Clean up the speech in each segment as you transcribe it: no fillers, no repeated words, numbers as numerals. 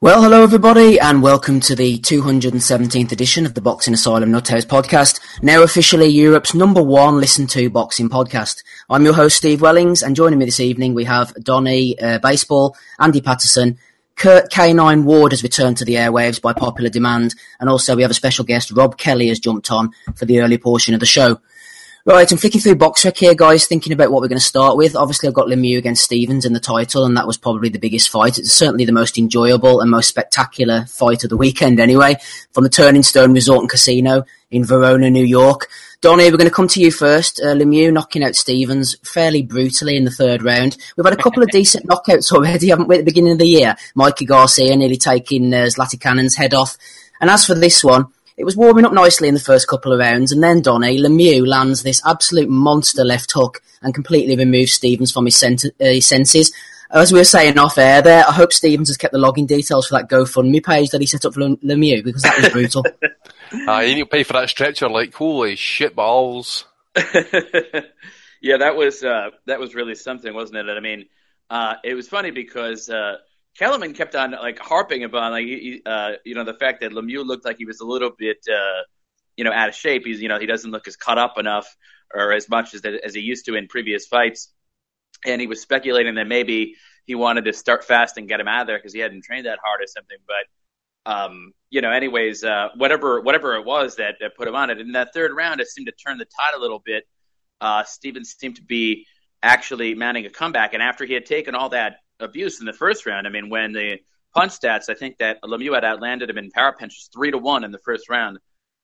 Well, hello everybody, and welcome to the 217th edition of the Boxing Asylum Nuthouse podcast, now officially Europe's number one listened to boxing podcast. I'm your host, Steve Wellings, and joining me this evening we have Donny Baseball, Andy Patterson, Kurt K9 Ward has returned to the airwaves by popular demand, and also we have a special guest, Rob Kelly, has jumped on for the early portion of the show. Right, I'm flicking through BoxRec here, guys, thinking about what we're going to start with. Obviously, I've got Lemieux against Stephens in the title, and that was probably the biggest fight. It's certainly the most enjoyable and most spectacular fight of the weekend anyway, from the Turning Stone Resort and Casino in Verona, New York. Donny, we're going to come to you first. Lemieux knocking out Stephens fairly brutally in the third round. We've had a couple of decent knockouts already, haven't we, at the beginning of the year? Mikey Garcia nearly taking Zlaticanon's head off. And as for this one, it was warming up nicely in the first couple of rounds, and then Donny, Lemieux lands this absolute monster left hook and completely removes Stephens from his senses. As we were saying off air there, I hope Stephens has kept the login details for that GoFundMe page that he set up for Lemieux, because that was brutal. You need to pay for that stretcher, like, holy shit balls. Yeah, that was really something, wasn't it? I mean, it was funny because Kellerman kept on harping upon the fact that Lemieux looked like he was a little bit out of shape. He doesn't look as cut up enough or as much as he used to in previous fights, and he was speculating that maybe he wanted to start fast and get him out of there because he hadn't trained that hard or something. But anyways, whatever it was that put him on it. In that third round, it seemed to turn the tide a little bit. Stephens seemed to be actually mounting a comeback, and after he had taken all that abuse in the first round, I mean, when the punch stats, I think that Lemieux had outlanded him in power punches 3-1 in the first round.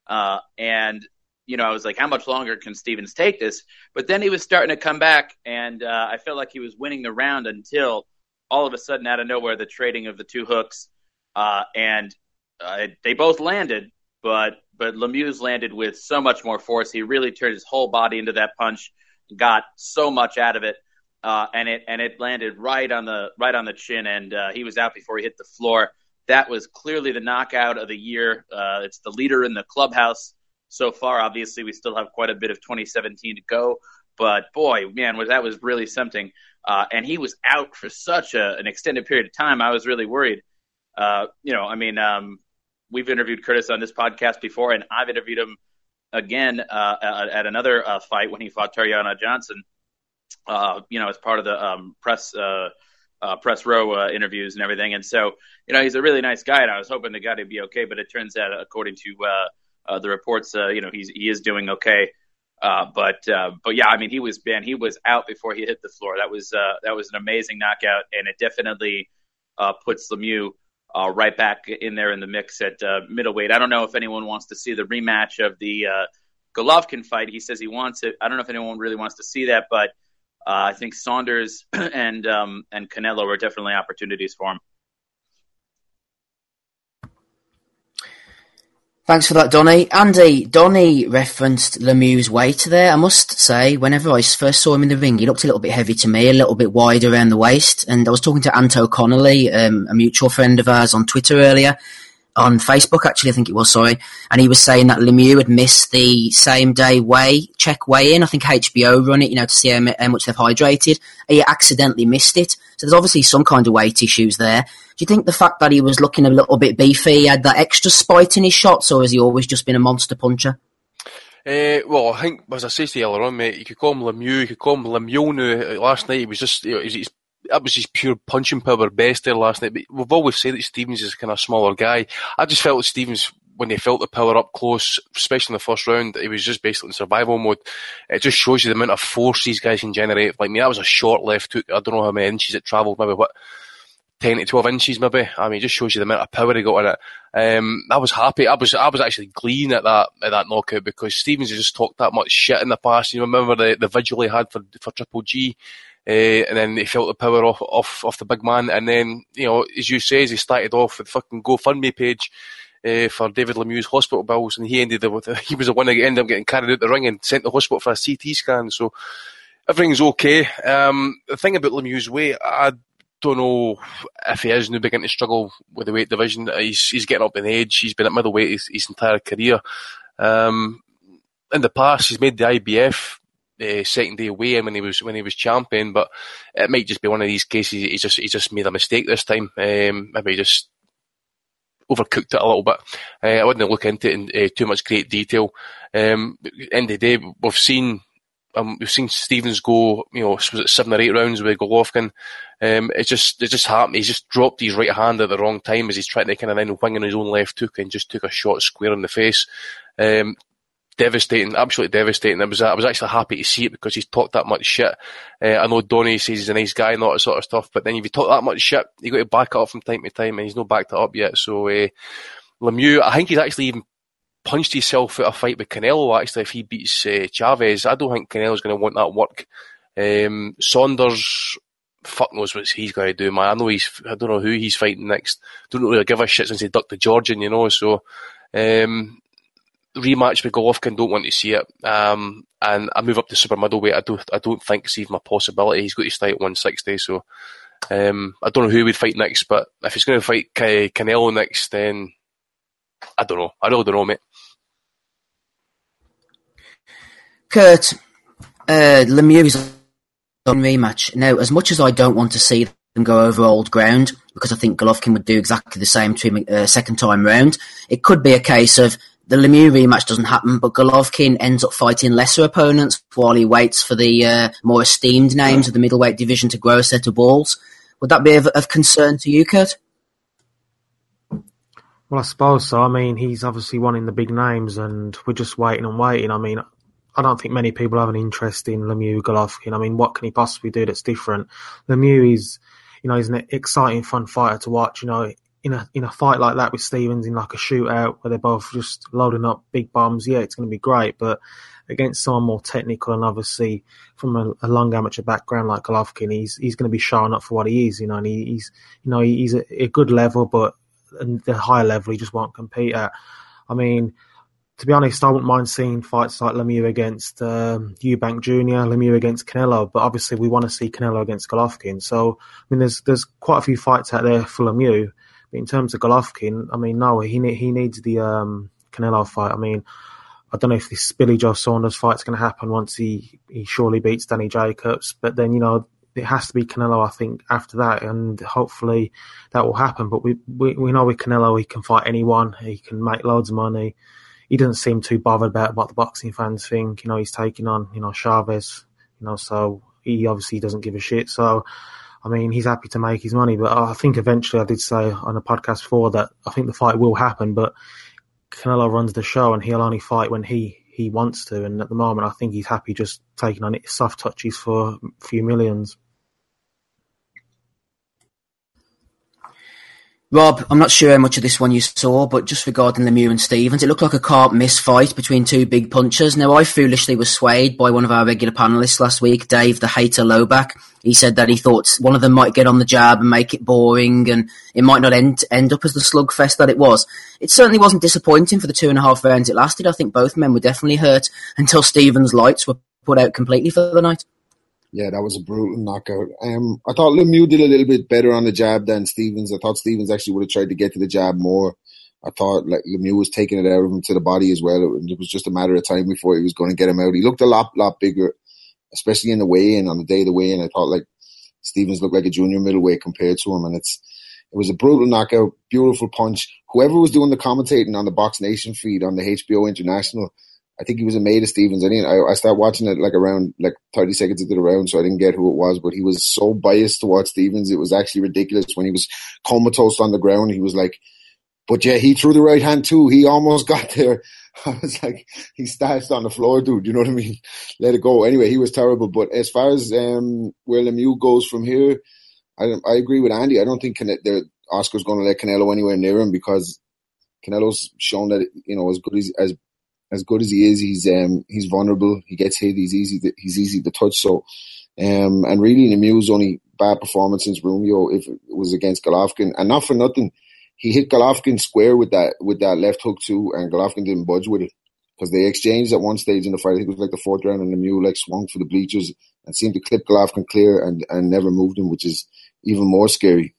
I was like, how much longer can Stephens take this? But then he was starting to come back, and I felt like he was winning the round until all of a sudden, out of nowhere, the trading of the two hooks, and they both landed, but Lemieux's landed with so much more force. He really turned his whole body into that punch, got so much out of it. And it landed right on the chin, and he was out before he hit the floor. That was clearly the knockout of the year. It's the leader in the clubhouse so far. Obviously, we still have quite a bit of 2017 to go, but boy, man, that was really something. And he was out for such an extended period of time. I was really worried. We've interviewed Curtis on this podcast before, and I've interviewed him again at another fight when he fought Tariana Johnson. As part of the press row interviews and everything. And so, he's a really nice guy, and I was hoping the guy to be okay, but it turns out, according to the reports, he is doing okay. But yeah, I mean, he was out before he hit the floor. That was an amazing knockout, and it definitely puts Lemieux right back in there in the mix at middleweight. I don't know if anyone wants to see the rematch of the Golovkin fight. He says he wants it. I don't know if anyone really wants to see that, but I think Saunders and Canelo were definitely opportunities for him. Thanks for that, Donny. Andy, Donny referenced Lemieux's weight there. I must say, whenever I first saw him in the ring, he looked a little bit heavy to me, a little bit wide around the waist. And I was talking to Anto Connolly, a mutual friend of ours, on Twitter earlier. On Facebook, actually, I think it was, sorry. And he was saying that Lemieux had missed the same-day check weigh-in. I think HBO run it, to see how much they've hydrated. He accidentally missed it. So there's obviously some kind of weight issues there. Do you think the fact that he was looking a little bit beefy had that extra spite in his shots, or has he always just been a monster puncher? Well, I think, as I said to you earlier on, mate, you could call him Lemieux, you could call him Lemieux. Last night, he was just, that was his pure punching power best there last night. But we've always said that Stephens is a kind of smaller guy. I just felt that Stephens, when they felt the power up close, especially in the first round, he was just basically in survival mode. It just shows you the amount of force these guys can generate. Like, that was a short left hook. I don't know how many inches it travelled, maybe 10 to 12 inches maybe. I mean, it just shows you the amount of power he got in it. I was happy. I was actually gleeing at that knockout, because Stephens has just talked that much shit in the past. You remember the vigil he had for Triple G? And then he felt the power off the big man. And then, as you say, he started off with fucking GoFundMe page for David Lemieux's hospital bills, and he was the one that ended up getting carried out the ring and sent to hospital for a CT scan. So everything's okay. The thing about Lemieux's weight, I don't know if he is now beginning to struggle with the weight division. He's getting up in age. He's been at middleweight his entire career. In the past, he's made the IBF second day away when he was champion, but it might just be one of these cases. He just made a mistake this time. Maybe just overcooked it a little bit. I wouldn't look into it in too much great detail. End of the day, we've seen Stevens go, was it 7 or 8 rounds with Golovkin. It just happened. He's just dropped his right hand at the wrong time as he's trying to kind of then wing on his own left hook and just took a shot square in the face. Devastating, absolutely devastating. I was actually happy to see it because he's talked that much shit. I know Donny says he's a nice guy and all that sort of stuff, but then if you talk that much shit, you got to back it up from time to time, and he's not backed it up yet. So Lemieux, I think he's actually even punched himself out of a fight with Canelo. Actually, if he beats Chavez, I don't think Canelo's going to want that work. Saunders, fuck knows what he's going to do, man. I don't know who he's fighting next. Don't really give a shit since he ducked the Georgian, So rematch with Golovkin, don't want to see it. And I move up to super middleweight. I don't think it's even a possibility. He's got to stay at 160. So I don't know who he would fight next, but if he's going to fight Canelo next, then I don't know. I really don't know, mate. Kurt, Lemieux's on rematch. Now, as much as I don't want to see them go over old ground, because I think Golovkin would do exactly the same to him second time round, it could be a case of the Lemieux rematch doesn't happen, but Golovkin ends up fighting lesser opponents while he waits for the more esteemed names of the middleweight division to grow a set of balls. Would that be of concern to you, Kurt? Well, I suppose so. I mean, he's obviously wanting the big names, and we're just waiting and waiting. I mean, I don't think many people have an interest in Lemieux Golovkin. I mean, what can he possibly do that's different? Lemieux is, he's an exciting, fun fighter to watch. In a fight like that with Stevens, in like a shootout where they're both just loading up big bombs, yeah, it's going to be great. But against someone more technical and obviously from a long amateur background like Golovkin, he's going to be showing up for what he is. And he's a good level, but at the higher level he just won't compete at. I mean, to be honest, I wouldn't mind seeing fights like Lemieux against Eubank Jr., Lemieux against Canelo, but obviously we want to see Canelo against Golovkin. So, I mean, there's quite a few fights out there for Lemieux. But in terms of Golovkin, I mean, no, he needs the Canelo fight. I mean, I don't know if this Billy Joe Saunders fight's going to happen once he surely beats Danny Jacobs, but then, it has to be Canelo, I think, after that, and hopefully that will happen. But we know with Canelo, he can fight anyone, he can make loads of money. He doesn't seem too bothered about what the boxing fans think. He's taking on, Chavez, so he obviously doesn't give a shit. So, I mean, he's happy to make his money. But I think eventually, I did say on a podcast before that I think the fight will happen, but Canelo runs the show and he'll only fight when he wants to. And at the moment, I think he's happy just taking on soft touches for a few millions. Rob, I'm not sure how much of this one you saw, but just regarding Lemieux and Stevens, it looked like a can't-miss fight between two big punchers. Now, I foolishly was swayed by one of our regular panellists last week, Dave the Hater Lowback. He said that he thought one of them might get on the jab and make it boring, and it might not end up as the slugfest that it was. It certainly wasn't disappointing for the 2.5 rounds it lasted. I think both men were definitely hurt until Stevens' lights were put out completely for the night. Yeah, that was a brutal knockout. I thought Lemieux did a little bit better on the jab than Stevens. I thought Stevens actually would have tried to get to the jab more. I thought Lemieux was taking it out of him to the body as well. It was just a matter of time before he was going to get him out. He looked a lot bigger, especially in the weigh-in, on the day of the weigh-in. I thought Stevens looked like a junior middleweight compared to him, and it was a brutal knockout, beautiful punch. Whoever was doing the commentating on the Box Nation feed on the HBO International, I think he was a mate of Stevens. I started watching it around 30 seconds into the round, so I didn't get who it was, but he was so biased towards Stevens. It was actually ridiculous. When he was comatose on the ground, he was like, but yeah, he threw the right hand too. He almost got there. I was like, he stashed on the floor, dude. You know what I mean? Let it go. Anyway, he was terrible. But as far as where Lemieux goes from here, I agree with Andy. I don't think Oscar's going to let Canelo anywhere near him, because Canelo's shown that, as good as he is, he's vulnerable. He gets hit. He's easy to touch. So, and really Lemieux's only bad performance since Romeo, if it was against Golovkin, and not for nothing, he hit Golovkin square with that left hook too, and Golovkin didn't budge with it, because they exchanged at one stage in the fight. I think it was the 4th round, and Lemieux swung for the bleachers and seemed to clip Golovkin clear and never moved him, which is even more scary.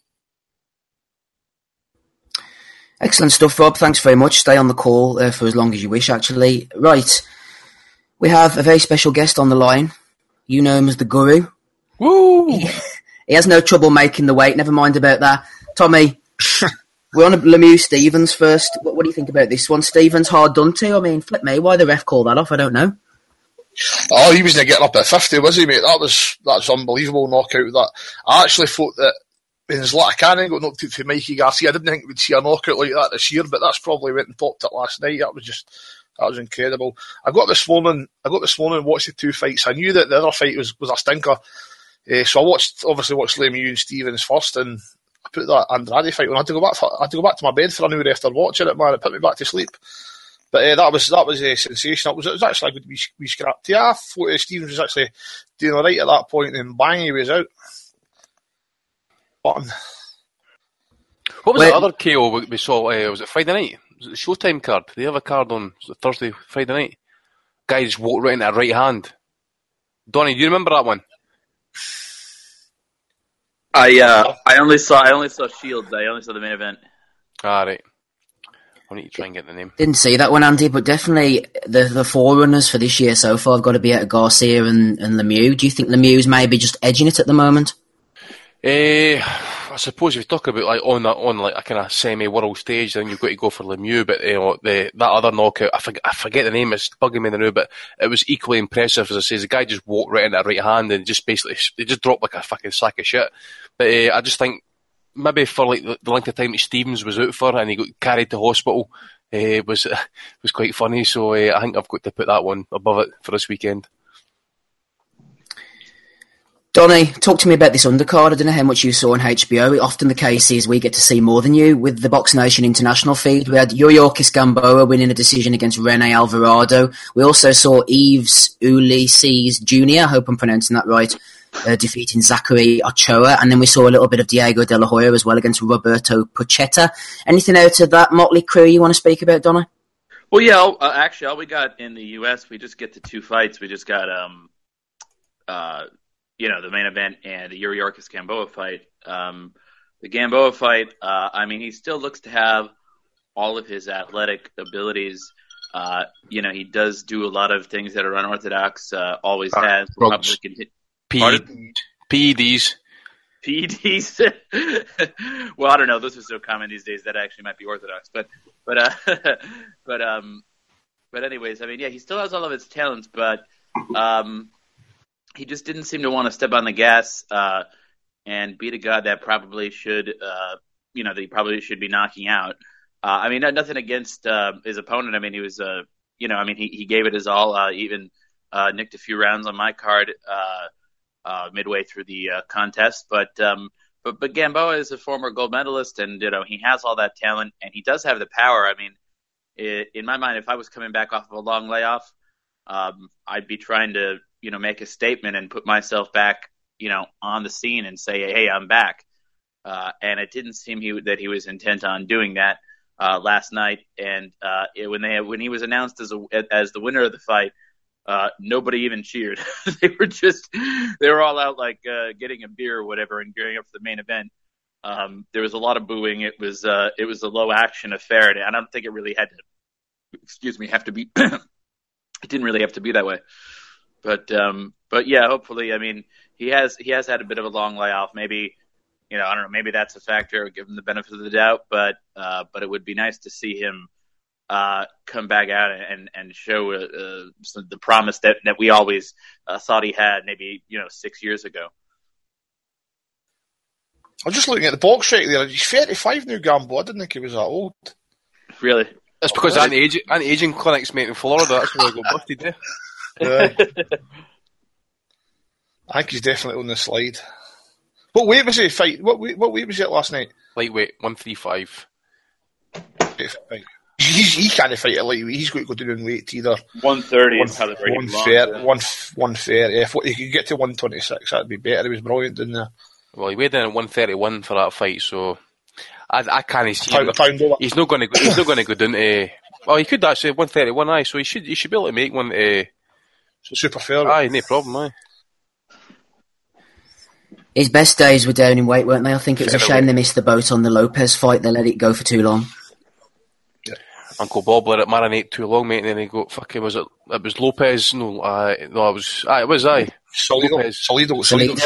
Excellent stuff, Rob. Thanks very much. Stay on the call for as long as you wish, actually. Right. We have a very special guest on the line. You know him as the Guru. Woo! He has no trouble making the weight. Never mind about that. Tommy, We're on Lemieux Stevens first. What do you think about this one? Stevens hard done to. I mean, flip me. Why the ref called that off? I don't know. Oh, he wasn't getting up at 50, was he, mate? That's unbelievable knockout. That I actually thought that in Zlatan got knocked out for Mikey Garcia. I didn't think we'd see a knockout like that this year, but that's probably went and topped it last night. That was incredible. I got this morning and watched the two fights. I knew that the other fight was a stinker, so I watched Lemieux and Stevens first, and I put that Andrade fight on. I had to go back to my bed for an hour after watching it, man. It put me back to sleep. But that was sensational. It was actually a good wee scrap. Yeah, I thought Stevens was actually doing all right at that point, and bang, he was out. Button. What was the other KO we saw? Was it Friday night? Was it the Showtime card? Did they have a card on Thursday, Friday night? Guy just walked right into a right hand. Donnie, do you remember that one? I only saw Shields. I only saw the main event. Ah, right. I need to try and get the name. Didn't see that one, Andy, but definitely the forerunners for this year so far have got to be out of Garcia and Lemieux. Do you think Lemieux's maybe just edging it at the moment? I suppose if you talk about like on a kind of semi-world stage, then you've got to go for Lemieux. But that other knockout, I forget the name. It's bugging me now, but it was equally impressive. As I say, the guy just walked right into a right hand and just basically they just dropped like a fucking sack of shit. But I just think maybe for like the length of time that Stevens was out for and he got carried to hospital, was quite funny. So I think I've got to put that one above it for this weekend. Donnie, talk to me about this undercard. I don't know how much you saw on HBO. Often the case is we get to see more than you. With the Box Nation International feed, we had Yuriorkis Gamboa winning a decision against Rene Alvarado. We also saw Yves Ulysses Jr., I hope I'm pronouncing that right, defeating Zachary Ochoa. And then we saw a little bit of Diego De La Hoya as well against Roberto Puchetta. Anything out of that motley crew you want to speak about, Donnie? Well, yeah, actually, all we got in the U.S., we just get the two fights. We just got the main event and the Yuriorkis Gamboa fight. The Gamboa fight, he still looks to have all of his athletic abilities. He does do a lot of things that are unorthodox, always has. PEDs. PEDs. Well, I don't know. Those are so common these days that actually might be orthodox. But anyways, he still has all of his talents, but he just didn't seem to want to step on the gas and beat a guy that probably should, that he probably should be knocking out. Nothing against his opponent. He was, he gave it his all. Even nicked a few rounds on my card midway through the contest. But Gamboa is a former gold medalist, and he has all that talent, and he does have the power. In my mind, if I was coming back off of a long layoff, I'd be trying to make a statement and put myself back, on the scene and say, hey, I'm back. And it didn't seem that he was intent on doing that last night. And when he was announced as the winner of the fight, nobody even cheered. They were all out like getting a beer or whatever and gearing up for the main event. There was a lot of booing. It was a low action affair, and I don't think it really had to. Have to be. It didn't really have to be that way. But yeah, hopefully, he has had a bit of a long layoff. Maybe, I don't know, maybe that's a factor, give him the benefit of the doubt, but it would be nice to see him come back out and show the promise that we always thought he had maybe, 6 years ago. I'm just looking at the box right there. He's 35 now, Gamboa. I didn't think he was that old. Really? It's because anti-aging clinics, mate, in Florida. That's where I got busted there. Yeah. I think he's definitely on the slide. What weight was he fight? What weight was he at last night? Lightweight, 135. He can't fight at lightweight. He's got to go down in weight either. 130 is how one fair. Yeah, if he could get to 126, that'd be better. He was brilliant, didn't he? Well, he weighed in at 131 for that fight, so I can't see him. He's not going to go down to. Well, he could actually 131. Aye, so he should be able to make one. Super fair. Aye, no problem. Aye. His best days were down in weight, weren't they? I think it was a shame they missed the boat on the Lopez fight. They let it go for too long. Yeah. Uncle Bob let it marinate too long, mate, and then he got fucking. It was Lopez? No, it was. Aye, Solido.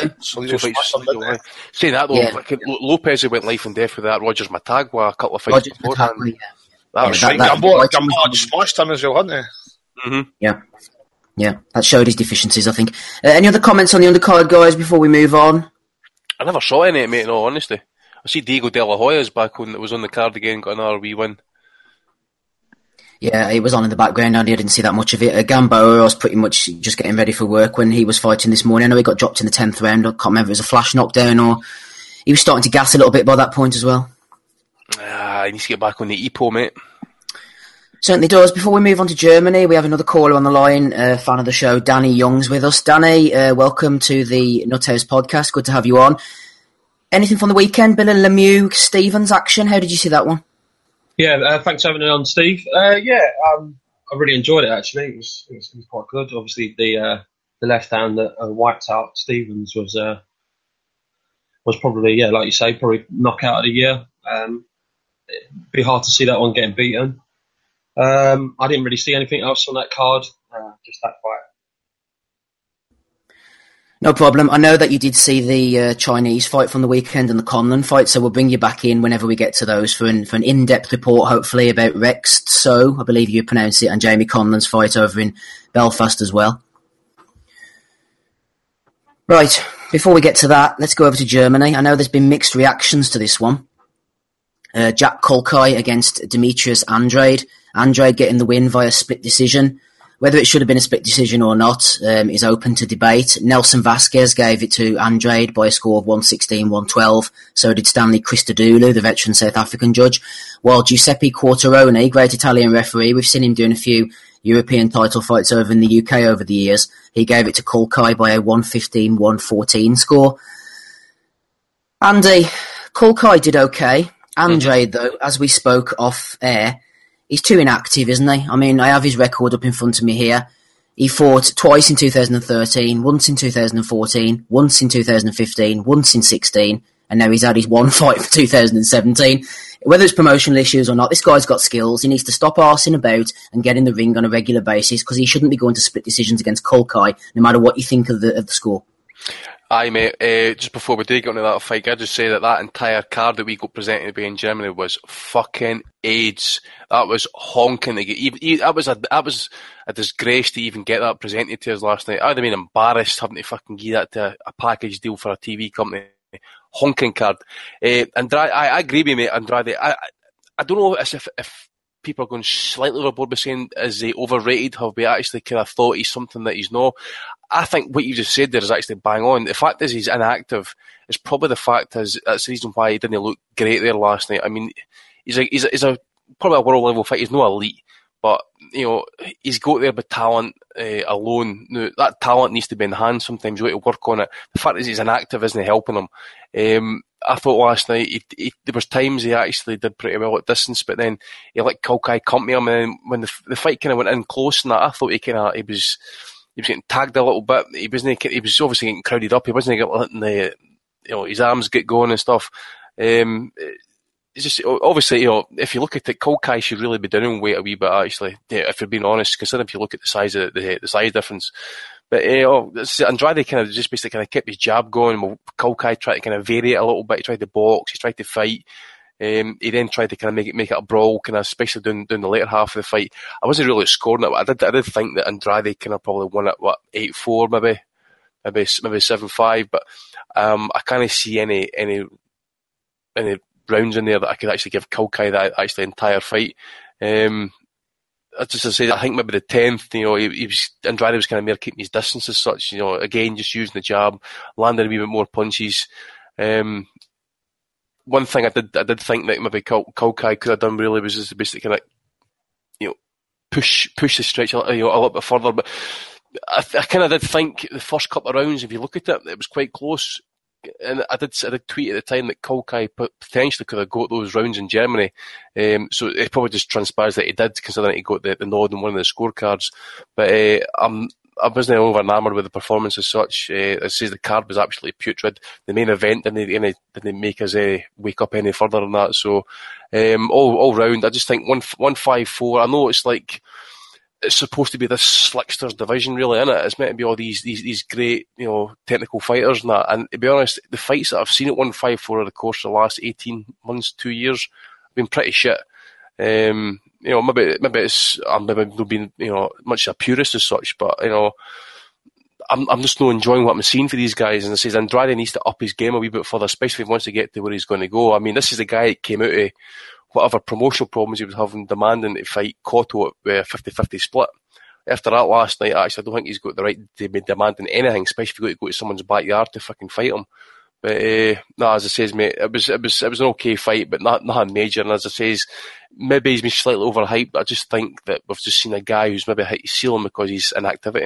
Saying that though, Yeah. like, Lopez went life and death with that. Rogers Matagua a couple of fights beforehand. Matagua, That was that- Gamboa had smashed him as well, hadn't he? Yeah, that showed his deficiencies, I think. Any other comments on the undercard, guys, before we move on? I never saw any, mate, in all honesty. I see Diego De La Hoya's back on that was on the card again, got another wee win. Yeah, it was on in the background, Andy. I didn't see that much of it. Gamboa was pretty much just getting ready for work when he was fighting this morning. I know he got dropped in the 10th round. I can't remember if it was a flash knockdown or he was starting to gas a little bit by that point as well. He needs to get back on the EPO, mate. Certainly does. Before we move on to Germany, we have another caller on the line, fan of the show, Danny Young's with us. Danny, welcome to the Nuthouse podcast. Good to have you on. Anything from the weekend? Bill and Lemieux, Stevens action? How did you see that one? Yeah, thanks for having me on, Steve. I really enjoyed it, actually. It was quite good. Obviously, the left hand that wiped out Stevens was probably, like you say, probably knockout of the year. It'd be hard to see that one getting beaten. I didn't really see anything else on that card, just that fight. No problem. I know that you did see the Chinese fight from the weekend and the Conlan fight, so we'll bring you back in whenever we get to those for an in-depth report, hopefully, about Rex So, I believe you pronounce it, and Jamie Conlan's fight over in Belfast as well. Right, before we get to that, let's go over to Germany. I know there's been mixed reactions to this one. Jack Kulkai against Demetrius Andrade. Andrade getting the win via split decision. Whether it should have been a split decision or not is open to debate. Nelson Vasquez gave it to Andrade by a score of 116-112. So did Stanley Christodoulou, the veteran South African judge. While Giuseppe Quartarone, great Italian referee, we've seen him doing a few European title fights over in the UK over the years. He gave it to Kulkai by a 115-114 score. Andy, Kulkai did okay. Andrade, though, as we spoke off air, he's too inactive, isn't he? I mean, I have his record up in front of me here. He fought twice in 2013, once in 2014, once in 2015, once in 16, and now he's had his one fight for 2017. Whether it's promotional issues or not, this guy's got skills. He needs to stop arsing about and get in the ring on a regular basis because he shouldn't be going to split decisions against Kulkai, no matter what you think of the score. Aye, mate. Just before we do get into that fight, I just say that entire card that we got presented to be in Germany was fucking AIDS. That was honking. That was a disgrace to even get that presented to us last night. I'd have been embarrassed having to fucking give that to a package deal for a TV company. Honking card. I agree with you, mate. Andrade. I don't know if people are going slightly overboard by saying is he overrated? Have we actually kind of thought he's something that he's not? I think what you just said there is actually bang on. The fact is he's inactive is probably the fact is that's the reason why he didn't look great there last night. I mean, he's probably a world level fight. He's no elite, but you know he's got there by talent alone. Now, that talent needs to be enhanced. Sometimes you have to work on it. The fact is he's inactive isn't helping him. I thought last night there was times he actually did pretty well at distance, but then he let Kulkai company him, and then when the fight kind of went in close, and that I thought he was getting tagged a little bit. He was obviously getting crowded up. He wasn't letting his arms get going and stuff. It's just obviously, if you look at it, Kulkai should really be down in weight a wee bit actually. Yeah, if you're being honest, considering if you look at the size of the size difference. But Andrade kind of just basically kind of kept his jab going. Kulkai tried to kind of vary it a little bit. He tried to box. He tried to fight. He then tried to kind of make it a brawl, kind of especially down the later half of the fight. I wasn't really scoring it, but I did think that Andrade kind of probably won it 8-4 maybe 7-5. But I can't see any rounds in there that I could actually give Kulkai that actually entire fight. Just to say, I think maybe the 10th, Andrade was kind of more keeping his distance as such. Again, just using the jab, landing a wee bit more punches. One thing I did think that maybe Kulkai could have done really was just basically kind of, push the stretch a little bit further. But I kind of did think the first couple of rounds, if you look at it, it was quite close. And I did tweet at the time that Kulkai potentially could have got those rounds in Germany. So it probably just transpires that he did, considering he got the nod in one of the scorecards. But I wasn't over enamoured with the performance as such. It says the card was absolutely putrid. The main event didn't make us wake up any further than that. So all round, I just think 154. I know it's like it's supposed to be this slicksters division, really, isn't it? It's meant to be all these great, technical fighters and that. And to be honest, the fights that I've seen at 154 over the course of the last 18 months, 2 years, have been pretty shit. Maybe I'm not being, much a purist as such, but, I'm just not enjoying what I'm seeing for these guys. And I says Andrade needs to up his game a wee bit further, especially if he wants to get to where he's going to go. I mean, this is the guy that came out of whatever promotional problems he was having, demanding to fight Cotto at a 50-50 split. After that last night, actually, I don't think he's got the right to be demanding anything, especially if you've got to go to someone's backyard to fucking fight him. But as I says, mate, it was an okay fight, but nothing major. And as I says, maybe he's been slightly overhyped, but I just think that we've just seen a guy who's maybe hit his ceiling because he's in activity.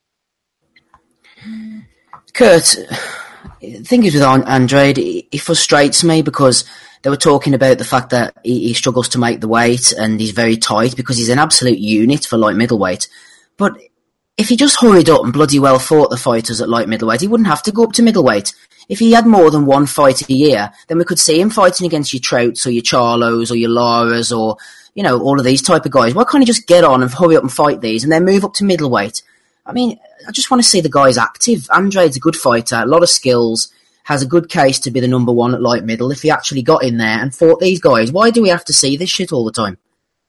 Kurt, the thing is with Andrade, he frustrates me because they were talking about the fact that he struggles to make the weight and he's very tight because he's an absolute unit for light middleweight. But if he just hurried up and bloody well fought the fighters at light middleweight, he wouldn't have to go up to middleweight. If he had more than one fight a year, then we could see him fighting against your Trouts or your Charlos or your Laras or, all of these type of guys. Why can't he just get on and hurry up and fight these and then move up to middleweight? I mean, I just want to see the guys active. Andrade's a good fighter, a lot of skills, has a good case to be the number one at light middle if he actually got in there and fought these guys. Why do we have to see this shit all the time?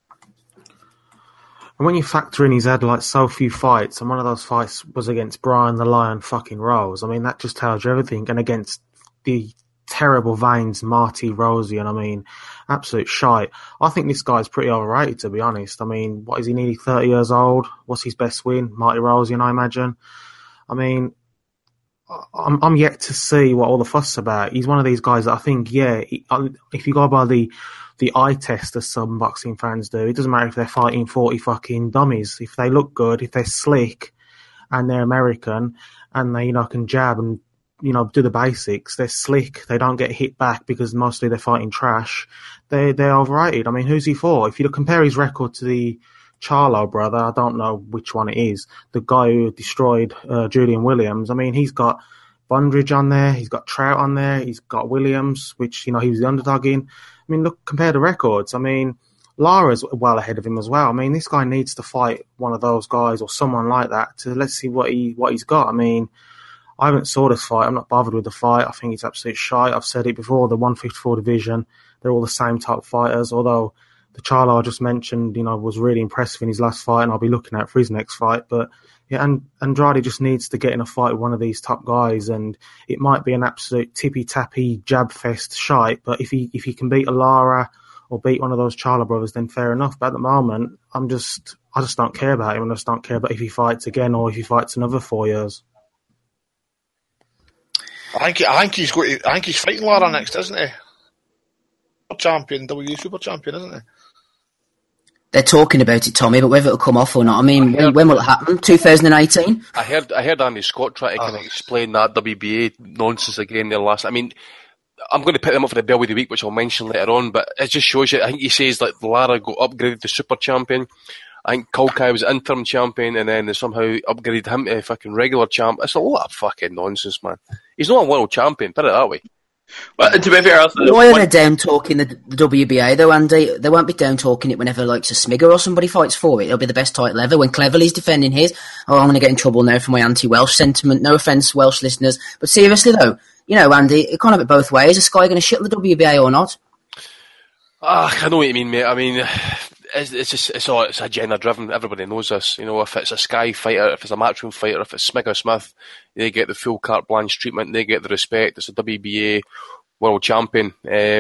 And when you factor in he's had so few fights, and one of those fights was against Brian the Lion fucking Rose, I mean, that just tells you everything. And against the terrible veins, Marty Rosian, absolute shite. I think this guy's pretty overrated, to be honest. I mean, what is he, nearly 30 years old? What's his best win? Marty Rosian, I imagine. I mean, I'm yet to see what all the fuss is about. He's one of these guys that I think, if you go by the eye test, as some boxing fans do, it doesn't matter if they're fighting 40 fucking dummies. If they look good, if they're slick, and they're American, and they, can jab and, do the basics, they're slick, they don't get hit back because mostly they're fighting trash, they're overrated. I mean, who's he for? If you compare his record to the Charlo brother, I don't know which one it is, the guy who destroyed Julian Williams, I mean, he's got Bundridge on there, he's got Trout on there, he's got Williams, which, he was the underdog in. I mean, look, compare the records. I mean, Lara's well ahead of him as well. I mean, this guy needs to fight one of those guys or someone like that to let's see what he's got. I mean, I haven't saw this fight. I'm not bothered with the fight. I think it's absolute shite. I've said it before, the 154 division, they're all the same type of fighters, although the Charlo I just mentioned, was really impressive in his last fight, and I'll be looking out for his next fight. But yeah, and Andrade just needs to get in a fight with one of these top guys, and it might be an absolute tippy-tappy jab fest shite, but if he can beat a Lara or beat one of those Charlo brothers, then fair enough. But at the moment, I just don't care about him, and I just don't care about if he fights again or if he fights another 4 years. I think he's fighting Lara next, isn't he? Champion, Super Champion, isn't he? They're talking about it, Tommy, but whether it'll come off or not, I mean, when will it happen? 2018? I heard Andy Scott try to kind of explain that WBA nonsense again there last. I mean, I'm going to pick them up for the Bell of the Week, which I'll mention later on, but it just shows you, I think he says that Lara got upgraded to Super Champion. I think Kulkai was interim champion, and then they somehow upgraded him to a fucking regular champ. It's a lot of fucking nonsense, man. He's not a world champion, put it that way. Well, to be fair, also, why are they down talking the WBA though, Andy? They won't be down talking it whenever like a Smigger or somebody fights for it. It'll be the best title ever. When Cleverly's defending his, I'm going to get in trouble now for my anti-Welsh sentiment. No offence, Welsh listeners, but seriously though, Andy, it can't have it both ways. Is Sky going to shit the WBA or not? I know what you mean, mate. I mean, it's agenda driven. Everybody knows this. If it's a Sky fighter, if it's a Matchroom fighter, if it's Smigger Smith, they get the full carte blanche treatment. They get the respect. It's a WBA world champion.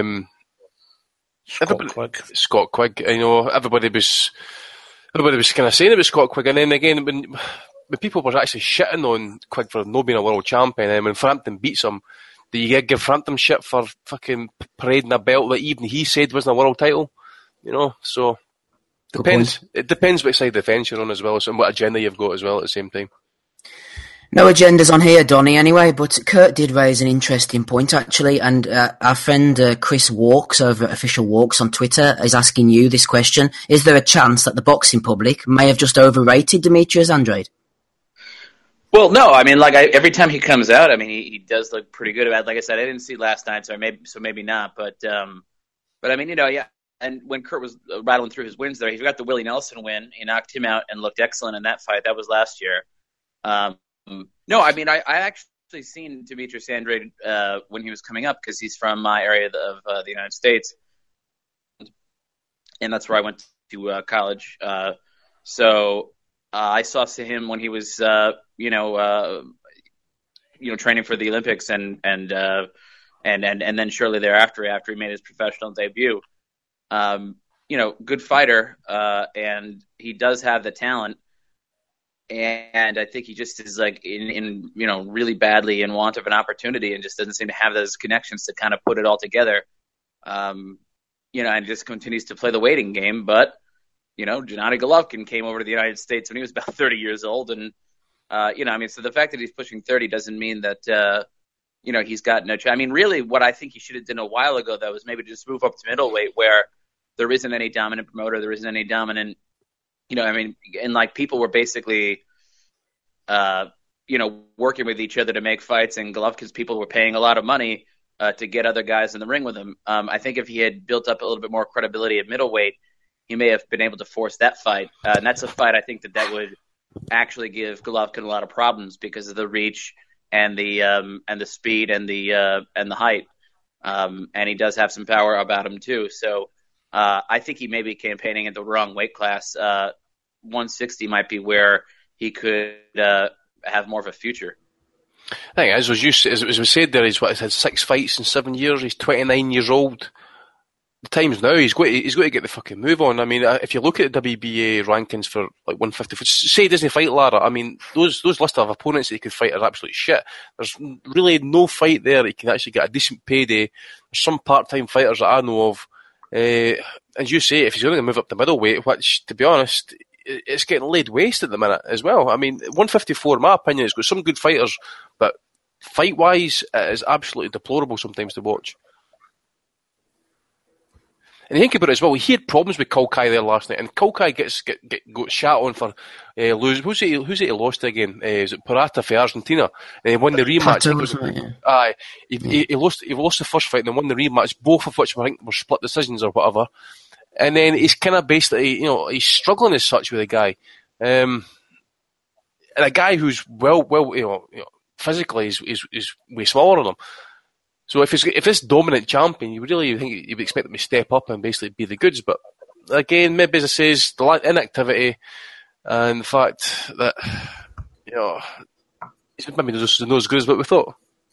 Scott Quigg. Everybody was kind of saying it was Scott Quigg, and then again when people were actually shitting on Quigg for not being a world champion, and when Frampton beats him, do you give Frampton shit for fucking parading a belt that even he said wasn't a world title? So depends. It depends which side of the fence you're on as well, and what agenda you've got as well at the same time. No agendas on here, Donny, anyway, but Kurt did raise an interesting point, actually, and our friend Chris Walks over at Official Walks on Twitter is asking you this question. Is there a chance that the boxing public may have just overrated Demetrius Andrade? Well, no, I mean, every time he comes out, I mean, he does look pretty good about it. Like I said, I didn't see last night, so maybe not, but I mean, yeah, and when Kurt was rattling through his wins there, he forgot the Willie Nelson win. He knocked him out and looked excellent in that fight. That was last year. No, I mean, I actually seen Demetrius Andrade when he was coming up because he's from my area of the United States, and that's where I went to college. So I saw him when he was, training for the Olympics, and then shortly thereafter, after he made his professional debut. Good fighter, and he does have the talent. And I think he just is like in really badly in want of an opportunity, and just doesn't seem to have those connections to kind of put it all together. And just continues to play the waiting game. But Gennady Golovkin came over to the United States when he was about 30 years old, and so the fact that he's pushing 30 doesn't mean that he's got no chance. I mean, really, what I think he should have done a while ago, though, is maybe just move up to middleweight, where there isn't any dominant promoter, there isn't any dominant. And like people were basically, working with each other to make fights, and Golovkin's people were paying a lot of money to get other guys in the ring with him. I think if he had built up a little bit more credibility at middleweight, he may have been able to force that fight. And that's a fight I think that would actually give Golovkin a lot of problems because of the reach and the speed and the height. And he does have some power about him too. So. I think he may be campaigning at the wrong weight class. 160 might be where he could have more of a future. I think, as we said there, he's had 6 fights in 7 years. He's 29 years old. The time's now. He's got to get the fucking move on. I mean, if you look at the WBA rankings for like 150, say he doesn't fight Lara. I mean, those list of opponents that he could fight are absolute shit. There's really no fight there that he can actually get a decent payday. There's some part-time fighters that I know of. As you say, if he's going to move up to middleweight, which, to be honest, it's getting laid waste at the minute as well. I mean, 154, in my opinion, has got some good fighters, but fight-wise, it is absolutely deplorable sometimes to watch. And think about it as well, he had problems with Kulkai there last night, and Kulkai got shat on for losing. Who's it he lost to again? Is it Parata for Argentina? And he won the rematch. He lost the first fight and then won the rematch, both of which were split decisions or whatever. And then he's kind of basically, he's struggling as such with a guy. And a guy who's physically is way smaller than him. So if this dominant champion, you would expect him to step up and basically be the goods. But again, maybe as I say, the inactivity and the fact that he's maybe not as good as what we thought.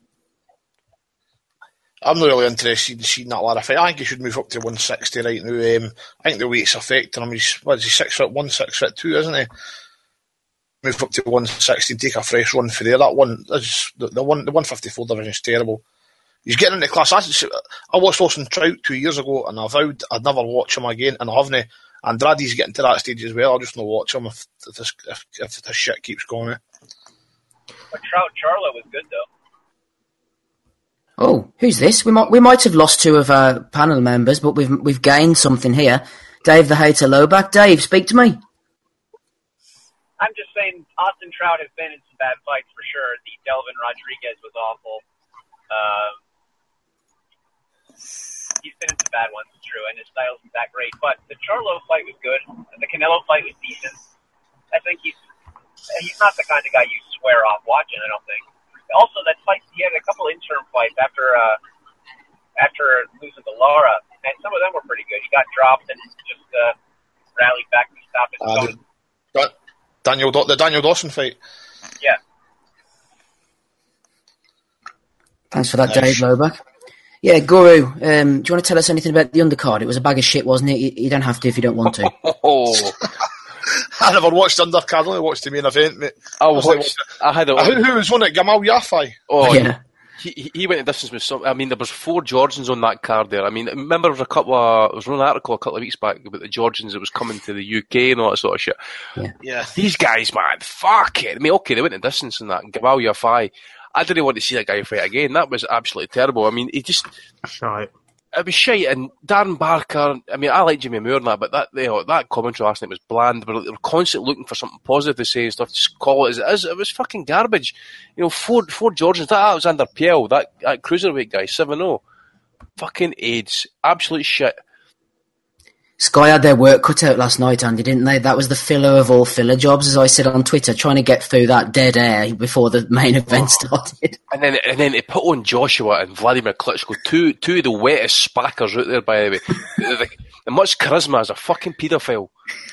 I'm not really interested in seeing that Lara fight. I think he should move up to 160 right now. I think the weight's affecting him. He's 6'1", 6'2", isn't he? Move up to 160 and take a fresh run for there. That one, the 154 division is terrible. He's getting into class. I watched Austin Trout 2 years ago, and I vowed I'd never watch him again, and I haven't. Andrade's getting to that stage as well. I'll just not watch him if this shit keeps going. But Charlo was good though. Oh, who's this? We might have lost 2 of our panel members, but we've gained something here. Dave the Hater Lowback. Dave, speak to me. I'm just saying, Austin Trout has been in some bad fights for sure. The Delvin Rodriguez was awful. He's been in some bad ones, it's true, and his style's not that great. But the Charlo fight was good. The Canelo fight was decent. I think he's not the kind of guy you swear off watching, I don't think. Also, that fight, he had a couple interim fights after losing to Lara, and some of them were pretty good. He got dropped and just rallied back to stop his opponent. The Daniel Dawson fight. Yeah. Thanks for that, nice. Dave Lowback. Yeah, Guru, do you want to tell us anything about the undercard? It was a bag of shit, wasn't it? You don't have to if you don't want to. I never watched the undercard, I only watched the main event, mate. Who was on it? Gamal Yafai? Oh, yeah. He went the distance with some. I mean, there was 4 Georgians on that card there. I mean, remember there was an article a couple of weeks back about the Georgians that was coming to the UK and all that sort of shit. Yeah. These guys, man, fuck it. I mean, okay, they went the distance in that. Gamal Yafai. I didn't want to see that guy fight again. That was absolutely terrible. I mean, he just... Shite. It was shite. And Darren Barker, I mean, I like Jimmy Moore and that, but that commentary last night was bland. They were constantly looking for something positive to say and stuff. Just call it as it is. It was fucking garbage. 4 Georgians. That was under Piel, that cruiserweight guy, 7-0. Fucking AIDS. Absolute shit. Sky had their work cut out last night, Andy, didn't they? That was the filler of all filler jobs, as I said on Twitter, trying to get through that dead air before the main event started. And then to put on Joshua and Vladimir Klitschko, two of the wettest spackers out there, by the way. The much charisma as a fucking paedophile.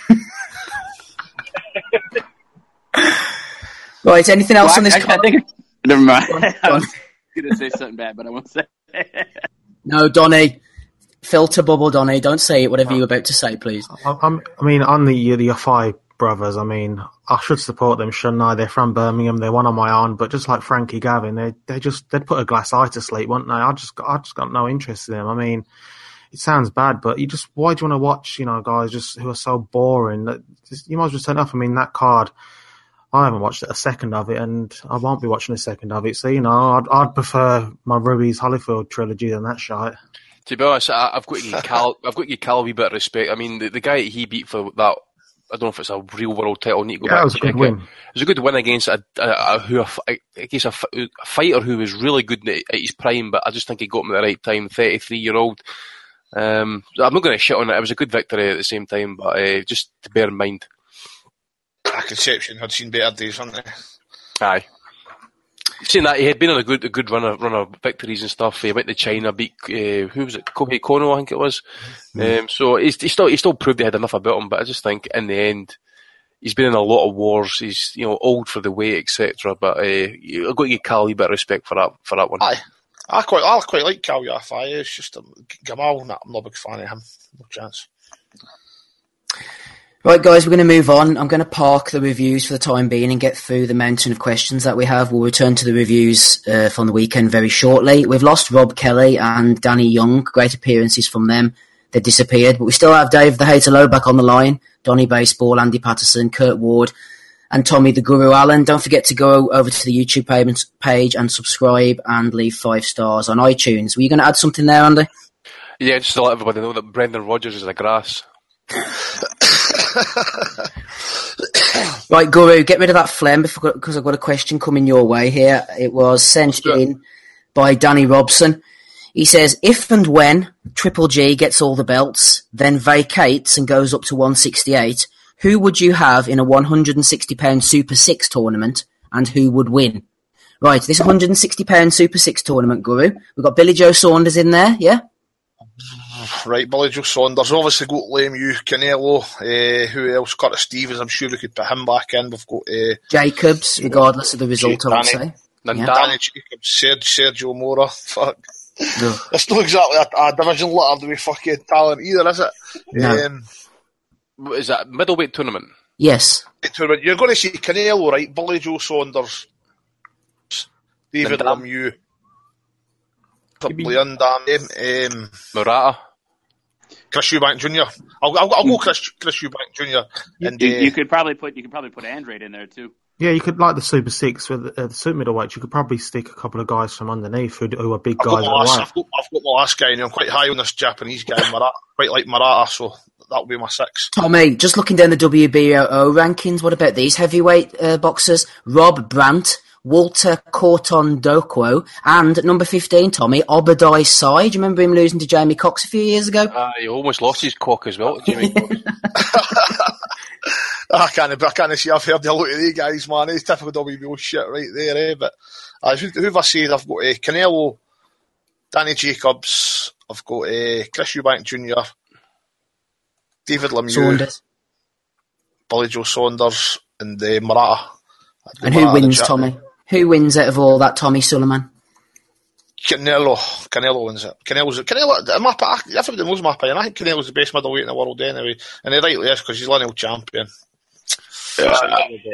Right, anything else on this? I think never mind. I was going to say something bad, but I won't say it. No, Donny. Filter bubble, Donny. Don't say it, whatever you're about to say, please. I mean, on the Yafai brothers, I mean, I should support them, shouldn't I? They're from Birmingham. They're one on my own, but just like Frankie Gavin, they'd put a glass eye to sleep, wouldn't they? I just got no interest in them. I mean, it sounds bad, but why do you want to watch, guys just who are so boring? You might as well turn off. I mean, that card, I haven't watched a second of it, and I won't be watching a second of it. So, I'd prefer my Ruby's Holyfield trilogy than that shite. To be honest, I've got to give Cal a wee bit of respect. I mean, the guy he beat for that, I don't know if it's a real world title. Need to go back. It was a good win. It was a good win against a fighter who was really good at his prime, but I just think he got him at the right time. 33-year-old. I'm not going to shit on it. It was a good victory at the same time, but just to bear in mind. Conception had seen better days, hadn't they? Aye. Saying that, he had been on a good run of victories and stuff. He went to China, beat who was it? Kohei Kono, I think it was. So he still proved he had enough about him. But I just think in the end, he's been in a lot of wars. He's old for the weight, etc. But I've got to give Cal a bit of respect for that one. Aye. I quite like Cal Yafai. It's just Gamal. I'm not a big fan of him. No chance. Right, guys, we're going to move on. I'm going to park the reviews for the time being and get through the mountain of questions that we have. We'll return to the reviews from the weekend very shortly. We've lost Rob Kelly and Danny Young. Great appearances from them. They disappeared. But we still have Dave the Hater Low back on the line, Donny Baseball, Andy Patterson, Kurt Ward, and Tommy the Guru Allen. Don't forget to go over to the YouTube page and subscribe and leave 5 stars on iTunes. Were you going to add something there, Andy? Yeah, just to let everybody know that Brendan Rodgers is a grass. Right, Guru, get rid of that phlegm because I've got a question coming your way here. It was sent in by Danny Robson. He says, if and when Triple G gets all the belts, then vacates and goes up to 168, who would you have in a £160 Super 6 tournament and who would win? Right, this £160 Super 6 tournament, Guru. We've got Billy Joe Saunders in there, yeah? Right, Billy Joe Saunders. Obviously got Lemieux, Canelo. Who else? Curtis Stevens. I'm sure we could put him back in. We've got Jacobs, regardless of the result, I would say. Danny Jacobs, Sergio Mora. Fuck. No. It's not exactly a division letter with fucking talent either, is it? No. Is that a middleweight tournament? Yes. You're going to see Canelo, right? Billy Joe Saunders, David Lemieux. Leon Dam, Murata, Chris Eubank Jr. I'll go Chris Eubank Jr. And you could probably put Andrade in there too. Yeah, you could, like the Super 6 with the super middleweights, you could probably stick a couple of guys from underneath who are big guys. I've got my last guy, and I'm quite high on this Japanese guy, Murata. Quite like Murata, so that'll be my 6. Tommy, just looking down the WBO rankings, what about these heavyweight boxers? Rob Brandt, Walter Corton-Dokwo, and at number 15, Tommy, Obadiah Sy. Do you remember him losing to Jamie Cox a few years ago? He almost lost his cock as well, Jamie Cox. I can't see. I've heard a lot of these guys, man. It's typical WBO shit right there, but who have I said? I've got Canelo, Danny Jacobs, I've got Chris Eubank Jr., David Lemieux, Saunders, Billy Joe Saunders, and Murata. And who wins, Tommy? Who wins out of all that, Tommy Sullivan? Canelo wins it. Everybody knows my opinion. I think Canelo's the best middleweight in the world anyway, and he rightly is because he's lineal champion. That's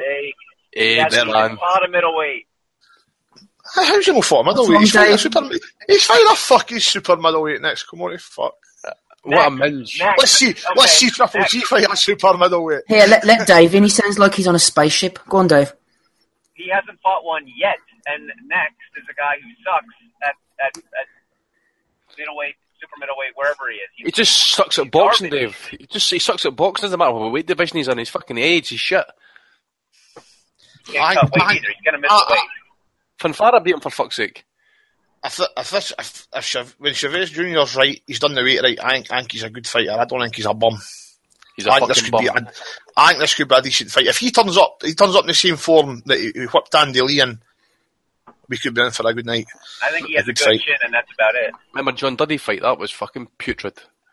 not a middleweight. How's he not fought a middleweight? He's fighting a fucking super middleweight next. Come on, fuck. What a minge. Let's see Triple G fight a super middleweight. Here, let Dave in. He sounds like he's on a spaceship. Go on, Dave. He hasn't fought one yet, and next is a guy who sucks at middleweight, super middleweight, wherever he is. He just sucks at boxing, Dave. He sucks at boxing. Doesn't matter what weight division he's on. He's fucking age. He's shit. He can't cut weight either. He's going to miss the weight. Fanfara beat him, for fuck's sake. when Chavez Jr.'s right, he's done the weight right. I think he's a good fighter. I don't think he's a bum. He's a fucking bum. I think this could be a decent fight. If he turns up in the same form that he whipped Andy Lee in, we could be in for a good night. I think he has a good chin, and that's about it. Remember John Duddy fight? That was fucking putrid.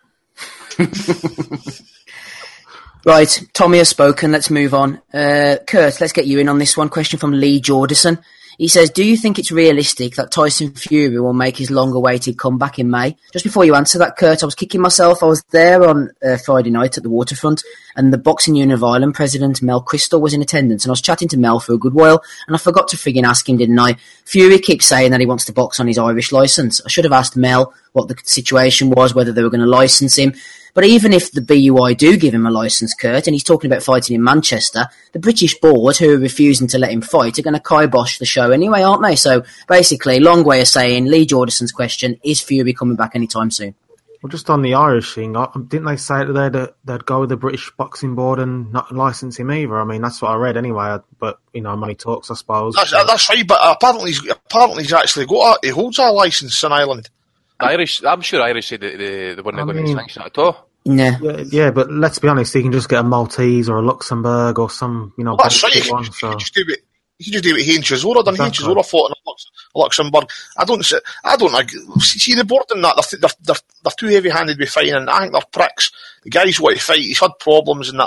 Right, Tommy has spoken. Let's move on. Kurt, let's get you in on this one. Question from Lee Jordison. He says, do you think it's realistic that Tyson Fury will make his long-awaited comeback in May? Just before you answer that, Kurt, I was kicking myself. I was there on Friday night at the Waterfront, and the Boxing Union of Ireland president, Mel Crystal, was in attendance, and I was chatting to Mel for a good while, and I forgot to frigging ask him, didn't I? Fury keeps saying that he wants to box on his Irish licence. I should have asked Mel what the situation was, whether they were going to licence him. But even if the BUI do give him a licence, Kurt, and he's talking about fighting in Manchester, the British board, who are refusing to let him fight, are going to kibosh the show anyway, aren't they? So basically, long way of saying, Lee Jordison's question, is Fury coming back anytime soon? Well, just on the Irish thing, didn't they say that they'd go with the British Boxing Board and not licence him either? I mean, that's what I read anyway, but, money talks, I suppose. That's right, but apparently he's actually he holds a licence in Ireland. I'm sure Irish said that they weren't going to sanction it at all. No. Yeah, but let's be honest, he can just get a Maltese or a Luxembourg or some, That's right, you can just do it. You can just do it. Hein Chisora done. Hein Chisora fought in Luxembourg. I don't see the board in that. They're too heavy-handed with fighting, and I think they're pricks. The guys want to fight. He's had problems in that.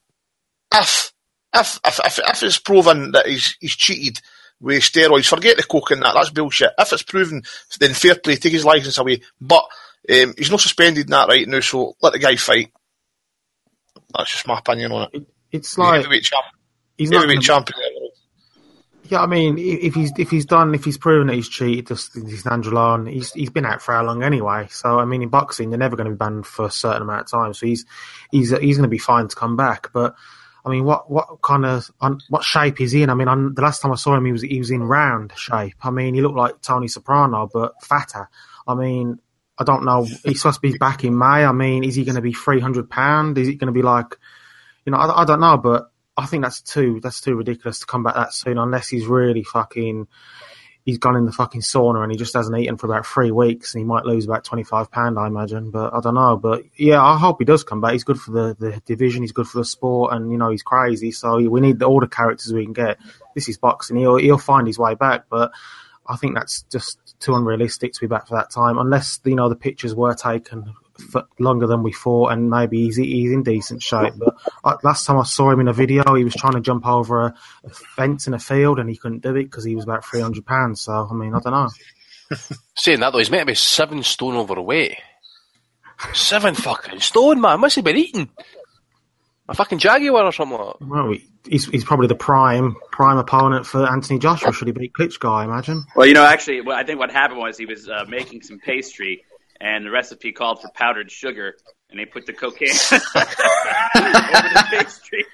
If it's proven that he's cheated with steroids, forget the coke and that. That's bullshit. If it's proven, then fair play, take his licence away. But he's not suspended in that right now, so let the guy fight. That's just my opinion on it. It's like he's not champion. Yeah, I mean, if he's proven that he's cheated, he's Nandrolon, he's been out for how long anyway? So I mean, in boxing, they're never going to be banned for a certain amount of time. So he's going to be fine to come back. But I mean, what shape is he in? I mean, the last time I saw him, he was in round shape. I mean, he looked like Tony Soprano, but fatter. I mean, I don't know. He's supposed to be back in May. I mean, is he going to be £300? Is it going to be like, I don't know, but I think that's too ridiculous to come back that soon, unless he's really he's gone in the fucking sauna and he just hasn't eaten for about 3 weeks and he might lose about £25, I imagine. But I don't know. But yeah, I hope he does come back. He's good for the division. He's good for the sport, and he's crazy. So we need all the characters we can get. This is boxing. He'll find his way back, but I think that's just too unrealistic to be back for that time, unless the pictures were taken for longer than we thought, and maybe he's in decent shape. But last time I saw him in a video, he was trying to jump over a fence in a field and he couldn't do it because he was about £300. So I mean, I don't know. Saying that though, he's meant to be 7 stone overweight. 7 fucking stone, man. Must have been eating a fucking Jaguar or something like that. Well, he's probably the prime opponent for Anthony Joshua. Should he beat Klitschko, I imagine? Well, actually, I think what happened was he was making some pastry, and the recipe called for powdered sugar, and they put the cocaine over the pastry.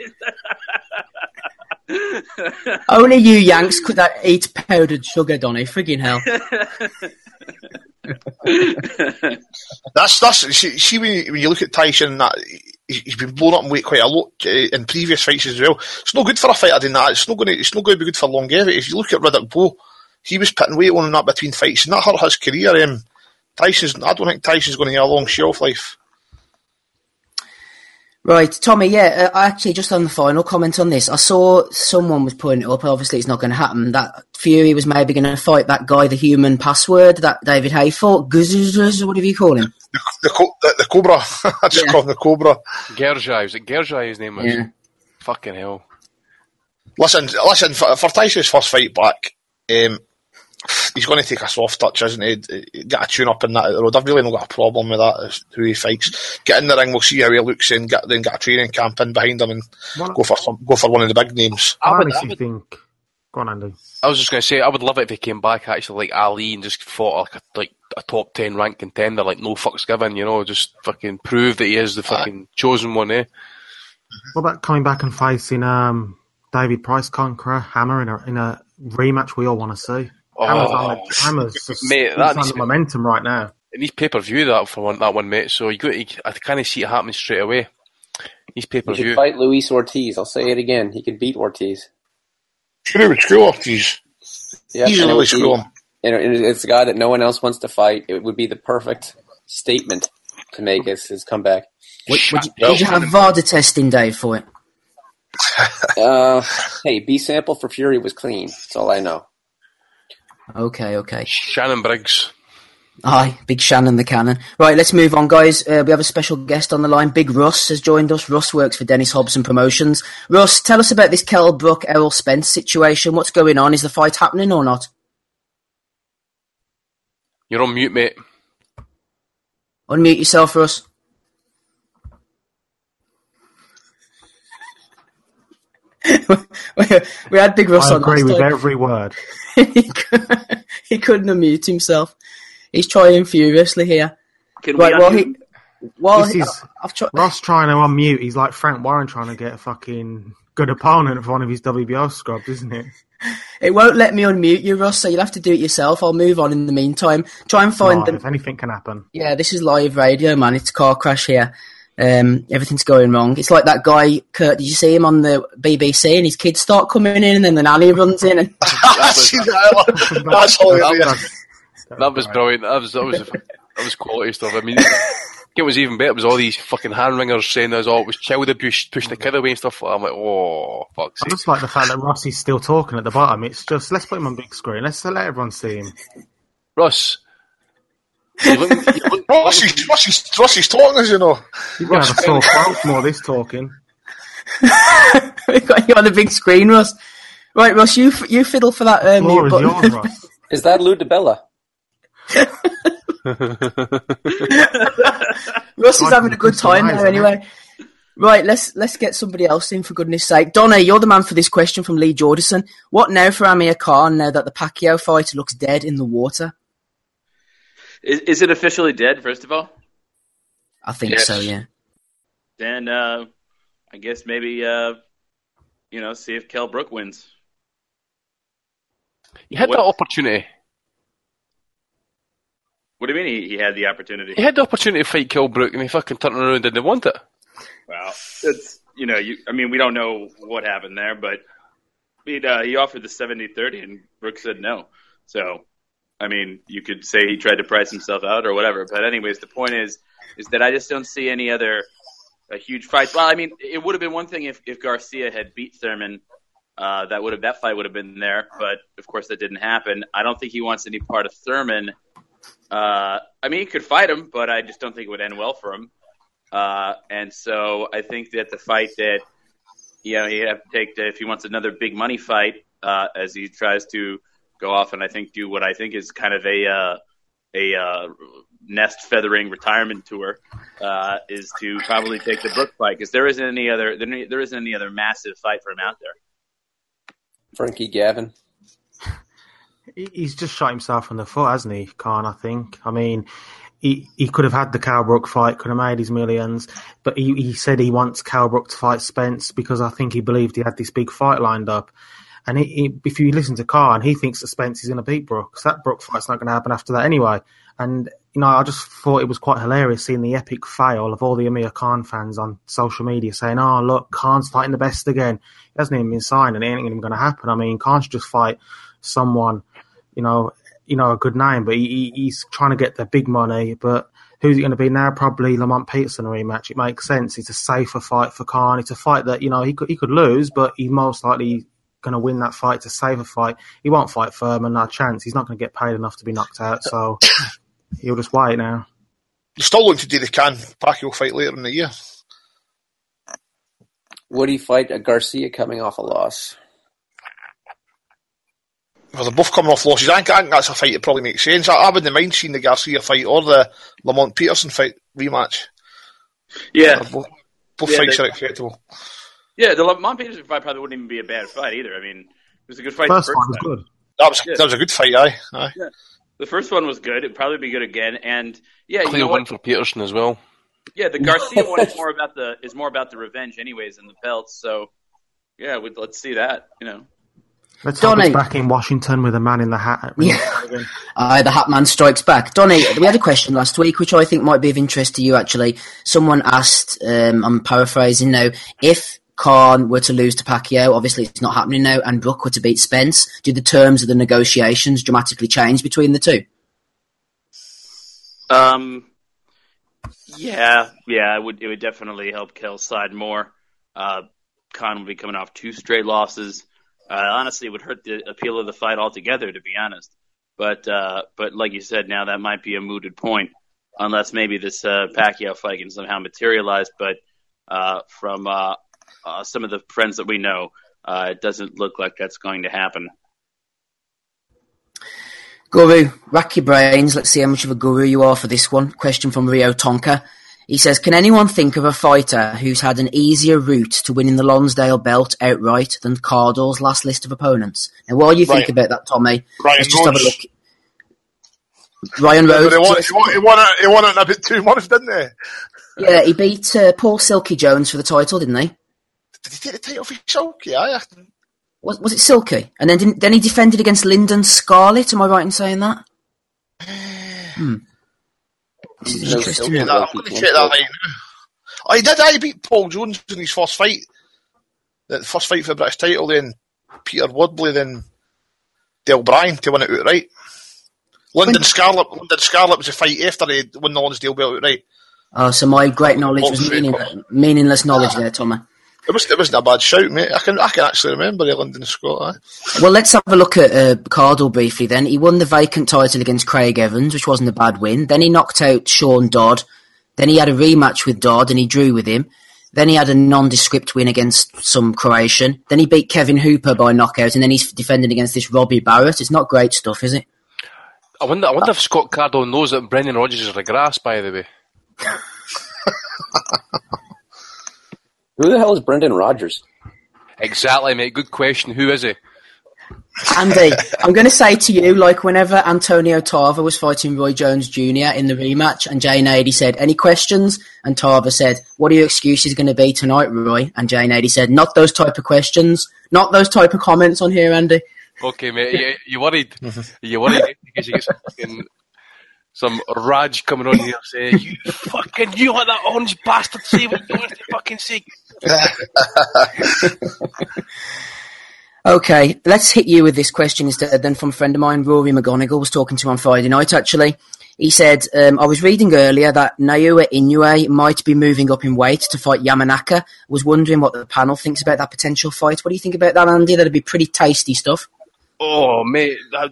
Only you Yanks could eat powdered sugar, Donny. Friggin' hell. That's see when you look at Tyson, that he's been blown up in weight quite a lot in previous fights as well. It's not good for a fighter doing that. It's not going to be good for longevity. If you look at Riddick Bowe, he was putting weight on and that between fights, and that hurt his career. I don't think Tyson's going to get a long shelf life. Right, Tommy, yeah, actually, just on the final comment on this, I saw someone was putting it up, obviously it's not going to happen, that Fury was maybe going to fight that guy, the human password, that David Haye fought, whatever you call him. The Cobra. I just call him the Cobra. Gerjai, was it Gerjai his name was? Yeah. Fucking hell. Listen, for Tyson's first fight back, he's going to take a soft touch, isn't he? Get a tune-up in that road. I've really not got a problem with that, who he fights. Get in the ring, we'll see how he looks, and get a training camp in behind him and go for one of the big names. I would think... Go on, Andy. I was just going to say, I would love it if he came back actually like Ali and just fought like a top 10 ranked contender, like no fucks given, just fucking prove that he is the fucking chosen one, eh? What about coming back and facing David Price Conqueror, Hammer in a rematch we all want to see? Hammer's just mate, that's the momentum right now. It needs pay-per-view that one, mate. So I kind of see it happening straight away. He's pay-per-view. He could fight Luis Ortiz. I'll say it again. He could beat Ortiz. Screw Ortiz. Yeah, easily screw him. it's a guy that no one else wants to fight. It would be the perfect statement to make his comeback. Did you have VADA testing, Dave, for it? Hey, B sample for Fury was clean. That's all I know. Okay. Shannon Briggs. Aye, Big Shannon the Cannon. Right, let's move on, guys. We have a special guest on the line. Big Russ has joined us. Russ works for Dennis Hobson Promotions. Russ, tell us about this Kell Brook, Errol Spence situation. What's going on? Is the fight happening or not? You're on mute, mate. Unmute yourself, Russ. We had Big Russ on. I agree with every word. He couldn't unmute himself. He's trying furiously here. Ross trying to unmute. He's like Frank Warren trying to get a fucking good opponent for one of his WBO scrubs, isn't it? It won't let me unmute you, Ross, so you'll have to do it yourself. I'll move on in the meantime. Try and find them. If anything can happen. Yeah, this is live radio, man. It's a car crash here. Everything's going wrong. It's like that guy, Kurt, did you see him on the BBC and his kids start coming in and then the nanny runs in? And That's hilarious. That was brilliant. That was quality stuff. I mean, it was even better. It was all these fucking hand ringers saying there's all it was child abuse, pushing the kid away and stuff. I'm like, oh, fuck's sake. I just like the fact that Rossi's still talking at the bottom. It's just, let's put him on big screen. Let's let everyone see him. Russ. Rossi's talking, as you know. You're going to have a sore throat from all this talking. We got you on the big screen, Russ. Right, Russ, you fiddle for that mute button. Yours, Russ. Is that Lou DiBella? Russ is having a good time there anyway. Right, let's get somebody else in, for goodness sake. Donna, you're the man for this question from Lee Jordison. What now for Amir Khan now that the Pacquiao fight looks dead in the water? Is it officially dead, first of all? I think so, yeah. Then I guess maybe see if Kell Brook wins. He had that opportunity. What do you mean he had the opportunity? He had the opportunity to fight Kell Brook and he fucking turned around and didn't want it. Well, it's we don't know what happened there, but he offered the 70-30 and Brook said no. So, I mean, you could say he tried to price himself out or whatever. But anyways, the point is that I just don't see any other huge fights. Well, I mean, it would have been one thing if Garcia had beat Thurman. That fight would have been there, but of course that didn't happen. I don't think he wants any part of Thurman. I mean, he could fight him, but I just don't think it would end well for him. And so I think that the fight that he'd have to take if he wants another big money fight, as he tries to go off and I think do what I think is kind of a nest feathering retirement tour, is to probably take the Brook fight because there isn't any other massive fight for him out there. Frankie Gavin. He's just shot himself in the foot, hasn't he, Khan, I think? I mean, he could have had the Kell Brook fight, could have made his millions, but he said he wants Kell Brook to fight Spence because I think he believed he had this big fight lined up. And if you listen to Khan, he thinks that Spence is going to beat Brook, because that Brook fight's not going to happen after that anyway. And, I just thought it was quite hilarious seeing the epic fail of all the Amir Khan fans on social media saying, oh, look, Khan's fighting the best again. He hasn't even been signed and it ain't even going to happen. I mean, Khan should just fight someone, a good name, but he's trying to get the big money. But who's it going to be now? Probably Lamont Peterson rematch. It makes sense. It's a safer fight for Khan. It's a fight that, he could lose, but he's most likely going to win that fight. It's a safer fight. He won't fight Furman, no chance. He's not going to get paid enough to be knocked out, so he'll just wait now. You're still looking to do the Pacquiao fight later in the year. Would he fight a Garcia coming off a loss? Well, they're both coming off losses. I think that's a fight that probably makes sense. I wouldn't mind seeing the Garcia fight or the Lamont Peterson fight rematch. Yeah. Both fights are acceptable. Yeah, the Lamont Peterson fight probably wouldn't even be a bad fight either. I mean, it was a good fight. First one was good. That was a good fight, aye. Yeah. The first one was good. It'd probably be good again. And yeah, clear win for Peterson as well. Yeah, the Garcia one is more about the revenge, anyways, than the belts. So yeah, let's see that. Let's hope he's back in Washington with a man in the hat. The Hat Man strikes back. Donny, we had a question last week, which I think might be of interest to you, actually. Someone asked, I'm paraphrasing now, if Khan were to lose to Pacquiao, obviously it's not happening now, and Brook were to beat Spence, do the terms of the negotiations dramatically change between the two? Yeah, it would definitely help Kell's side more. Khan would be coming off 2 straight losses. Honestly, it would hurt the appeal of the fight altogether, to be honest. But like you said, now that might be a mooted point, unless maybe this Pacquiao fight can somehow materialize. But from some of the friends that we know, it doesn't look like that's going to happen. Guru, rack your brains. Let's see how much of a guru you are for this one. Question from Rio Tonka. He says, can anyone think of a fighter who's had an easier route to winning the Lonsdale belt outright than Cardle's last list of opponents? And while you think about that, Tommy, let's just have a look. Ryan Rhodes. He won it in about 2 months, didn't he? Yeah, he beat Paul Silky Jones for the title, didn't he? Did he take the title for Silky? Was it Silky? And then he defended against Lyndon Scarlett, am I right in saying that? I'm going to check that right now. He did. He beat Paul Jones in his first fight. The first fight for the British title, then Peter Woodley, then Del Bryan to win it outright. Lyndon Scarlett was a fight after he won the Lonsdale belt outright. Oh, so my great knowledge was meaningless knowledge there, Tommy. It wasn't a bad shout, mate. I can actually remember the Lyndon Scott. Well, let's have a look at Cardle briefly then. He won the vacant title against Craig Evans, which wasn't a bad win. Then he knocked out Sean Dodd. Then he had a rematch with Dodd and he drew with him. Then he had a nondescript win against some Croatian. Then he beat Kevin Hooper by knockout, and then he's defending against this Robbie Barrett. It's not great stuff, is it? I wonder if Scott Cardle knows that Brendan Rodgers is regressed, by the way. Who the hell is Brendan Rodgers? Exactly, mate. Good question. Who is he? Andy, I'm going to say to you, like whenever Antonio Tarver was fighting Roy Jones Jr. in the rematch and Jay Nady said, any questions? And Tarver said, what are your excuses going to be tonight, Roy? And Jay Nady said, not those type of questions, not those type of comments on here, Andy. Okay, mate. You worried? You worried because you get some Raj coming on here saying, you let that orange bastard say what you want to fucking say. Okay, let's hit you with this question instead then from a friend of mine, Rory McGonigal, was talking to on Friday night actually. He said, I was reading earlier that Naoya Inoue might be moving up in weight to fight Yamanaka. I was wondering what the panel thinks about that potential fight. What do you think about that, Andy? That'd be pretty tasty stuff. Oh, mate, I'm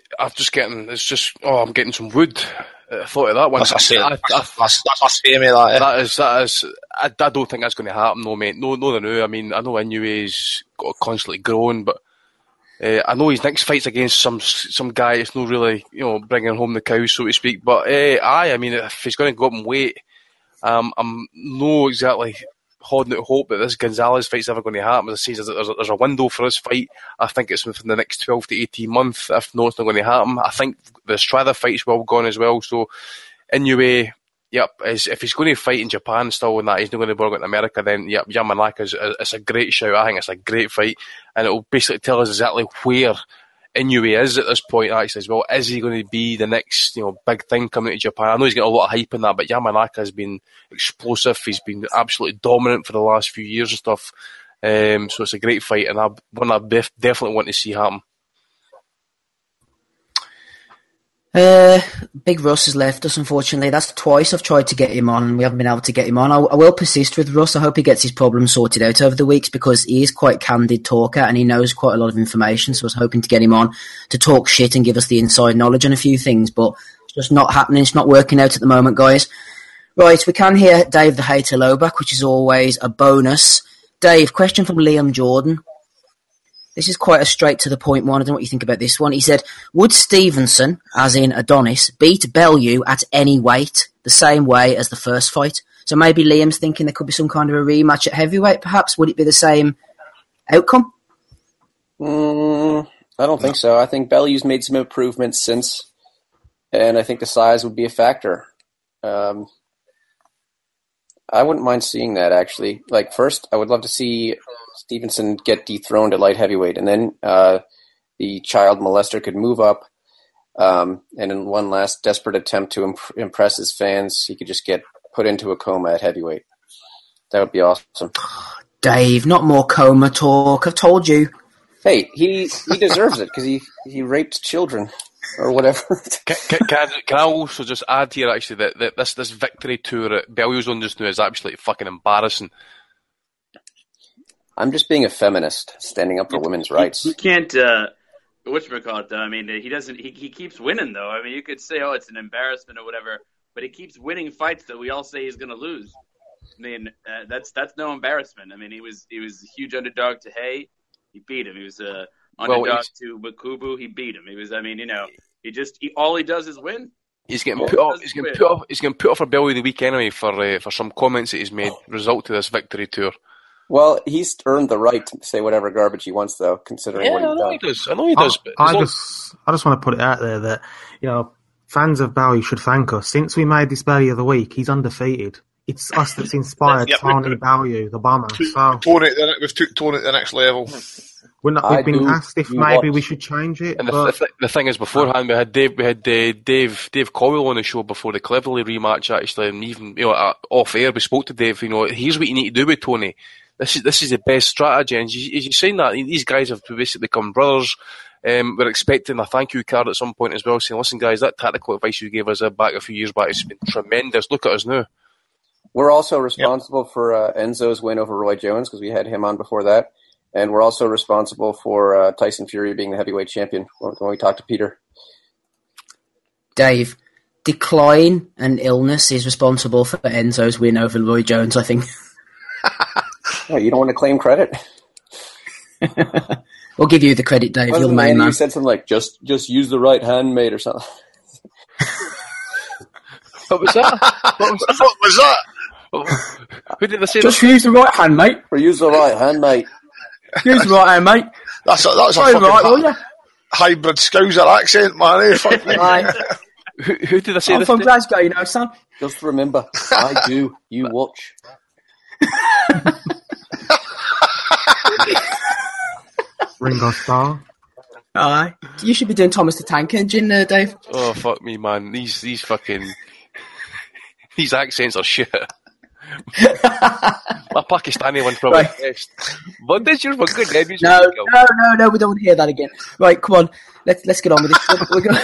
getting some wood. I thought of that one. That's a shame, mate. That is. I don't think that's going to happen, no, mate. No, I mean, I know Inoue's constantly growing, but I know his next fight's against some guy that's not really, bringing home the cow, so to speak. But I mean, if he's going to go up in weight, I'm no exactly holding out hope that this Gonzalez fight's ever going to happen. As I say, there's a window for this fight. I think it's within the next 12 to 18 months. If no, it's not going to happen. I think the Strada fight's well gone as well. So, Inoue, if he's going to fight in Japan still and that, he's not going to work in America, then, Yamanaka it's a great shout. I think it's a great fight. And it will basically tell us exactly where Inoue is at this point, actually, as well. Is he going to be the next, big thing coming to Japan? I know he's got a lot of hype in that, but Yamanaka has been explosive. He's been absolutely dominant for the last few years and stuff. So it's a great fight, and one I definitely want to see happen. Big Russ has left us, unfortunately. That's twice I've tried to get him on and we haven't been able to get him on. I will persist with Russ. I hope he gets his problems sorted out over the weeks because he is quite a candid talker and he knows quite a lot of information, so I was hoping to get him on to talk shit and give us the inside knowledge on a few things, but it's just not happening. It's not working out at the moment, guys. Right, we can hear Dave the Hater Loback, which is always a bonus. Dave, question from Liam Jordan. This is quite a straight-to-the-point one. I don't know what you think about this one. He said, would Stevenson, as in Adonis, beat Bellew at any weight, the same way as the first fight? So maybe Liam's thinking there could be some kind of a rematch at heavyweight, perhaps? Would it be the same outcome? I don't think so. I think Bellew's made some improvements since, and I think the size would be a factor. I wouldn't mind seeing that, actually. Like, first, I would love to see Stevenson get dethroned at light heavyweight, and then the child molester could move up, and in one last desperate attempt to impress his fans, he could just get put into a coma at heavyweight. That would be awesome. Dave, not more coma talk. I've told you. Hey, he deserves it because he raped children or whatever. Can I also just add here actually that this victory tour that Bellio's on just now is absolutely fucking embarrassing. I'm just being a feminist, standing up for women's rights. You can't, whatchamacallit, though. I mean, he keeps winning, though. I mean, you could say, oh, it's an embarrassment or whatever, but he keeps winning fights that we all say he's going to lose. I mean, that's no embarrassment. I mean, he was a huge underdog to Hay. He beat him. He was a underdog to Makubu. He beat him. All he does is win. He's getting put off. He's getting put off for Bellio the week anyway for some comments that he's made result to this victory tour. Well, he's earned the right to say whatever garbage he wants, though, considering what he's done. I know he does. But I just want to put it out there that, fans of Bellio should thank us. Since we made this Bellio of the week, he's undefeated. It's us that's inspired Tony Bellio, the bomber. We've took Tony at the next level. We've been asked if maybe we should change it. And the thing is, beforehand we had Dave Caldwell on the show before the Cleverly rematch actually, and even off air we spoke to Dave. Here's what you need to do with Tony. This is the best strategy, and as you're saying that these guys have basically become brothers. We're expecting a thank you card at some point as well, saying, "Listen, guys, that tactical advice you gave us back a few years back has been tremendous. Look at us now." We're also responsible for Enzo's win over Roy Jones because we had him on before that, and we're also responsible for Tyson Fury being the heavyweight champion when we talked to Peter. Dave, decline and illness is responsible for Enzo's win over Roy Jones, I think. Oh, you don't want to claim credit? We'll give you the credit, Dave. You're the main man. You said something like, just use the right hand, mate, or something. What was that? What was that? Who did they say? Just use the right hand, mate. Or use the right hand, mate. Use the right hand, mate. That's a fucking hybrid Scouser accent, man. Fuck me. Who did I say? I'm from Glasgow, son. Just remember, I do, you watch. Ringo Starr. Aye. You should be doing Thomas the Tank Engine there, Dave. Oh, fuck me, man. These fucking... These accents are shit. My Pakistani one's probably best. But this year's good, Ed. No, we don't want to hear that again. Right, come on. Let's get on with this. We're going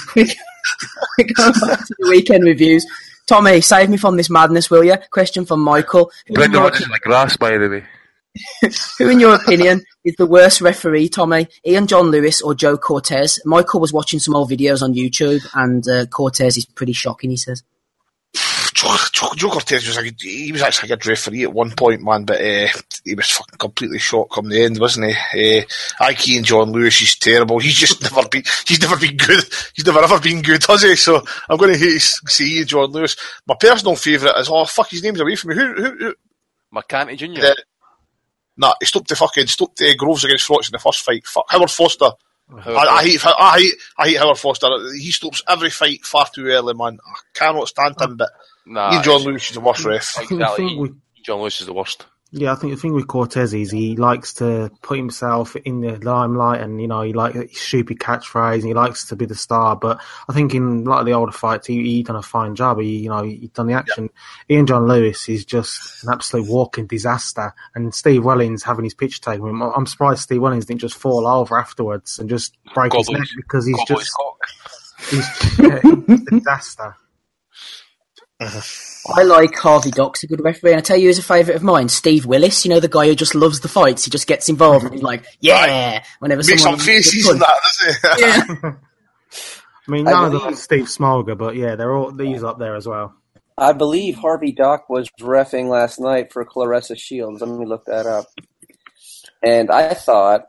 back to the weekend reviews. Tommy, save me from this madness, will you? Question from Michael. Brendan Rodgers in the grass, by the way. Who, in your opinion, is the worst referee, Tommy? Ian John Lewis or Joe Cortez? Michael was watching some old videos on YouTube, and Cortez is pretty shocking, he says. Joe Cortez was actually a good referee at one point, man, but he was fucking completely shot come the end, wasn't he? Ian John Lewis is terrible. He's never been good. He's never ever been good, has he? So I'm going to hate to see Ian John Lewis. My personal favourite is, his name's away from me. Who? McCanty Jr. Nah, he stopped Groves against Frotz in the first fight. Fuck, Howard Foster. I hate Howard Foster. He stops every fight far too early, man. I cannot stand him, but Ian John Lewis is the worst ref. Exactly. John Lewis is the worst. Yeah, I think the thing with Cortez is he likes to put himself in the limelight, and he likes his stupid catchphrase, and he likes to be the star. But I think in a lot of the older fights, he done a fine job. He done the action. Yeah. Ian John Lewis is just an absolute walking disaster, and Steve Wellings having his pitch taken with him. I'm surprised Steve Wellings didn't just fall over afterwards and just break his neck, because he's a disaster. I like Harvey Dock's a good referee, and I tell you, who's a favourite of mine, Steve Willis. The guy who just loves the fights. He just gets involved and he's like, yeah, whenever makes some faces and that, doesn't he? Yeah. I mean, none of them Steve Smolga, but yeah, they're all these up there as well. I believe Harvey Dock was reffing last night for Claressa Shields. Let me look that up. And I thought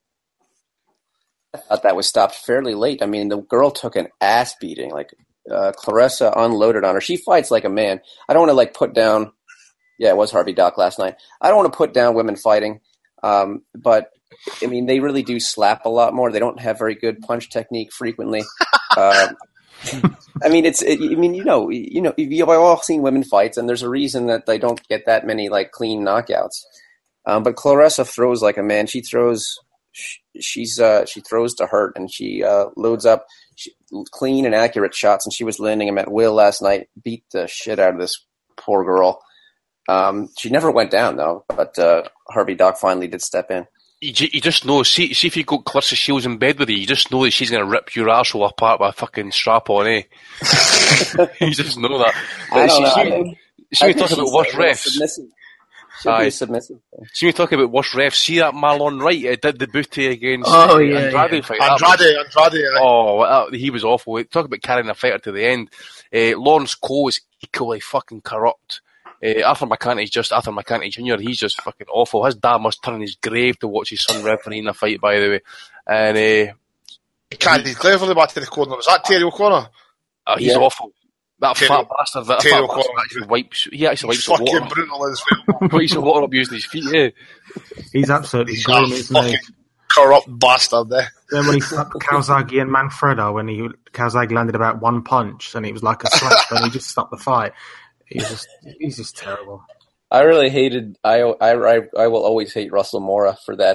that was stopped fairly late. I mean, the girl took an ass beating, Claressa unloaded on her. She fights like a man. I don't want to put down. Yeah, it was Harvey Dock last night. I don't want to put down women fighting, but I mean they really do slap a lot more. They don't have very good punch technique frequently. I mean you've all seen women fights, and there's a reason that they don't get that many clean knockouts. But Claressa throws like a man. She throws. She throws to hurt, and she loads up clean and accurate shots, and she was landing them at will last night. Beat the shit out of this poor girl. She never went down though, but Harvey Dock finally did step in. You just know, see if you got Clarissa Shields in bed with you just know that she's going to rip your arsehole apart with a fucking strap on, eh? You just know that. I don't know. See me talking about worst refs. She'll be submissive. See me talking about worst refs. See that Marlon Wright did the booty against Andrade fight. Andrade. Oh, he was awful. Talk about carrying a fighter to the end. Lawrence Cole is equally fucking corrupt. Arthur McCanty Jr., he's just fucking awful. His dad must turn in his grave to watch his son refereeing the fight, by the way. And he carried cleverly back to the corner. Was that Terry O'Connor? He's awful. That fat bastard. That Terry fat bastard actually wipes the water. Fucking brutal as well. Wipes the water up using his feet, yeah. He's absolutely grim, isn't he? Corrupt bastard there. Then when he slapped Calzaghe and Manfredo, Calzaghe landed about one punch and it was like a slap and he just stopped the fight. He's just terrible. I really hated. I will always hate Russell Mora for that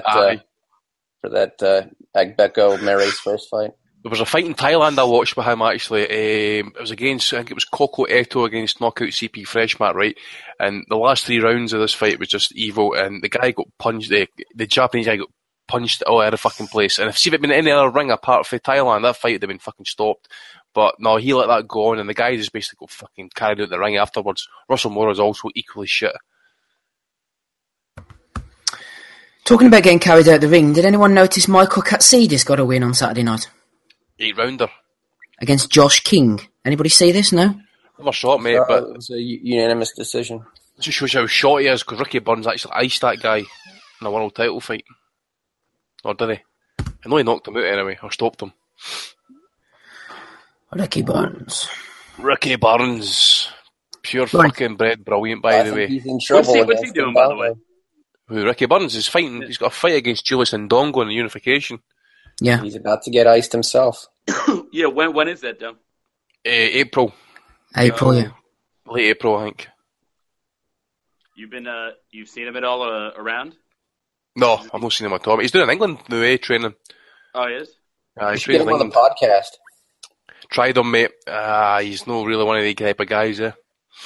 Agbeko Mary's first fight. There was a fight in Thailand I watched with him actually. It was against, I think it was Koko Eto against Knockout CP Freshmat, right? And the last 3 rounds of this fight was just evil, and the guy got punched. The Japanese guy got punched all over the fucking place. And if it had been any other ring apart from Thailand, that fight would have been fucking stopped. But no, he let that go on, and the guy just basically got fucking carried out the ring afterwards. Russell Mora is also equally shit. Talking about getting carried out the ring, did anyone notice Michael Katsidis got a win on Saturday night? 8-rounder. Against Josh King. Anybody see this, no? Never saw it, mate, but it was a unanimous decision. It just shows how short he is, because Ricky Burns actually iced that guy in a world title fight. Or did he? I know he knocked him out anyway, or stopped him. Ricky Burns. Pure fucking bred brilliant, by the way. He's in trouble. What's he doing, by the way? Who, Ricky Burns is fighting. He's got a fight against Julius Ndongo in the unification. Yeah. He's about to get iced himself. Yeah, when is that, Dom? April. Yeah. Late April, I think. You've seen him at all around? No, I've not seen him at all. He's doing in England now, training. Oh, he is? He's Get him on the podcast. Tried him, mate. He's not really one of the type of guys, eh?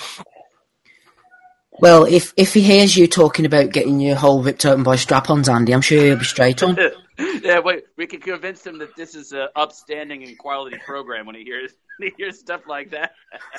Well, if he hears you talking about getting your hole ripped open by strap-ons, Andy, I'm sure he'll be straight on. Yeah, wait, we can convince him that this is an upstanding and quality program when he hears stuff like that.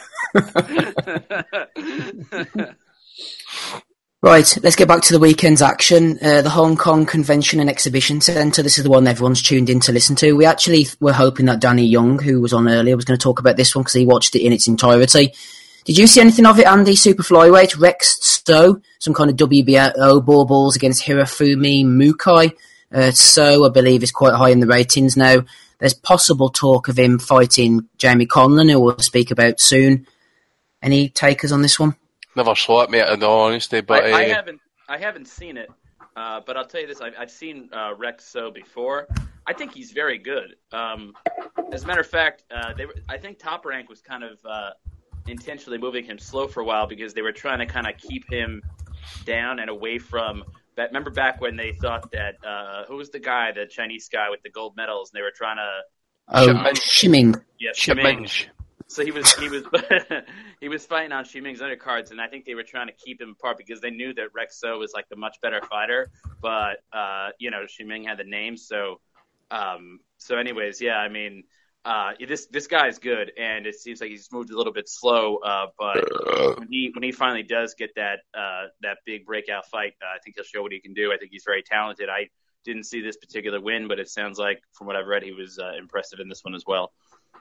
Right, let's get back to the weekend's action. The Hong Kong Convention and Exhibition Centre. This is the one everyone's tuned in to listen to. We actually were hoping that Danny Young, who was on earlier, was going to talk about this one because he watched it in its entirety. Did you see anything of it, Andy? Super flyweight, Rex Stowe, some kind of WBO baubles against Hirofumi Mukai. So, I believe, is quite high in the ratings now. There's possible talk of him fighting Jamie Conlan, who we'll speak about soon. Any takers on this one? Never saw it, mate, in all honesty. But I haven't seen it, but I'll tell you this: I've seen Rex So before. I think he's very good. As a matter of fact, I think Top Rank was kind of intentionally moving him slow for a while because they were trying to kind of keep him down and away from. Remember back when they thought that who was the guy, the Chinese guy with the gold medals, and they were trying to Shiming. Yeah, Shiming. So he was he was fighting on Shiming's undercards, and I think they were trying to keep him apart because they knew that Rex So was like the much better fighter, but Shiming had the name. So anyways, yeah, I mean, this guy's good, and it seems like he's moved a little bit slow, but when he finally does get that big breakout fight, I think he'll show what he can do. I think he's very talented. I didn't see this particular win, but it sounds like from what I've read, he was impressive in this one as well.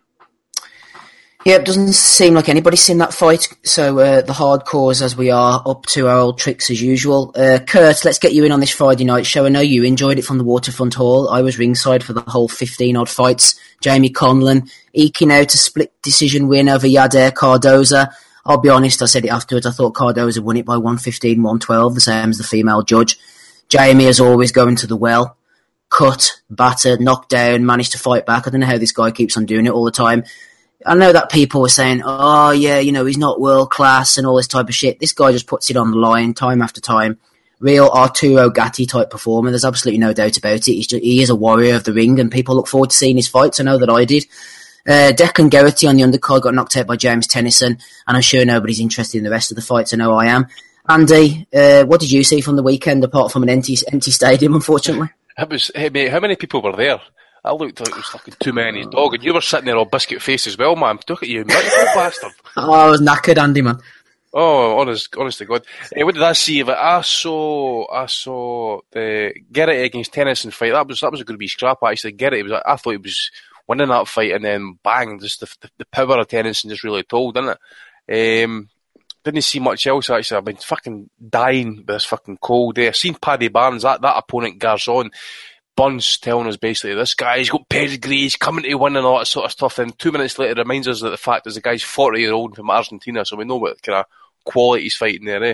Yeah, it doesn't seem like anybody's seen that fight, so the hardcores, as we are, up to our old tricks as usual. Kurt, let's get you in on this Friday night show. I know you enjoyed it from the Waterfront Hall. I was ringside for the whole 15-odd fights. Jamie Conlan eking out a split decision win over Yader Cardoza. I'll be honest, I said it afterwards, I thought Cardoza won it by 115-112, the same as the female judge. Jamie, as always, going to the well. Cut, battered, knocked down, managed to fight back. I don't know how this guy keeps on doing it all the time. I know that people were saying, oh, yeah, he's not world class and all this type of shit. This guy just puts it on the line time after time. Real Arturo Gatti type performer. There's absolutely no doubt about it. He is a warrior of the ring, and people look forward to seeing his fights. I know that I did. Declan Geraghty on the undercard got knocked out by James Tennyson, and I'm sure nobody's interested in the rest of the fights. I know I am. Andy, what did you see from the weekend apart from an empty stadium, unfortunately? Hey mate, how many people were there? I looked like it was fucking too many dog, and you were sitting there all biscuit face as well, man. Look at you, bastard. Oh, I was knackered, Andy, man. Oh, honest to God. What did I see? I saw the Garrett against Tennyson fight. That was a good wee scrap, actually. Garrett, I thought he was winning that fight, and then bang, just the power of Tennyson just really told, didn't it? Didn't see much else, actually. I've been fucking dying with this fucking cold day. I've seen Paddy Barnes, that opponent Garzon. Burns telling us basically this guy's got pedigree, he's coming to win and all that sort of stuff. Then 2 minutes later, it reminds us that the fact is the guy's 40-year-old from Argentina, so we know what kind of quality he's fighting there.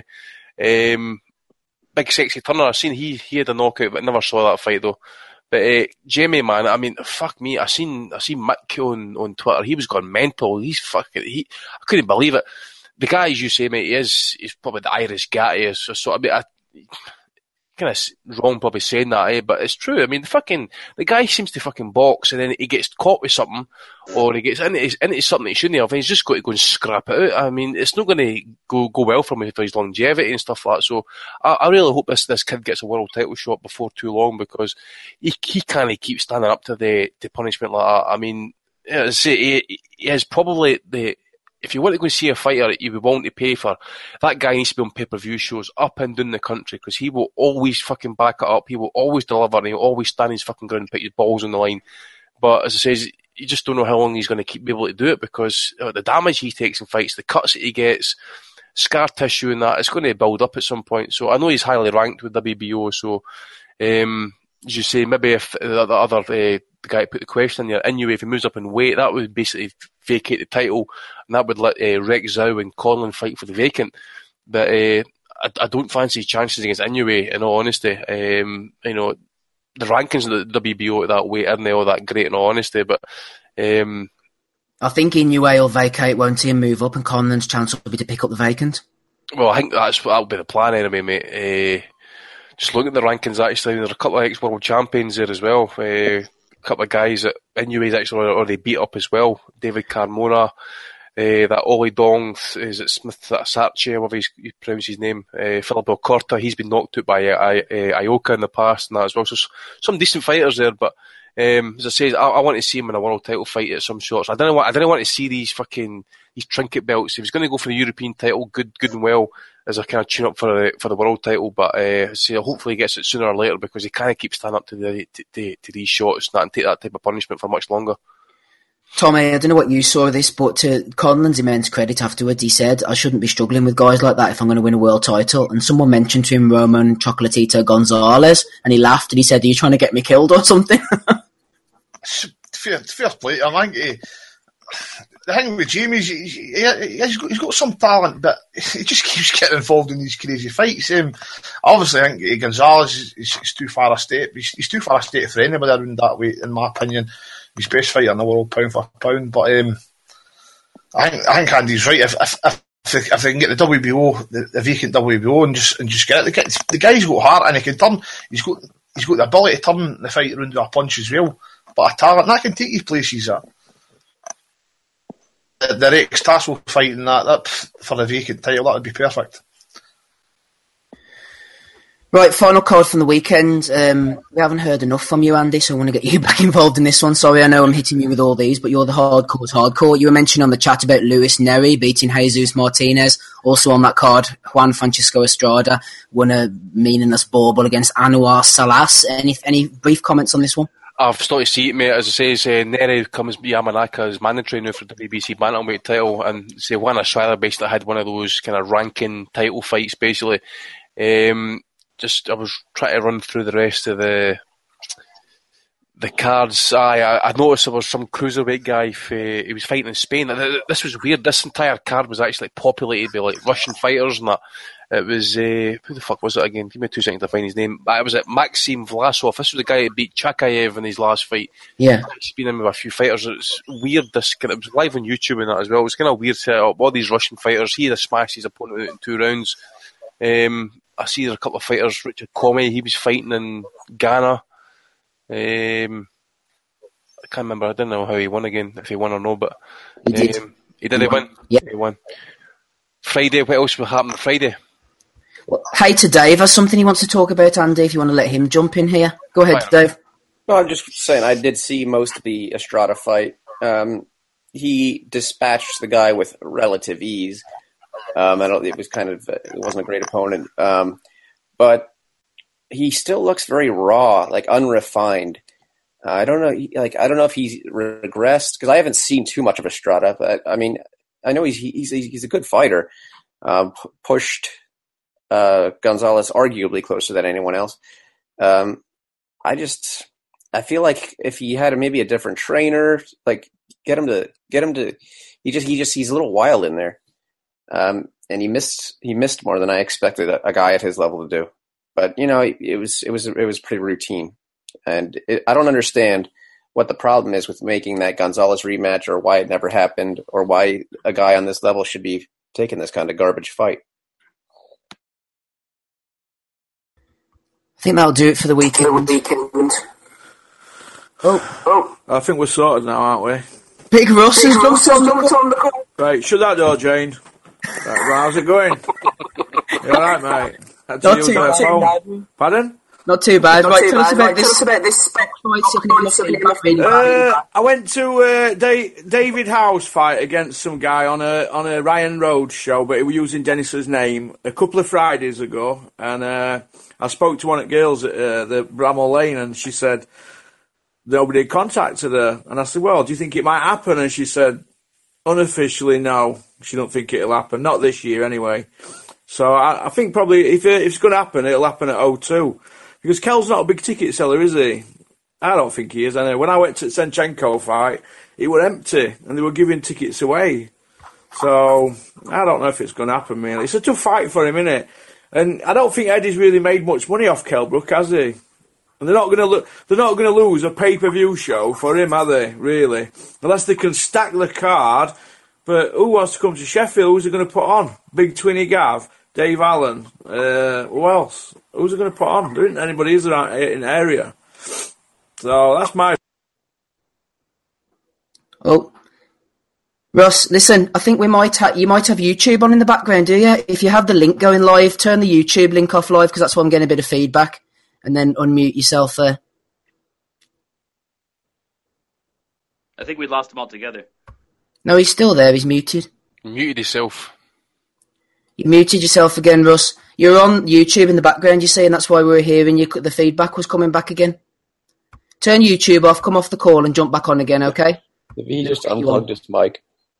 Big sexy Turner, I seen he had a knockout, but never saw that fight though. But Jamie, man, I mean, fuck me, I seen Mick on Twitter. He was going mental. I couldn't believe it. The guy, as you say, mate, he's probably the Irish Gatti. So I mean, kind of wrong probably saying that, but it's true. I mean, the guy seems to fucking box, and then he gets caught with something, or he gets into something he shouldn't have, and he's just got to go and scrap it out. I mean, it's not going to go well for him for his longevity and stuff like that. So I really hope this kid gets a world title shot before too long, because he can't keep standing up to the punishment like that. I mean, as I say, he is probably if you want to go and see a fighter you would want to pay for, that guy needs to be on pay-per-view shows up and down the country, because he will always fucking back it up, he will always deliver, and he'll always stand his fucking ground and put his balls on the line. But as I say, you just don't know how long he's going to be able to do it, because the damage he takes in fights, the cuts that he gets, scar tissue and that, it's going to build up at some point. So I know he's highly ranked with WBO, so as you say, maybe if the other the guy put the question in there, Inoue, if he moves up in weight, that would basically vacate the title, and that would let Rex Zhao and Conlan fight for the vacant. But I don't fancy his chances against Inoue, in all honesty. The rankings of the WBO at that weight aren't all that great, in all honesty. But I think Inoue will vacate, won't he, and move up, and Conlan's chance will be to pick up the vacant. Well, I think that'll be the plan anyway, mate. Just looking at the rankings, actually, there's a couple of ex-world champions there as well. A couple of guys that Inoue's actually already beat up as well. David Carmona, that Oli Dong, is it Smith Sarche, however you pronounce his name, Philip Alcorta, he's been knocked out by Ioka in the past and that as well. So some decent fighters there, but as I say, I want to see him in a world title fight at some shots. I didn't want to see these trinket belts. If he was going to go for the European title, good and well, as a kind of tune up for the world title. But hopefully he gets it sooner or later, because he can't keep standing up to these shots and take that type of punishment for much longer. Tommy, I don't know what you saw of this, but to Conlan's immense credit afterwards, he said, I shouldn't be struggling with guys like that if I'm going to win a world title. And someone mentioned to him Roman Chocolatito Gonzalez, and he laughed and he said, are you trying to get me killed or something? Fair play. I think the thing with Jamie is he's got some talent, but he just keeps getting involved in these crazy fights. Obviously, I think Gonzalez is too far a step. He's too far a step for anybody around that weight, in my opinion. He's best fighter in the world, pound for pound. But I think Andy's right. If they can get the WBO, the vacant WBO, and just get it, the guy's got heart and he can turn. He's got the ability to turn the fight around with a punch as well. But a talent that can take you places. The Rex Tassel fighting that for the vacant title, that would be perfect. Right, final card from the weekend. We haven't heard enough from you, Andy, so I want to get you back involved in this one. Sorry, I know I'm hitting you with all these, but you're the hardcore. You were mentioning on the chat about Luis Neri beating Jesus Martinez. Also on that card, Juan Francisco Estrada won a meaningless bauble against Anwar Salas. Any brief comments on this one? I've started to see it, mate. As I say, Neri comes Yamanaka as mandatory now for the WBC bantamweight title, and say Juan Estrada basically had one of those kind of ranking title fights, basically. I was trying to run through the rest of the cards. I noticed there was some cruiserweight guy. He was fighting in Spain. This was weird. This entire card was actually populated by like Russian fighters and that. It was who the fuck was it again? Give me 2 seconds to find his name. It was Maxim Vlasov. This was the guy that beat Chakayev in his last fight. Yeah, he's been in with a few fighters. It's weird. It was live on YouTube and that as well. It was kind of weird setup. All these Russian fighters. He had smashed his opponent out in 2 rounds. I see there's a couple of fighters. Richard Comey, he was fighting in Ghana. I can't remember. I don't know how he won again, if he won or no, but he did. He win? Yeah. He won. Friday, what else will happen Friday? Hey, to Dave has something he wants to talk about, Andy, if you want to let him jump in here. Go ahead, Dave. No, I'm just saying I did see most of the Estrada fight. He dispatched the guy with relative ease. It wasn't a great opponent. But he still looks very raw, like unrefined. I don't know if he's regressed, because I haven't seen too much of Estrada, but I mean, I know he's a good fighter. Pushed Gonzalez arguably closer than anyone else. I feel like if he had maybe a different trainer, like get him to he's a little wild in there. And he missed more than I expected a guy at his level to do. But it was pretty routine, and I don't understand what the problem is with making that Gonzalez rematch, or why it never happened, or why a guy on this level should be taking this kind of garbage fight. I think that'll do it for the weekend. Oh, I think we're sorted now, aren't we? Big Russ has jumped on the call. Right, shut that door, Jane. Right, how's it going? You alright, mate? Not too bad. Pardon? Not too bad. Right, tell us about this. I went to David Howe's fight against some guy on a Ryan Rhodes show, but he was using Dennis's name a couple of Fridays ago, and I spoke to one of the girls at the Bramall Lane, and she said nobody contacted her, and I said, well, do you think it might happen? And she said, unofficially, no, she don't think it'll happen, not this year anyway. So I think probably if it's going to happen, it'll happen at O2. Because Kel's not a big ticket seller, is he? I don't think he is. Anyway, when I went to the Senchenko fight, it was empty, and they were giving tickets away. So I don't know if it's going to happen, really. It's a tough fight for him, isn't it? And I don't think Eddie's really made much money off Kell Brook, has he? And they're not going to lose a pay-per-view show for him, are they? Really, unless they can stack the card. But who wants to come to Sheffield? Who's they going to put on? Big Twinny Gav, Dave Allen. Who else? Who's they going to put on? There isn't anybody is around in the area. So that's my. Oh, Russ, listen. I think you might have YouTube on in the background, do you? If you have the link going live, turn the YouTube link off live, because that's why I'm getting a bit of feedback. And then unmute yourself there. I think we lost him altogether. No, he's still there. He's muted. He muted himself. You muted yourself again, Russ. You're on YouTube in the background, you see, and that's why we were hearing you. The feedback was coming back again. Turn YouTube off, come off the call, and jump back on again, okay? He just unplugged his mic.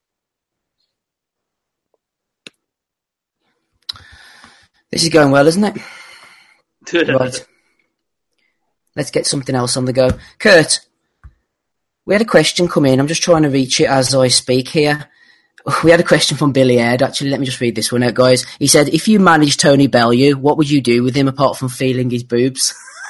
This is going well, isn't it? Right. Let's get something else on the go. Kurt, we had a question come in. I'm just trying to reach it as I speak here. We had a question from Billy Aird. Actually, let me just read this one out, guys. He said, if you managed Tony Bellew, what would you do with him apart from feeling his boobs?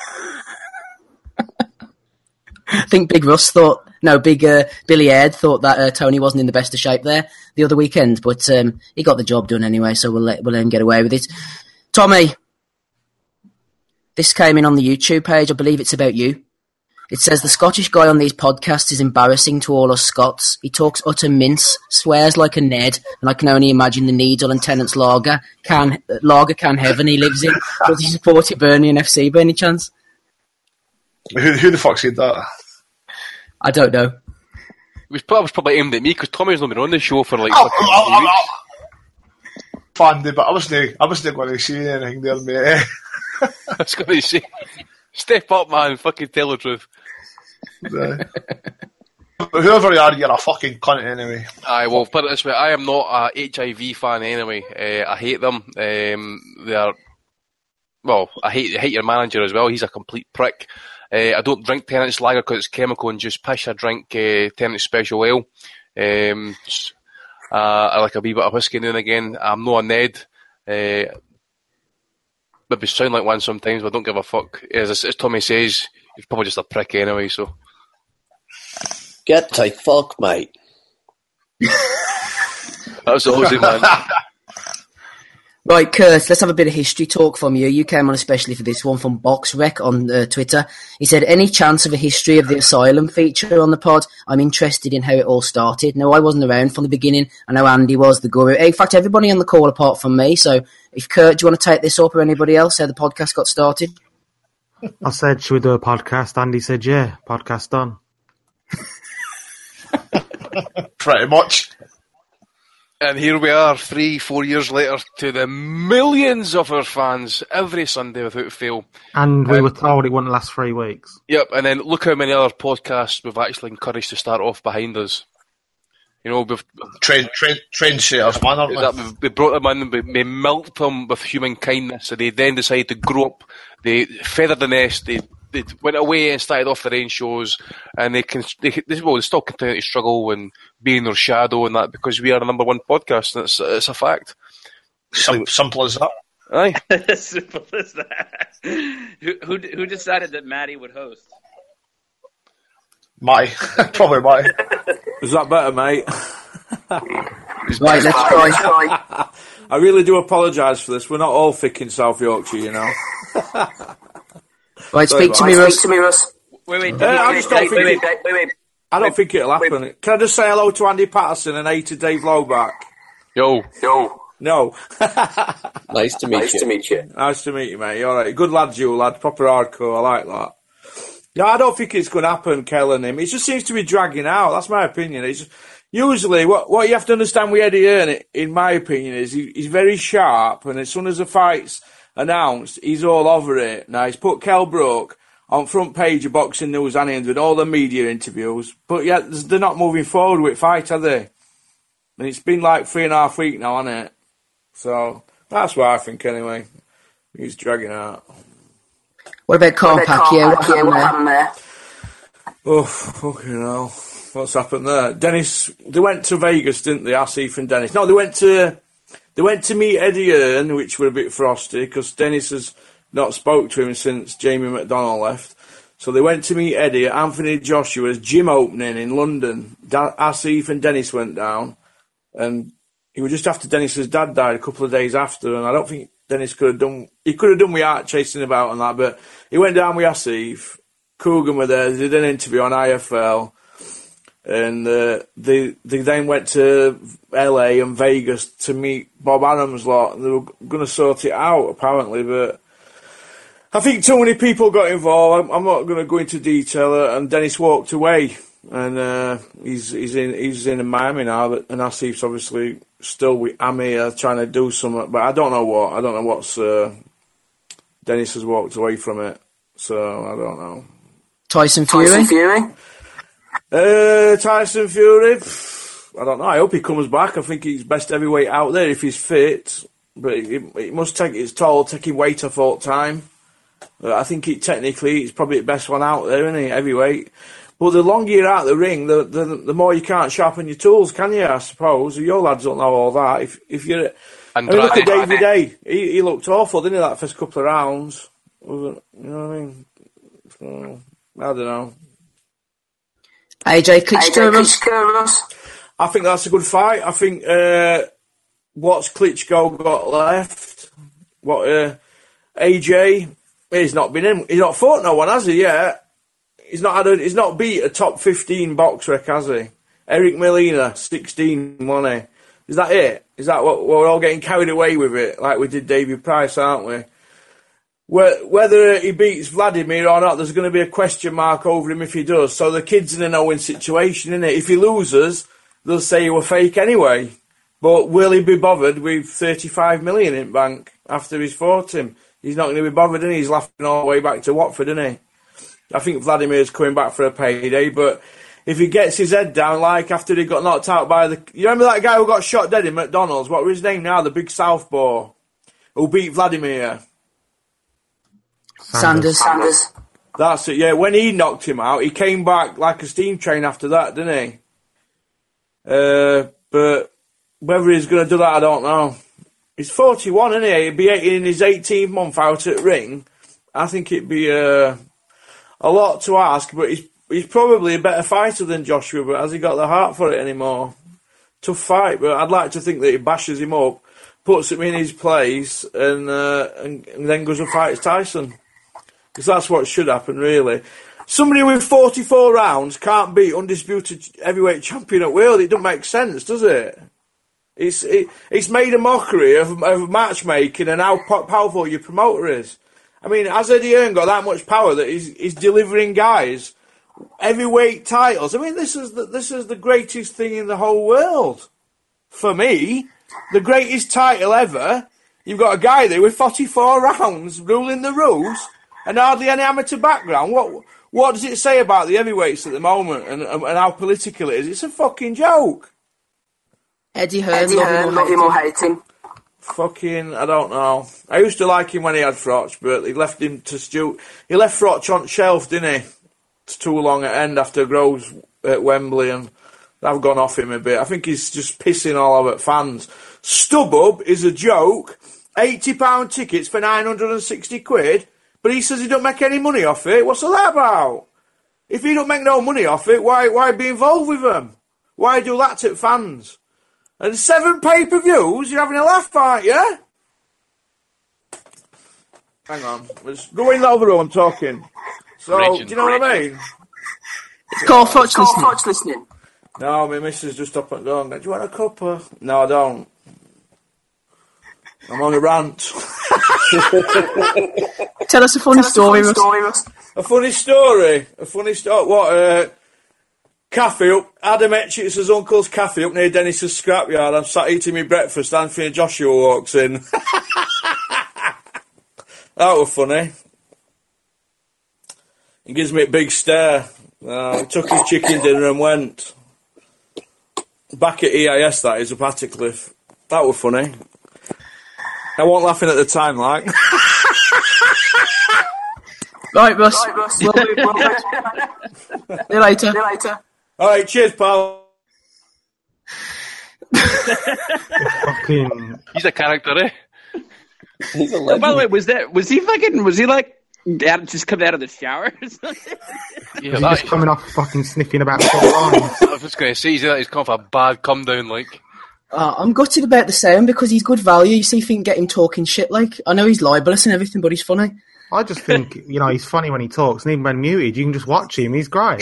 I think Big Billy Aird thought that Tony wasn't in the best of shape there the other weekend, but he got the job done anyway, so we'll let him get away with it. Tommy, this came in on the YouTube page. I believe it's about you. It says, the Scottish guy on these podcasts is embarrassing to all us Scots. He talks utter mince, swears like a Ned, and I can only imagine the Needle and Tennant's lager can heaven he lives in. Does he support Hibernian FC by any chance? Who the fuck said that? I don't know. It was probably aimed at me, because Tommy's not been on the show for like fucking 3 weeks. Fandy, but I wasn't going to say anything there, mate. I was going to say, step up, man, fucking tell the truth. Whoever you are, you're a fucking cunt anyway. Aye, well, put it this way, I am not a HIV fan anyway. I hate them. I hate your manager as well. He's a complete prick. I don't drink Tennant's lager because it's chemical-induced piss. I drink Tennant's Special Ale. I like a wee bit of whiskey now and again. I'm not a Ned. Maybe sound like one sometimes, but I don't give a fuck. As Tommy says, he's probably just a prick anyway, so. Get to fuck, mate. That was the Aussie, man. Right, Kurt, let's have a bit of history talk from you. You came on especially for this one from BoxRec on Twitter. He said, any chance of a history of the Asylum feature on the pod? I'm interested in how it all started. Now, I wasn't around from the beginning. I know Andy was the guru. In fact, everybody on the call apart from me. So if Kurt, do you want to take this up or anybody else, how the podcast got started? I said, should we do a podcast? Andy said, yeah, podcast done. Pretty much. And here we are, 3-4 years later, to the millions of our fans every Sunday without fail. And we were told it wouldn't last 3 weeks. Yep, and then look how many other podcasts we've actually encouraged to start off behind us. You know, we've trendsetters, man, aren't we? We brought them in, we milked them with human kindness, and they then decided to grow up. They feathered the nest, they went away and started off their own shows, and they still continue to struggle and be in their shadow and that, because we are the number one podcast, and it's a fact. Simple as that. Aye. Simple as that. Who decided that Matty would host? Matty. Probably Matty. Is that better, mate? Right, let's try. I really do apologise for this. We're not all thick in South Yorkshire, you know. Right, speak to me, Russ. Wait. I don't think it'll happen. Can I just say hello to Andy Patterson and hey to Dave Lowback? Yo. No. Nice to meet you. Nice to meet you, mate. All right. Good lad, you lad. Proper hardcore. I like that. Yeah, I don't think it's going to happen, Kel and him. It just seems to be dragging out. That's my opinion. It's usually what you have to understand with Eddie Hearn, in my opinion, is he's very sharp, and as soon as the fight's announced, he's all over it. Now, he's put Kell Brook on front page of Boxing News and with all the media interviews, but yet they're not moving forward with fight, are they? And it's been like 3.5 weeks now, hasn't it? So that's what I think anyway. He's dragging out. What about Carl Pacquiao? What happened there? Oh, fucking hell. What's happened there? Dennis, they went to Vegas, didn't they? Asif and Dennis. No, they went to meet Eddie Hearn, which were a bit frosty, because Dennis has not spoke to him since Jamie McDonnell left. So they went to meet Eddie at Anthony Joshua's gym opening in London. Asif and Dennis went down, and it was just after Dennis's dad died a couple of days after, and I don't think Dennis could have done with art chasing about and that, but he went down with Asif. Coogan were there, they did an interview on IFL, and they then went to LA and Vegas to meet Bob Arum's lot, and they were going to sort it out apparently, but I think too many people got involved. I'm not going to go into detail, and Dennis walked away, and he's in Miami now, and Asif's obviously still with Amir trying to do something, but I don't know what's Dennis has walked away from it, so I don't know. Tyson Fury? Tyson Fury, I don't know. I hope he comes back. I think he's best heavyweight out there if he's fit, but it must take its toll taking weight off all the time. I think technically it's probably the best one out there, isn't he? Heavyweight. But the longer you're out the ring, the more you can't sharpen your tools, can you? I suppose your lads don't know all that. If you're, look at David Day. He looked awful, didn't he? That first couple of rounds, you know what I mean? So, I don't know. AJ Klitschko. I think that's a good fight. I think what's Klitschko got left? AJ? He's not been in. He's not fought no one, has he? Yet. He's not beat a top 15 boxer, has he? Eric Molina, 16, wasn't he? Is that it? Is that what we're all getting carried away with it, like we did David Price, aren't we? Whether he beats Vladimir or not, there's going to be a question mark over him if he does. So the kid's in a no-win situation, isn't it? If he loses, they'll say he were fake anyway. But will he be bothered with 35 million in bank after he's fought him? He's not going to be bothered, and he's laughing all the way back to Watford, isn't he? I think Vladimir's coming back for a payday, but if he gets his head down, like after he got knocked out by you remember that guy who got shot dead in McDonald's? What was his name now? The big southpaw who beat Vladimir. Sanders. That's it, yeah. When he knocked him out, he came back like a steam train after that, didn't he? But whether he's going to do that, I don't know. He's 41, isn't he? He'd be in his 18th month out at ring. I think it'd be a lot to ask, but he's probably a better fighter than Joshua, but has he got the heart for it anymore? Tough fight, but I'd like to think that he bashes him up. puts him in his place, and then goes and fights Tyson. Because that's what should happen, really. Somebody with 44 rounds can't beat undisputed heavyweight champion at world. It doesn't make sense, does it? It's made a mockery of matchmaking and how powerful your promoter is. I mean, has Eddie Hearn got that much power that he's delivering guys heavyweight titles? I mean, this is the greatest thing in the whole world. For me, the greatest title ever. You've got a guy there with 44 rounds ruling the rules and hardly any amateur background. What does it say about the heavyweights at the moment and how political it is? It's a fucking joke. Eddie Hearn, love him or hate him? Fucking, I don't know. I used to like him when he had Froch, but he left him to Stu. He left Froch on shelf, didn't he? It's too long at end after Groves at Wembley, and I've gone off him a bit. I think he's just pissing all over fans. StubHub is a joke. £80 tickets for 960 quid, but he says he don't make any money off it. What's all that about? If he don't make no money off it, why be involved with them? Why do that to fans? And 7 pay-per-views, you're having a laugh, aren't you? Hang on, let's go in the other room, I'm talking. So, do you know what I mean? It's called Froch listening. No, my missus just up and down. Do you want a cuppa? No, I don't. I'm on a rant. Tell us a funny story, Russ. A funny story? What, cafe up, Adam Etchitz's uncle's cafe up near Dennis's scrapyard. I'm sat eating my breakfast, Anthony Joshua walks in. That was funny. He gives me a big stare. He took his chicken dinner and went. Back at EIS, that is, up Attercliffe. That was funny. I wasn't laughing at the time, like. Right, Russ. See you later. All right, cheers, pal. He's a character, eh? He's a legend. By the way, was he like just coming out of the shower or something? Yeah, he's just coming off fucking sniffing about 4 lines. I was just going to say, he's come off a bad come down, like. I'm gutted about the sound because he's good value. You see if you can get him talking shit, like. I know he's libelous and everything, but he's funny. I just think, he's funny when he talks, and even when muted, you can just watch him. He's great.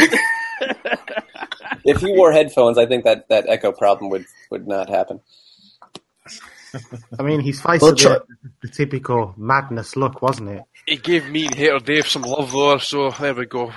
If he wore headphones, I think that echo problem would not happen. I mean, his face was the typical madness look, wasn't it? He gave me and Hater Dave some love there, so there we go.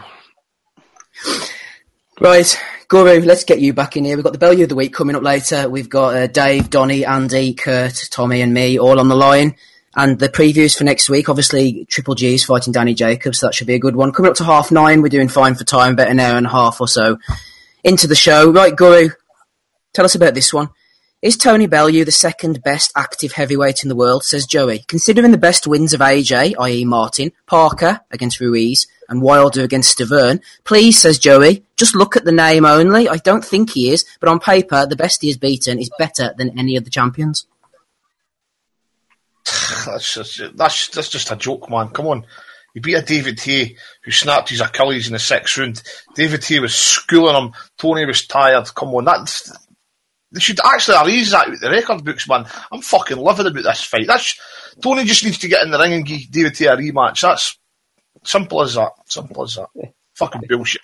Right, Guru, let's get you back in here. We've got the Bellew of the Week coming up later. We've got Dave, Donny, Andy, Kurt, Tommy and me all on the line. And the previews for next week, obviously, Triple G's fighting Danny Jacobs, so that should be a good one. Coming up to 9:30, we're doing fine for time, about an hour and a half or so into the show. Right, Guru, tell us about this one. Is Tony Bellew the second best active heavyweight in the world, says Joey? Considering the best wins of AJ, i.e. Martin, Parker against Ruiz, and Wilder against Stavern, please, says Joey, just look at the name only. I don't think he is, but on paper, the best he has beaten is better than any of the champions. That's just a joke, man. Come on. He beat a David Haye who snapped his Achilles in the 6th round. David Haye was schooling him. Tony was tired. Come on. They should actually erase that with the record books, man. I'm fucking livid about this fight. Tony just needs to get in the ring and give David Haye a rematch. That's simple as that. Fucking bullshit.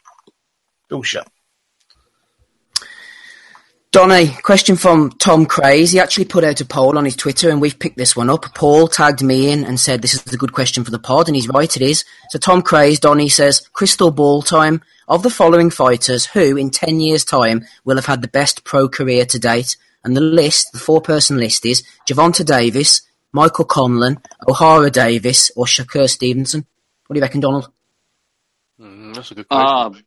Donny, question from Tom Craze. He actually put out a poll on his Twitter and we've picked this one up. Paul tagged me in and said this is a good question for the pod, and he's right, it is. So Tom Craze, Donny says, crystal ball time. Of the following fighters, who in 10 years' time will have had the best pro career to date? And the 4-person list is Gervonta Davis, Michael Conlan, O'Hara Davis, or Shakur Stevenson. What do you reckon, Donald? That's a good question.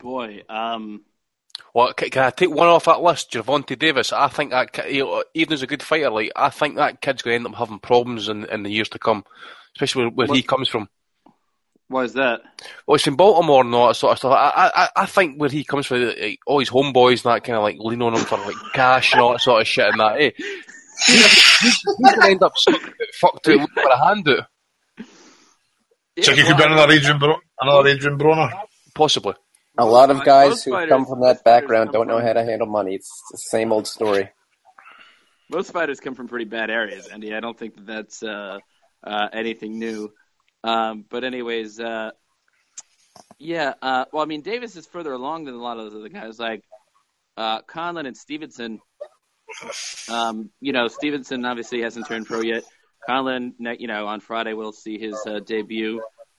Well, can I take one off that list? Gervonta Davis. I think that even as a good fighter, I think that kid's going to end up having problems in the years to come, especially where he comes from. Why is that? Well, it's in Baltimore and all that sort of stuff. I think where he comes from, all his homeboys and that kind of lean on him for cash and all that sort of shit and that. He's going to end up fucked out with a hand out. So he could be another Adrian Broner? Possibly. A lot of guys who come from that background don't know how to handle money. It's the same old story. Most fighters come from pretty bad areas, Andy. I don't think that's anything new. But anyways, well, I mean, Davis is further along than a lot of those other guys, like Conlon and Stevenson. Stevenson obviously hasn't turned pro yet. Conlon, on Friday we'll see his debut.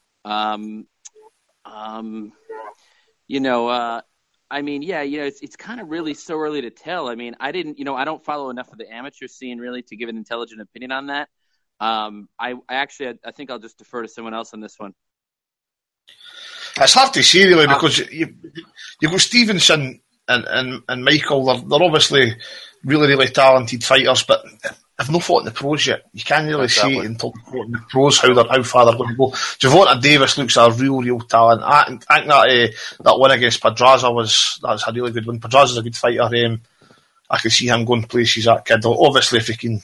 It's kind of really so early to tell. I mean, I don't follow enough of the amateur scene really to give an intelligent opinion on that. I think I'll just defer to someone else on this one. It's hard to say really because you've got Stevenson and Michael. They're obviously really, really talented fighters, but I've not fought in the pros yet. You can't really say until they fought in the pros how far they're going to go. Gervonta Davis looks a real talent. I think that win against Pedraza that's a really good win. Pedraza's a good fighter. I can see him going places. That kid, obviously, if he can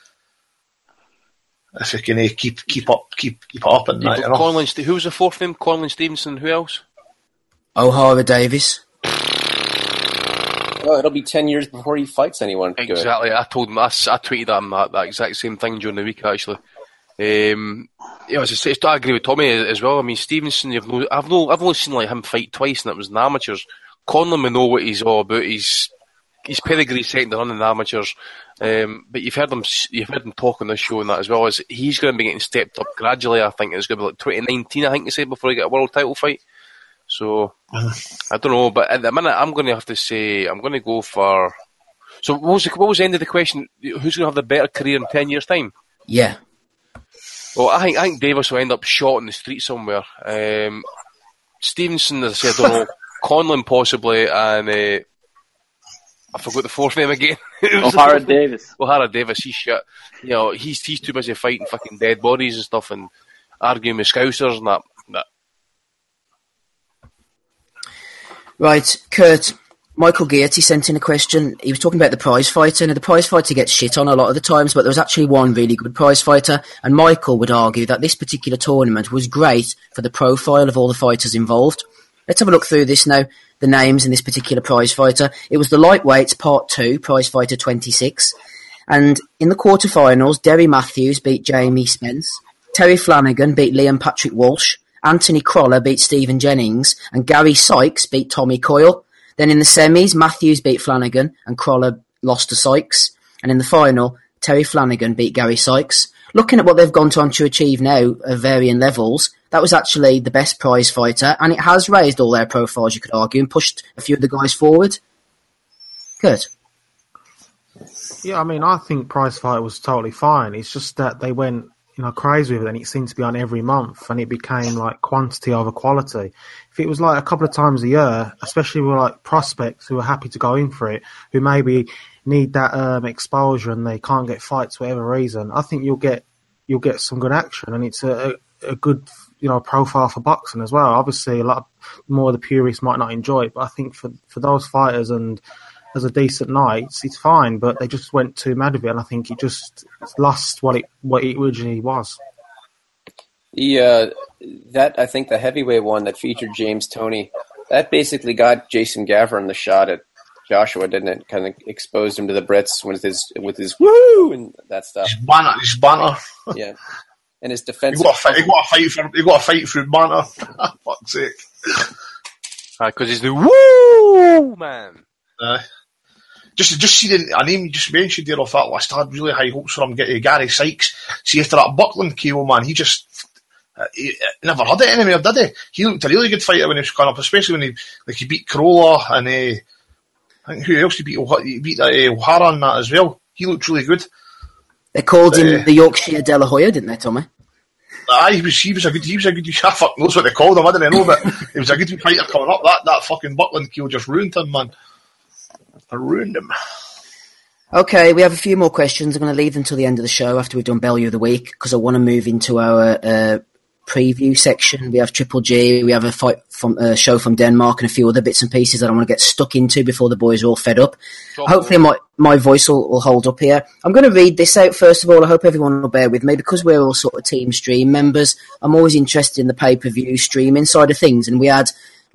keep it up and that. Conlon, who was the fourth name? Conlon Stevenson. Who else? O'Hara Davis. Well, it'll be 10 years before he fights anyone. Exactly. I told him. I tweeted at him that exact same thing during the week. Actually, I agree with Tommy as well. I mean, Stevenson. I've only seen him fight twice, and it was in the amateurs. Conlon, we know what he's all about. His pedigree second to none in the amateurs. But you've heard him talk on this show and that as well. As he's going to be getting stepped up gradually. I think it's going to be like 2019. I think he said before he get a world title fight. So, I don't know, but at the minute I'm going to have to say, I'm going to go for... So what was the end of the question? Who's going to have the better career in 10 years' time? Yeah. Well, I think Davis will end up shot in the street somewhere. Stevenson, as I said, I don't know. Conlon possibly, and I forgot the fourth name again. O'Hara Davis. O'Hara Davis, he's shit. He's too busy fighting fucking dead bodies and stuff and arguing with Scousers and that. Right, Kurt, Michael Gearty sent in a question. He was talking about the prize fighter. Now, the prize fighter gets shit on a lot of the times, but there was actually one really good prize fighter, and Michael would argue that this particular tournament was great for the profile of all the fighters involved. Let's have a look through this now, the names in this particular prize fighter. It was the lightweights part 2, prize fighter 26, and in the quarterfinals, Derry Matthews beat Jamie Spence, Terry Flanagan beat Liam Patrick Walsh, Anthony Crolla beat Stephen Jennings, and Gary Sykes beat Tommy Coyle. Then in the semis, Matthews beat Flanagan, and Crolla lost to Sykes. And in the final, Terry Flanagan beat Gary Sykes. Looking at what they've gone on to achieve now at varying levels, that was actually the best prize fighter, and it has raised all their profiles, you could argue, and pushed a few of the guys forward. Good. Yeah, I mean, I think prize fighter was totally fine. It's just that they went crazy with it, and it seemed to be on every month, and it became like quantity over quality. If it was like a couple of times a year, especially with like prospects who are happy to go in for it, who maybe need that exposure and they can't get fights for whatever reason, I think you'll get some good action, and it's a good profile for boxing as well. Obviously, a lot more of the purists might not enjoy it, but I think for those fighters and as a decent night, it's fine, but they just went too mad with it, and I think it just lost what it originally was. I think the heavyweight one that featured James Toney, that basically got Jason Gavron the shot at Joshua, didn't it? Kind of exposed him to the Brits with his woo and that stuff. His banter. Yeah, and his defense. He got a fight through banter. Fuck's sake. Because he's the woo man. Just see a name you just mentioned there off that list. I had really high hopes for him getting Gary Sykes. See, after that Buckland KO, man, he never had it anywhere, did he? He looked a really good fighter when he was coming up, especially when he beat Crolla and I think who else he beat? He beat O'Hara and that as well. He looked really good. They called him the Yorkshire De La Hoya, didn't they, Tommy? He was a good. I fuck knows what they called him. I didn't know, but he was a good fighter coming up. That fucking Buckland KO just ruined him, man. I ruined him. Okay, we have a few more questions. I'm going to leave them till the end of the show after we've done Bellew of the Week, because I want to move into our preview section. We have Triple G, we have a fight from a show from Denmark, and a few other bits and pieces that I want to get stuck into before the boys are all fed up. Hopefully my voice will hold up here. I'm going to read this out first of all. I hope everyone will bear with me, because we're all sort of Team Stream members. I'm always interested in the pay-per-view streaming side of things, and we had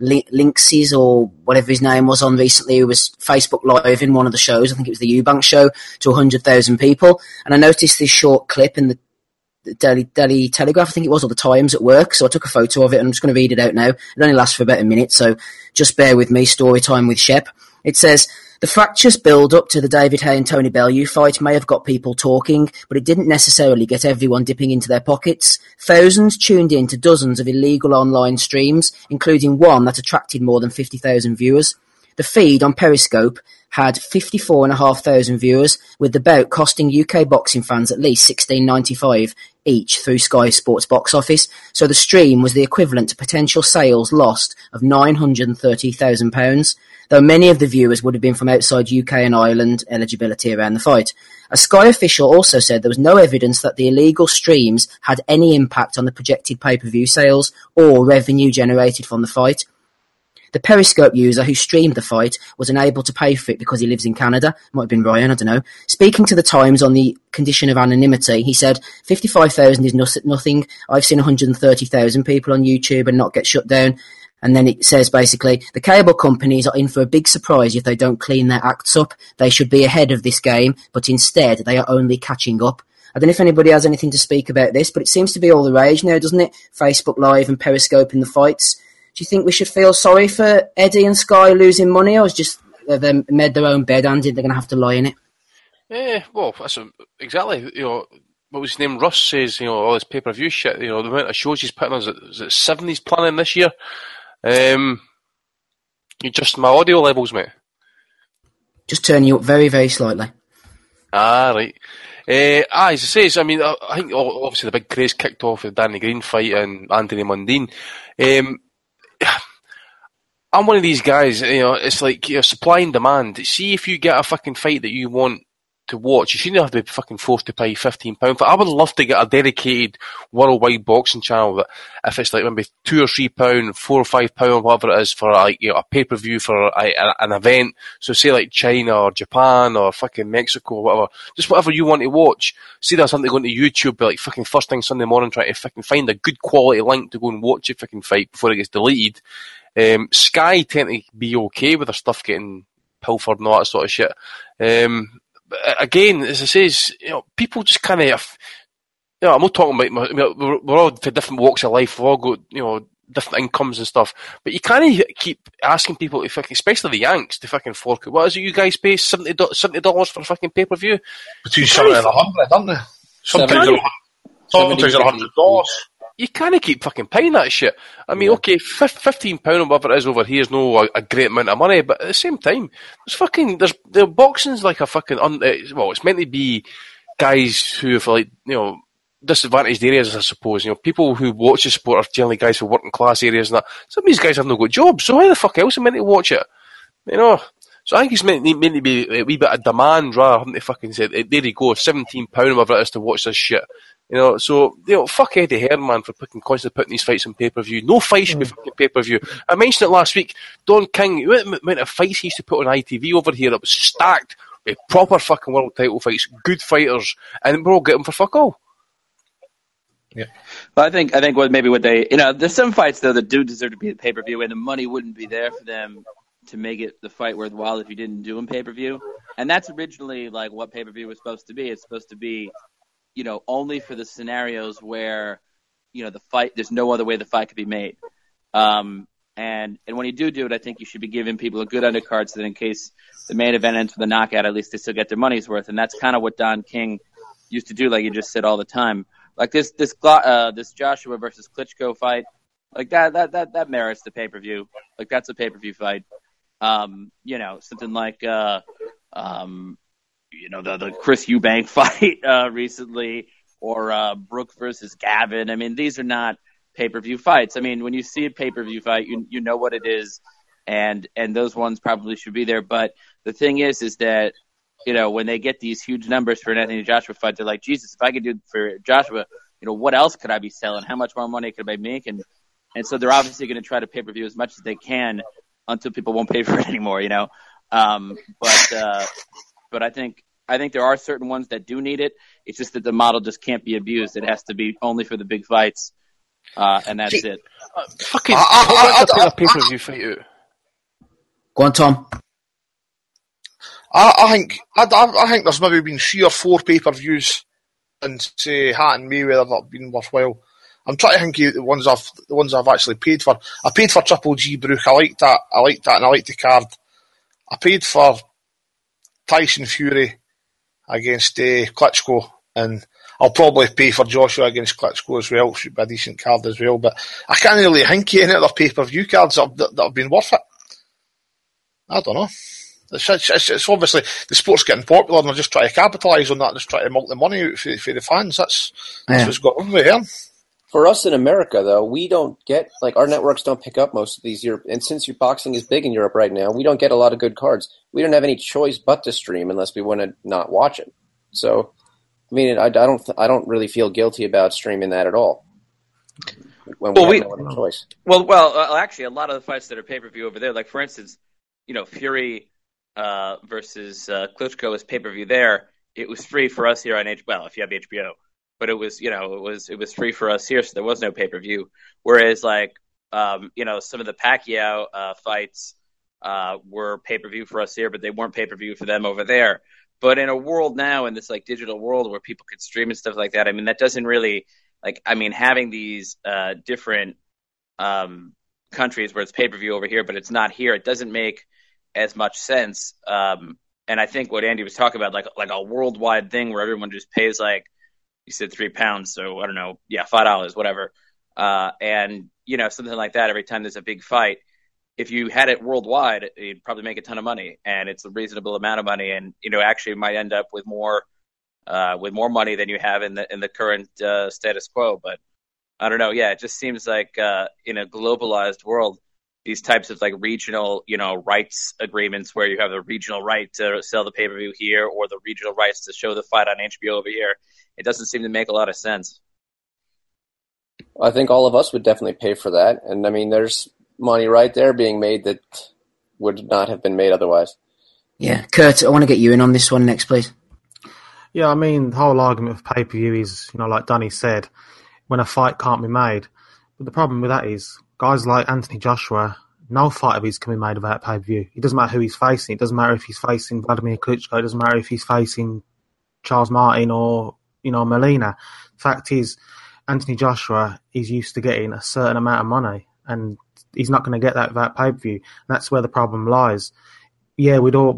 Linksys or whatever his name was on recently, who was Facebook Live in one of the shows. I think it was the Eubank show, to 100,000 people. And I noticed this short clip in the Daily Telegraph, I think it was, or the Times at work. So I took a photo of it and I'm just going to read it out now. It only lasts for about a minute, so just bear with me. Story time with Shep. It says, the fractious build-up to the David Haye and Tony Bellew fight may have got people talking, but it didn't necessarily get everyone dipping into their pockets. Thousands tuned in to dozens of illegal online streams, including one that attracted more than 50,000 viewers. The feed on Periscope had 54,500 viewers, with the bout costing UK boxing fans at least $16.95 each through Sky Sports box office, so the stream was the equivalent to potential sales lost of £930,000, though many of the viewers would have been from outside UK and Ireland eligibility around the fight. A Sky official also said there was no evidence that the illegal streams had any impact on the projected pay-per-view sales or revenue generated from the fight. The Periscope user who streamed the fight was unable to pay for it because he lives in Canada. Might have been Ryan, I don't know. Speaking to the Times on the condition of anonymity, he said, 55,000 is nothing. I've seen 130,000 people on YouTube and not get shut down. And then it says basically, the cable companies are in for a big surprise if they don't clean their acts up. They should be ahead of this game, but instead they are only catching up. I don't know if anybody has anything to speak about this, but it seems to be all the rage now, doesn't it? Facebook Live and Periscope in the fights. Do you think we should feel sorry for Eddie and Sky losing money, or is just they've made their own bed, Andy, they're going to have to lie in it? Yeah, well, that's exactly. What was his name? Russ says, all this pay-per-view shit. The amount of shows he's putting on, is it 7 he's planning this year? You adjust my audio levels, mate. Just turn you up very, very slightly. Right. As I says, I think obviously the big craze kicked off with Danny Green fight and Anthony Mundine. I'm one of these guys, it's like supply and demand. See, if you get a fucking fight that you want to watch, you shouldn't have to be fucking forced to pay £15. I would love to get a dedicated worldwide boxing channel that, if it's like maybe £2 or £3, £4 or £5, whatever it is, for a pay-per-view for an event. So say like China or Japan or fucking Mexico or whatever, just whatever you want to watch. See, there's something going to YouTube, like fucking first thing Sunday morning, trying to fucking find a good quality link to go and watch a fucking fight before it gets deleted. Sky tend to be okay with their stuff getting pilfered and all that sort of shit. Again, as I says, people just kind of, I'm not talking about, we're all for different walks of life, we've all got, different incomes and stuff, but you kind of keep asking people to fucking, especially the Yanks, to fucking fork out. What is it you guys pay? $70 for a fucking pay-per-view? Between 70 and 100, aren't they? Sometimes $100. You kind of keep fucking paying that shit. Okay, £15 or whatever it is over here is no a great amount of money, but at the same time, the boxing's like a fucking, it's meant to be guys who have disadvantaged areas, I suppose. People who watch the sport are generally guys from working class areas and that. Some of these guys have no got jobs, so why the fuck else are meant to watch it? So I think it's meant to be a wee bit of demand rather than to fucking say, there you go, £17 or whatever it is to watch this shit. Fuck Eddie Hearn, man, for constantly putting these fights on pay-per-view. No fight should be fucking pay-per-view. I mentioned it last week. Don King, the amount of fights he used to put on ITV over here that was stacked with proper fucking world title fights, good fighters, and we're all getting for fuck all. Yeah. Well, I think what they, there's some fights though that do deserve to be at pay-per-view, and the money wouldn't be there for them to make it the fight worthwhile if you didn't do them pay-per-view. And that's originally like what pay-per-view was supposed to be. It's supposed to be, only for the scenarios where, the fight, there's no other way the fight could be made. And when you do it, I think you should be giving people a good undercard so that in case the main event ends with a knockout, at least they still get their money's worth. And that's kind of what Don King used to do, like you just said, all the time. Like this Joshua versus Klitschko fight, like that merits the pay-per-view. Like that's a pay-per-view fight. Something like the Chris Eubank fight recently, or Brooke versus Gavin. These are not pay-per-view fights. When you see a pay-per-view fight, you know what it is, and those ones probably should be there. But the thing is that when they get these huge numbers for an Anthony Joshua fight, they're like, Jesus, if I could do it for Joshua, what else could I be selling? How much more money could I make? And so they're obviously going to try to pay-per-view as much as they can until people won't pay for it anymore, But I think there are certain ones that do need it. It's just that the model just can't be abused. It has to be only for the big fights. and that's it. Fucking a pay-per-view fight out. Go on, Tom. I think there's maybe been 3 or 4 pay-per-views and say Hart and Mayweather that have been worthwhile. I'm trying to think of the ones I've actually paid for. I paid for Triple G Brook. I liked that, and I liked the card. I paid for Tyson Fury against Klitschko, and I'll probably pay for Joshua against Klitschko as well. It should be a decent card as well, but I can't really think of any other pay-per-view cards that have been worth it. I don't know. It's obviously the sport's getting popular, and they're just trying to capitalise on that and just trying to milk the money out for the fans. That's what's going on with here. For us in America, though, we don't get, like, our networks don't pick up most of these Europe, and since boxing is big in Europe right now, we don't get a lot of good cards. We don't have any choice but to stream unless we want to not watch it. So, I mean, I don't really feel guilty about streaming that at all. When we have no other choice. Well, actually, a lot of the fights that are pay-per-view over there, like for instance, Fury versus Klitschko is pay-per-view there. It was free for us here on HBO. Well, if you have HBO. But it was, it was free for us here, so there was no pay-per-view. Whereas, like, some of the Pacquiao fights were pay-per-view for us here, but they weren't pay-per-view for them over there. But in a world now, in this, like, digital world where people can stream and stuff like that, I mean, that doesn't really, like, I mean, having these different countries where it's pay-per-view over here, but it's not here, it doesn't make as much sense. And I think what Andy was talking about, like a worldwide thing where everyone just pays, like, you said £3, so I don't know, $5, whatever. And, something like that every time there's a big fight. If you had it worldwide, you'd probably make a ton of money, and it's a reasonable amount of money, and, actually might end up with more money than you have in the current status quo. But I don't know. Yeah, it just seems like in a globalized world, these types of like regional, rights agreements where you have the regional right to sell the pay-per-view here or the regional rights to show the fight on HBO over here, it doesn't seem to make a lot of sense. I think all of us would definitely pay for that. And I mean, there's money right there being made that would not have been made otherwise. Yeah. Kurt, I want to get you in on this one next, please. Yeah, I mean, the whole argument of pay-per-view is, like Danny said, when a fight can't be made. But the problem with that is guys like Anthony Joshua, no fight of his can be made without pay-per-view. It doesn't matter who he's facing. It doesn't matter if he's facing Vladimir Klitschko. It doesn't matter if he's facing Charles Martin or, Molina. The fact is, Anthony Joshua is used to getting a certain amount of money, and he's not going to get that without pay-per-view. And that's where the problem lies. Yeah, no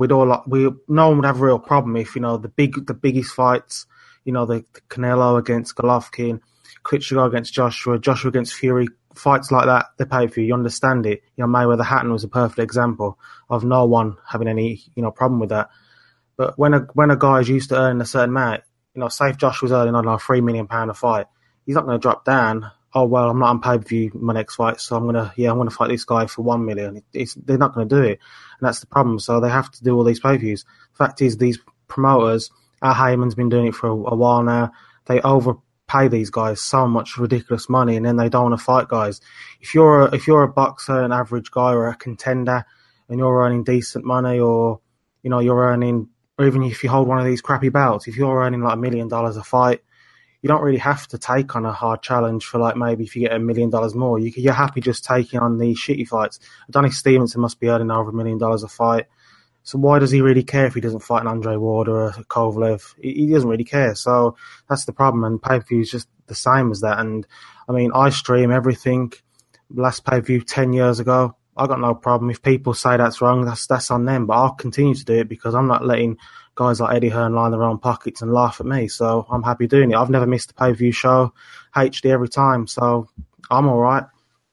one would have a real problem if, the biggest fights, the Canelo against Golovkin, Klitschko against Joshua against Fury, fights like that, they pay for you understand it. Mayweather Hatton was a perfect example of no one having any, problem with that. But when a guy is used to earning a certain amount, say if Joshua's earning, £3 million a fight, he's not going to drop down. Oh, well, I'm not on pay-per-view my next fight, so I'm going to fight this guy for $1 million. They're not going to do it. And that's the problem. So they have to do all these pay-per-views. The fact is, these promoters, Al Heyman's been doing it for a while now. They overpay these guys so much ridiculous money, and then they don't want to fight guys. If you're a boxer, an average guy, or a contender, and you're earning decent money, or, you're earning, or even if you hold one of these crappy belts, if you're earning like $1 million a fight, you don't really have to take on a hard challenge for like maybe if you get $1 million more. You're happy just taking on these shitty fights. Adonis Stevenson must be earning over $1 million a fight. So why does he really care if he doesn't fight an Andre Ward or a Kovalev? He doesn't really care. So that's the problem. And pay-per-view is just the same as that. And I mean, I stream everything. Last pay-per-view 10 years ago, I got no problem. If people say that's wrong, that's on them. But I'll continue to do it because I'm not letting guys like Eddie Hearn line their own pockets and laugh at me. So I'm happy doing it. I've never missed a pay-per-view show, HD every time. So I'm all right.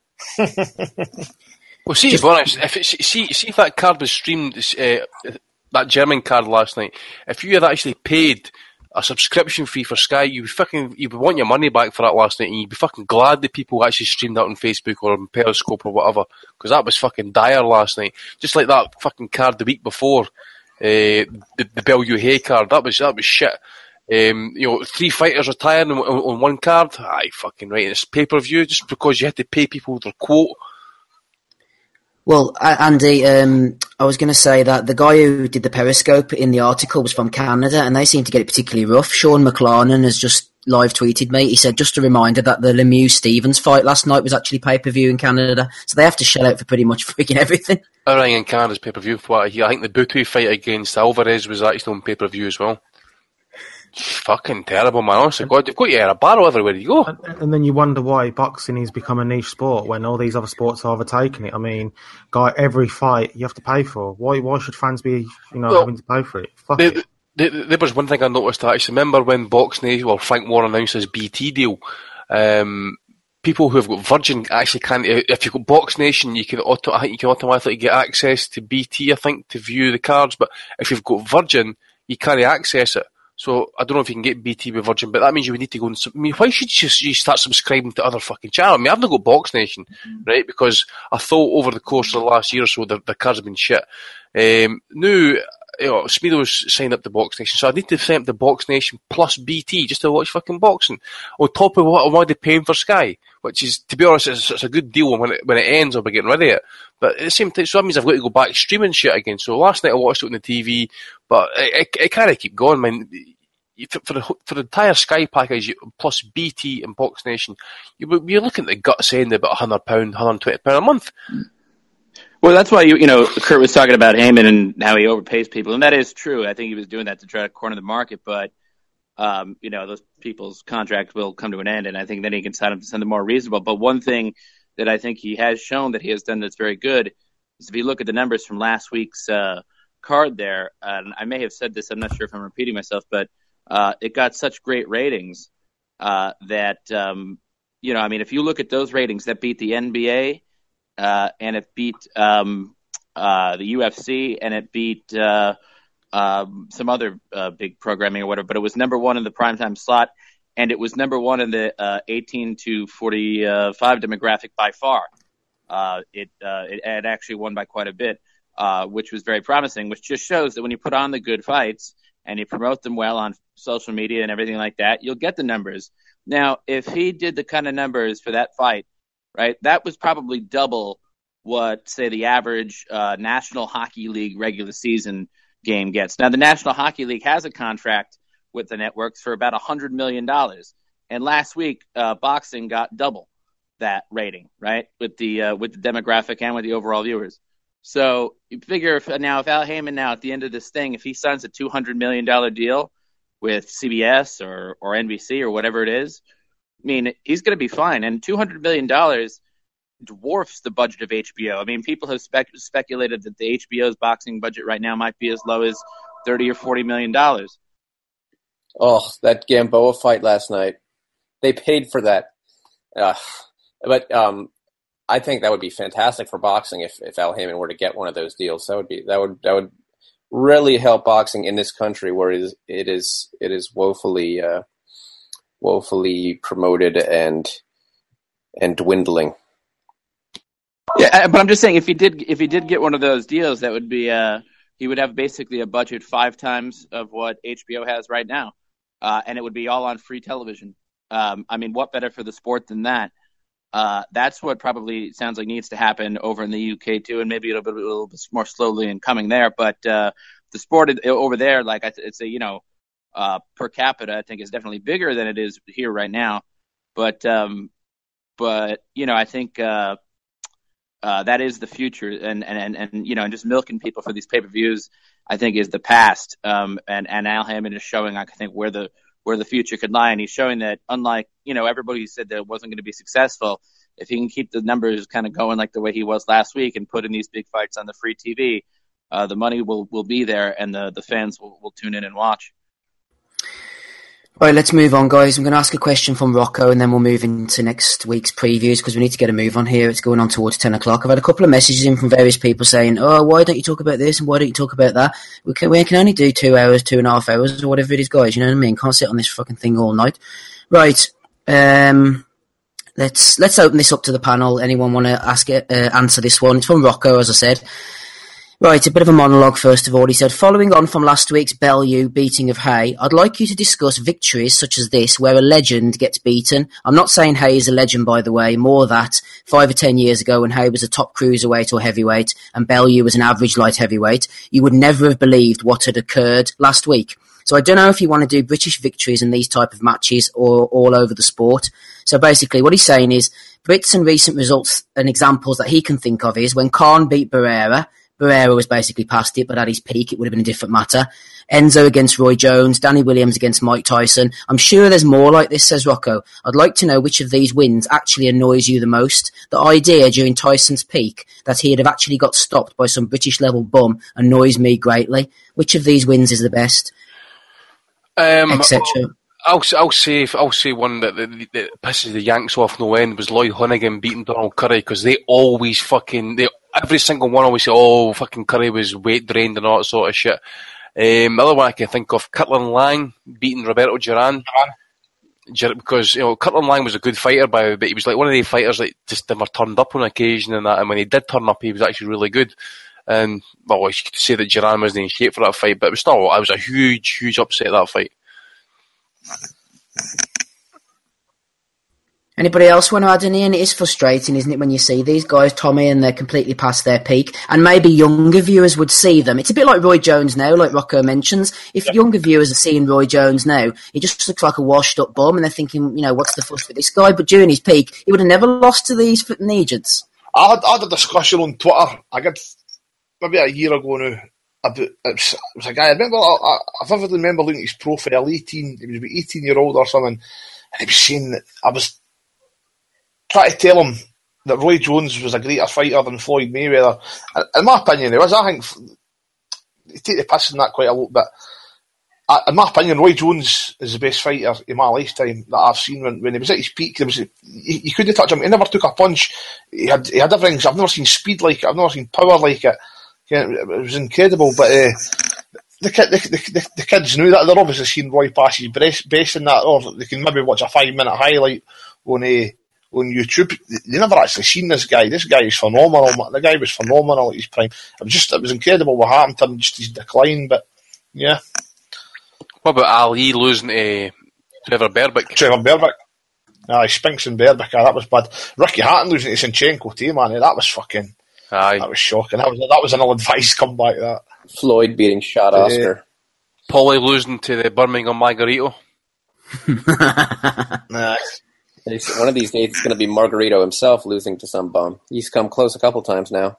Well, see, to be honest, if that card was streamed, that German card last night, if you had actually paid a subscription fee for Sky, you would want your money back for that last night, and you'd be fucking glad that people actually streamed that on Facebook or on Periscope or whatever, because that was fucking dire last night. Just like that fucking card the week before. The Bill Hay card, that was shit. 3 fighters retiring on one card. Aye, fucking right. It's pay-per-view just because you had to pay people their quote. Well, Andy, I was going to say that the guy who did the Periscope in the article was from Canada, and they seem to get it particularly rough. Sean McLaren has just live tweeted me. He said, just a reminder that the Lemieux-Stevens fight last night was actually pay-per-view in Canada, so they have to shell out for pretty much freaking everything. Everything in Canada's pay-per-view. For what I hear, I think the Butu fight against Alvarez was actually on pay-per-view as well. Fucking terrible, man. Honestly, God, they've got you in a barrel everywhere you go. And then you wonder why boxing has become a niche sport when all these other sports are overtaking it. I mean, every fight you have to pay for. Why should fans be, having to pay for it? Fuck it. There was one thing I noticed. I actually remember when Box Nation, well, Frank Warren announced his BT deal. People who have got Virgin actually can't. If you've got Box Nation, I think you can automatically get access to BT. I think to view the cards, but if you've got Virgin, you can't access it. So I don't know if you can get BT with Virgin, but that means you would need to go and. I mean, why should you start subscribing to other fucking channels? I mean, I've not got Box Nation, right? Because I thought over the course of the last year or so, the cards have been shit. Now, Smeedo's signed up to Box Nation, so I need to sign up to Box Nation plus BT just to watch fucking boxing. On top of what I'm already paying for Sky, which is, to be honest, it's a good deal when it ends, I'll be getting rid of it. But at the same time, so that means I've got to go back streaming shit again. So last night I watched it on the TV, but it kind of keep going. I mean, for the entire Sky package plus BT and Box Nation, you're looking at the guts end about £100, £120 a month. Well, that's why Kurt was talking about Heyman and how he overpays people, and that is true. I think he was doing that to try to corner the market, but those people's contract will come to an end, and I think then he can sign up to something more reasonable. But one thing that I think he has shown that he has done that's very good is if you look at the numbers from last week's card there, and I may have said this, I'm not sure if I'm repeating myself, but it got such great ratings that if you look at those ratings, that beat the NBA. And it beat the UFC, and it beat some other big programming or whatever. But it was number one in the primetime slot, and it was number one in the 18 to 45 demographic by far. It actually won by quite a bit, which was very promising. Which just shows that when you put on the good fights and you promote them well on social media and everything like that, you'll get the numbers. Now, if he did the kind of numbers for that fight, right, that was probably double what, say, the average National Hockey League regular season game gets. Now, the National Hockey League has a contract with the networks for about $100 million. And last week, boxing got double that rating, right, with the demographic and with the overall viewers. So you figure if Al Heyman now at the end of this thing, if he signs a $200 million deal with CBS or NBC or whatever it is, I mean, he's going to be fine. And $200 million dwarfs the budget of HBO. I mean, people have speculated that the HBO's boxing budget right now might be as low as $30 or $40 million. Oh, that Gamboa fight last night. They paid for that. But I think that would be fantastic for boxing if Al Heyman were to get one of those deals. That would really help boxing in this country where it is woefully promoted and dwindling. Yeah, but I'm just saying if he did get one of those deals, that would be he would have basically a budget 5 times of what HBO has right now, and it would be all on free television. I mean, what better for the sport than that? That's what probably sounds like needs to happen over in the UK too, and maybe it'll be a little bit more slowly in coming there. But the sport over there, like it's a per capita, I think is definitely bigger than it is here right now. But I think that is the future, and just milking people for these pay-per-views, I think, is the past. And Al Heyman is showing, I think, where the future could lie, and he's showing that unlike everybody said that it wasn't going to be successful, if he can keep the numbers kind of going like the way he was last week and put in these big fights on the free TV, the money will be there, and the fans will tune in and watch. All right, let's move on, guys. I'm going to ask a question from Rocco, and then we'll move into next week's previews because we need to get a move on here. It's going on towards 10 o'clock. I've had a couple of messages in from various people saying, oh, why don't you talk about this and why don't you talk about that? We can only do 2 hours, 2.5 hours, or whatever it is, guys. You know what I mean? Can't sit on this fucking thing all night. Right. Let's open this up to the panel. Anyone want to answer this one? It's from Rocco, as I said. Right, a bit of a monologue first of all. He said, following on from last week's Bellew beating of Hay, I'd like you to discuss victories such as this where a legend gets beaten. I'm not saying Hay is a legend, by the way, more that 5 or 10 years ago when Hay was a top cruiserweight or heavyweight and Bellew was an average light heavyweight, you would never have believed what had occurred last week. So I don't know if you want to do British victories in these type of matches or all over the sport. So basically what he's saying is Brits and recent results and examples that he can think of is when Khan beat Barrera was basically past it, but at his peak it would have been a different matter. Enzo against Roy Jones, Danny Williams against Mike Tyson. I'm sure there's more like this, says Rocco. I'd like to know which of these wins actually annoys you the most. The idea during Tyson's peak that he'd have actually got stopped by some British-level bum annoys me greatly. Which of these wins is the best? Etc. I'll say one that pisses the Yanks off no end was Lloyd Honeyghan beating Donald Curry, because they always every single one always say, oh, fucking Curry was weight drained and all that sort of shit. The other one I can think of, Kirtland Lang beating Roberto Duran. Because, Kirtland Lang was a good fighter, but he was like one of the fighters that just never turned up on occasion and that. And when he did turn up, he was actually really good. And, well, you could say that Duran wasn't in shape for that fight, but it was still, I was a huge, huge upset that fight. Anybody else want to add any? And it is frustrating, isn't it, when you see these guys, Tommy, and they're completely past their peak, and maybe younger viewers would see them. It's a bit like Roy Jones now, like Rocco mentions. If younger viewers are seeing Roy Jones now, he just looks like a washed-up bum, and they're thinking, what's the fuss with this guy? But during his peak, he would have never lost to these flipping agents. I had a discussion on Twitter, I got maybe a year ago now, about, it was a guy, I vividly remember looking at his profile, he was about 18-year-old or something, and he was saying that I was trying to tell him that Roy Jones was a greater fighter than Floyd Mayweather. In my opinion, I think you take the piss in that quite a lot, but in my opinion, Roy Jones is the best fighter in my lifetime that I've seen. When he was at his peak, you couldn't touch him. He never took a punch. He had everything. I've never seen speed like it. I've never seen power like it. It was incredible. But the kids knew that. They're obviously seen Roy pass his best in that, or they can maybe watch a 5-minute highlight on YouTube. They never actually seen this guy. This guy is phenomenal. The guy was phenomenal at his prime. It was incredible what happened to him, just his decline. But yeah. What about Ali losing to Trevor Berbick? Aye, Spinks and Berbick. That was bad. Ricky Hatton losing to Sinchenko too, man. That was fucking. Aye. That was shocking. That was an ill-advised comeback. That Floyd beating Shot Oscar. Paulie losing to the Birmingham Margarito. Nice. One of these days, it's going to be Margarito himself losing to some bum. He's come close a couple times now.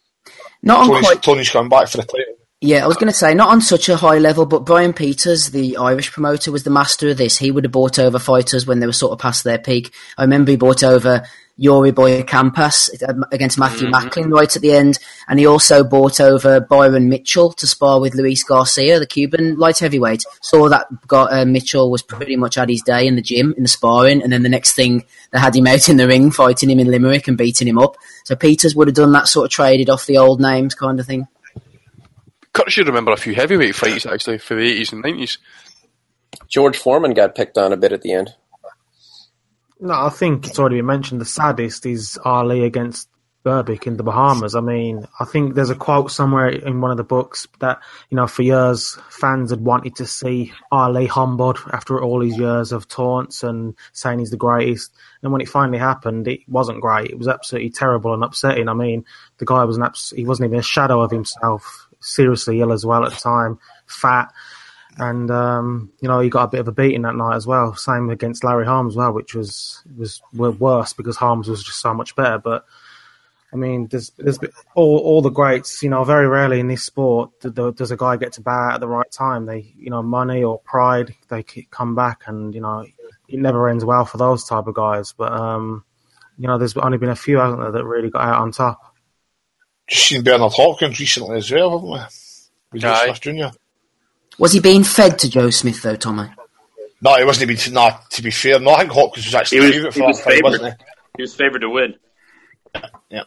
Tony's coming back for the title. Yeah, I was going to say, not on such a high level, but Brian Peters, the Irish promoter, was the master of this. He would have bought over fighters when they were sort of past their peak. I remember he bought over Yuri Boy Campas against Matthew Macklin right at the end, and he also bought over Byron Mitchell to spar with Luis Garcia, the Cuban light heavyweight. Saw that Mitchell was pretty much at his day in the gym, in the sparring, and then the next thing, they had him out in the ring, fighting him in Limerick and beating him up. So Peters would have done that sort of traded off the old names kind of thing. Kurt should remember a few heavyweight fights, actually, for the 80s and 90s. George Foreman got picked on a bit at the end. No, I think it's already been mentioned. The saddest is Ali against Berbick in the Bahamas. I mean, I think there's a quote somewhere in one of the books that, for years, fans had wanted to see Ali humbled after all these years of taunts and saying he's the greatest. And when it finally happened, it wasn't great. It was absolutely terrible and upsetting. I mean, the guy he wasn't even a shadow of himself. Seriously ill as well at the time, fat, and he got a bit of a beating that night as well. Same against Larry Holmes as well, which was worse because Holmes was just so much better. But I mean, there's all the greats. Very rarely in this sport does a guy get to bow out at the right time. They, money or pride, they come back, and it never ends well for those type of guys. But there's only been a few, hasn't there, that really got out on top. Just seen Bernard Hopkins recently as well, haven't we? With Joe Smith Jr. Was he being fed to Joe Smith, though, Tommy? No, he wasn't being. No, to be fair, I think Hopkins was actually favourite for that fight, wasn't he? He was favoured to win. Yeah.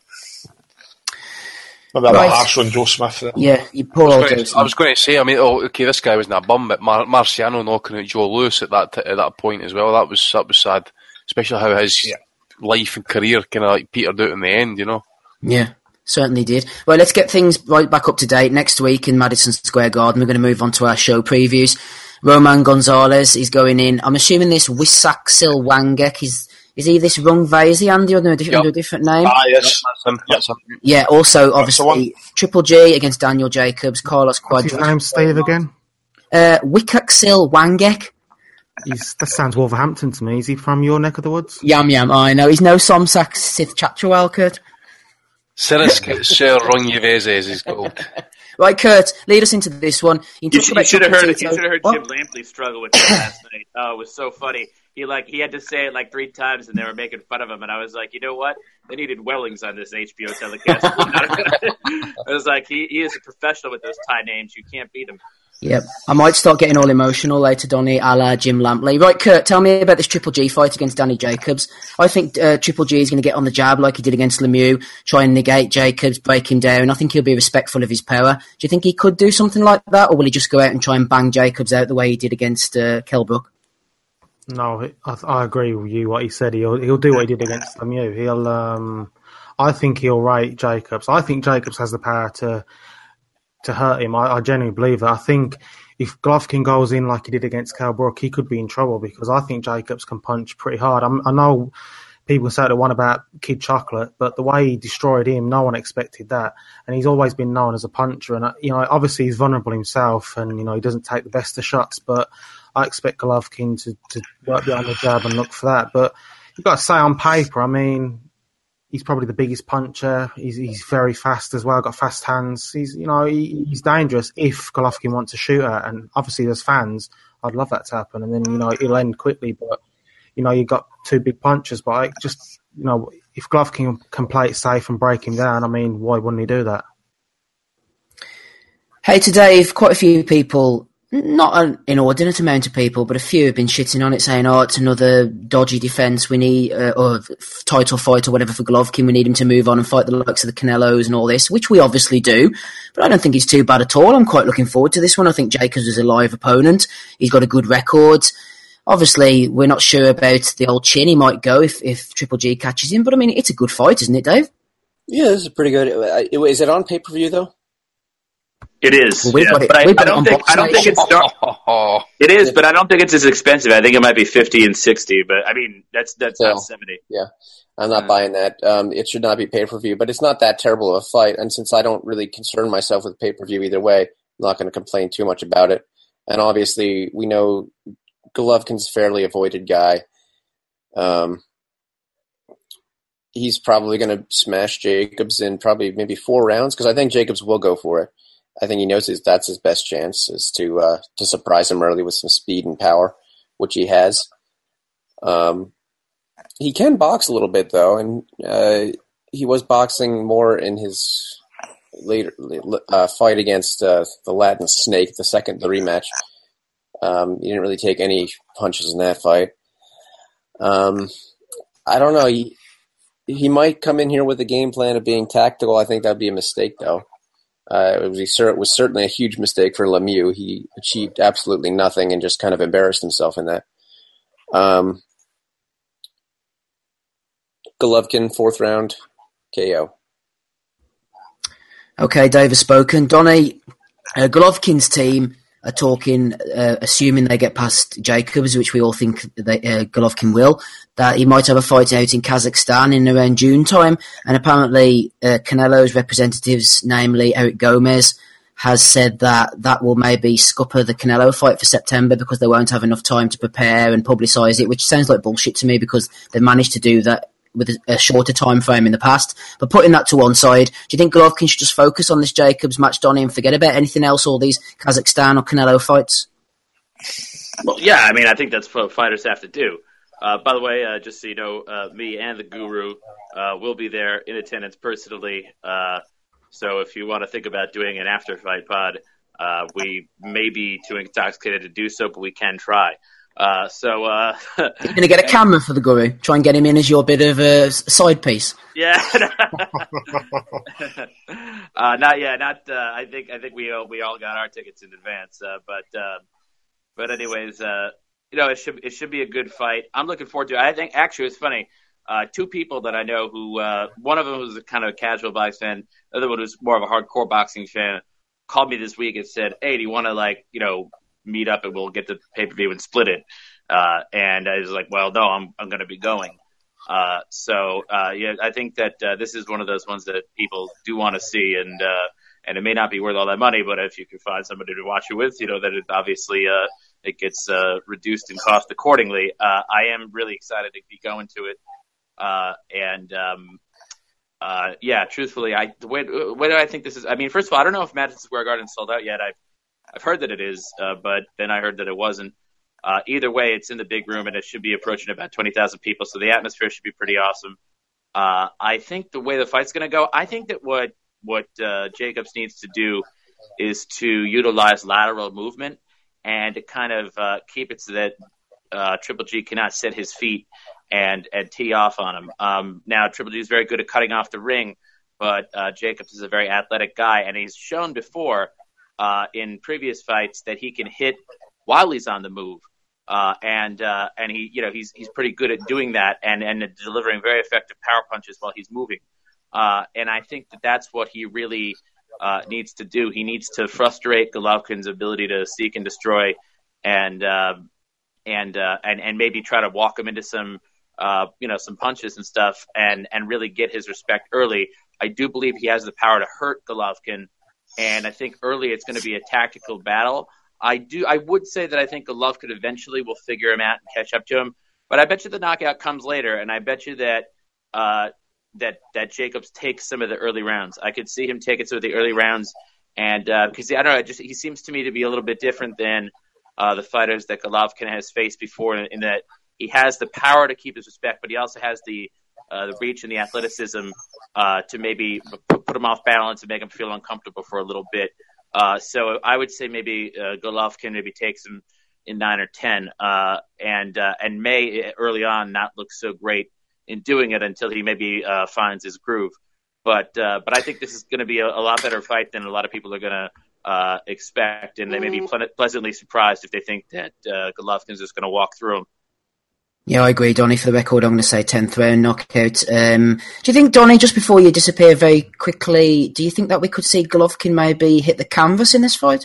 Maybe a bit harsh on Joe Smith. Yeah, you poor old Joe Smith. I was going to say, this guy wasn't a bum, but Marciano knocking out Joe Louis at that point as well, that was sad. Especially how his life and career kind of petered out in the end, Yeah. Certainly did. Well, let's get things right back up to date. Next week in Madison Square Garden, we're going to move on to our show previews. Roman Gonzalez is going in. I'm assuming this Wisak Silwangek is he this Rungve? Is he Andy under a different name? Yes. That's him. Yeah, also, obviously, Triple G against Daniel Jacobs, Carlos Quadras. What's his name, Steve, again? Wicaksil Wangek. That sounds Wolverhampton to me. Is he from your neck of the woods? Yam, I know. He's no Somsak Sith Chatrawal, Kurt. Sirius Sir Runyevezes is called. Right, Kurt, lead us into this one. You should have heard Jim Lampley struggle with it last night. Oh, it was so funny. He had to say it like 3 times, and they were making fun of him. And I was like, you know what? They needed Wellings on this HBO telecast. I was like, he is a professional with those tie names. You can't beat him. Yep. I might start getting all emotional later, Donny, a la Jim Lampley. Right, Kurt, tell me about this Triple G fight against Danny Jacobs. I think Triple G is going to get on the jab like he did against Lemieux, try and negate Jacobs, break him down. I think he'll be respectful of his power. Do you think he could do something like that, or will he just go out and try and bang Jacobs out the way he did against Kell Brook? No, I agree with you. What he said, he'll do what he did against Lemieux. I think he'll rate Jacobs. I think Jacobs has the power to hurt him. I genuinely believe that. I think if Golovkin goes in like he did against Kell Brook, he could be in trouble because I think Jacobs can punch pretty hard. I know people say the one about Kid Chocolate, but the way he destroyed him, no one expected that. And he's always been known as a puncher. And, obviously he's vulnerable himself and, he doesn't take the best of shots, but I expect Golovkin to work behind the jab and look for that. But you've got to say on paper, he's probably the biggest puncher. He's very fast as well. Got fast hands. He's dangerous if Golovkin wants to shoot at. And obviously, as fans, I'd love that to happen. And then it'll end quickly. But you've got 2 big punchers. But if Golovkin can play it safe and break him down, why wouldn't he do that? Hey, to Dave, quite a few people. Not an inordinate amount of people, but a few have been shitting on it, saying, it's another dodgy defence, we need, or title fight or whatever for Golovkin, we need him to move on and fight the likes of the Canelos and all this, which we obviously do, but I don't think it's too bad at all. I'm quite looking forward to this one. I think Jacobs is a live opponent. He's got a good record. Obviously, we're not sure about the old chin. He might go if Triple G catches him, but it's a good fight, isn't it, Dave? Yeah, this is pretty good. Is it on pay-per-view, though? It is, but I don't think it's dark. It is, but I don't think it's as expensive. I think it might be 50 and 60, but that's not 70. Yeah, I'm not buying that. It should not be pay-per-view, but it's not that terrible of a fight. And since I don't really concern myself with pay-per-view either way, I'm not going to complain too much about it. And obviously, we know Golovkin's a fairly avoided guy. He's probably going to smash Jacobs in probably maybe 4 rounds because I think Jacobs will go for it. I think he knows that's his best chance is to surprise him early with some speed and power, which he has. He can box a little bit though, and he was boxing more in his later fight against the Latin Snake, the rematch. He didn't really take any punches in that fight. I don't know. He might come in here with a game plan of being tactical. I think that'd be a mistake though. It was certainly a huge mistake for Lemieux. He achieved absolutely nothing and just kind of embarrassed himself in that. Golovkin, 4th round, KO. Okay, Dave has spoken. Donny, Golovkin's team are talking, assuming they get past Jacobs, which we all think Golovkin will, that he might have a fight out in Kazakhstan in around June time. And apparently Canelo's representatives, namely Eric Gomez, has said that will maybe scupper the Canelo fight for September because they won't have enough time to prepare and publicise it, which sounds like bullshit to me because they've managed to do that with a shorter time frame in the past. But putting that to one side, do you think Golovkin should just focus on this Jacobs match, Donny, and forget about anything else, all these Kazakhstan or Canelo fights? Well, yeah, I think that's what fighters have to do. By the way, just so you know, me and the Guru will be there in attendance personally. So if you want to think about doing an after-fight pod, we may be too intoxicated to do so, but we can try. You're going to get a camera for the Guru. Try and get him in as your bit of a side piece. Yeah. I think we all got our tickets in advance. But anyways, it should be a good fight. I'm looking forward to it. I think actually it's funny. 2 people that I know who, one of them was a kind of a casual boxing fan, the other one was more of a hardcore boxing fan, called me this week and said, "Hey, do you want to meet up and we'll get the pay-per-view and split it?" And I was like, "Well, no, I'm going to be going." I think that this is one of those ones that people do want to see, and and it may not be worth all that money, but if you can find somebody to watch it with, then it obviously it gets reduced in cost accordingly. I am really excited to be going to it, truthfully, the way do I think this is? I mean, first of all, I don't know if Madison Square Garden's sold out yet. I've heard that it is, but then I heard that it wasn't. Either way, it's in the big room, and it should be approaching about 20,000 people, so the atmosphere should be pretty awesome. I think the way the fight's going to go, I think that what Jacobs needs to do is to utilize lateral movement and to kind of keep it so that Triple G cannot set his feet and tee off on him. Now, Triple G is very good at cutting off the ring, but Jacobs is a very athletic guy, and he's shown before in previous fights that he can hit while he's on the move. And he's pretty good at doing that and delivering very effective power punches while he's moving. And I think that's what he really needs to do. He needs to frustrate Golovkin's ability to seek and destroy, and maybe try to walk him into some punches and stuff, and really get his respect early. I do believe he has the power to hurt Golovkin, and I think early it's going to be a tactical battle. I would say that I think Golovkin eventually will figure him out and catch up to him, but I bet you the knockout comes later, and I bet you that that Jacobs takes some of the early rounds. I could see him taking some of the early rounds, and because I don't know, he seems to me to be a little bit different than the fighters that Golovkin has faced before, in that he has the power to keep his respect, but he also has the reach and the athleticism to maybe put him off balance and make him feel uncomfortable for a little bit. So I would say maybe Golovkin maybe takes him in 9 or 10, and may early on not look so great in doing it until he maybe finds his groove. But I think this is going to be a lot better fight than a lot of people are going to expect, and they may be pleasantly surprised if they think that Golovkin's just going to walk through him. Yeah, I agree, Donnie. For the record, I'm going to say 10th round knockout. Do you think, Donnie, just before you disappear very quickly, do you think that we could see Golovkin maybe hit the canvas in this fight?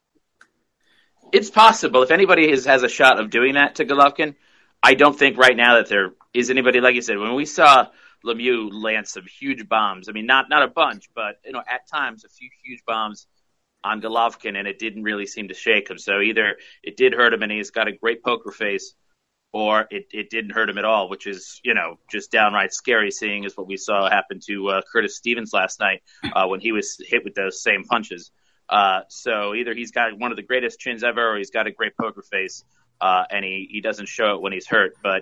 It's possible. If anybody has a shot of doing that to Golovkin, I don't think right now that there is anybody, like you said, when we saw Lemieux land some huge bombs, I mean, not a bunch, but at times a few huge bombs on Golovkin, and it didn't really seem to shake him. So either it did hurt him and he's got a great poker face, or it didn't hurt him at all, which is, just downright scary, seeing as what we saw happen to Curtis Stevens last night when he was hit with those same punches. So either he's got one of the greatest chins ever, or he's got a great poker face, and he doesn't show it when he's hurt. But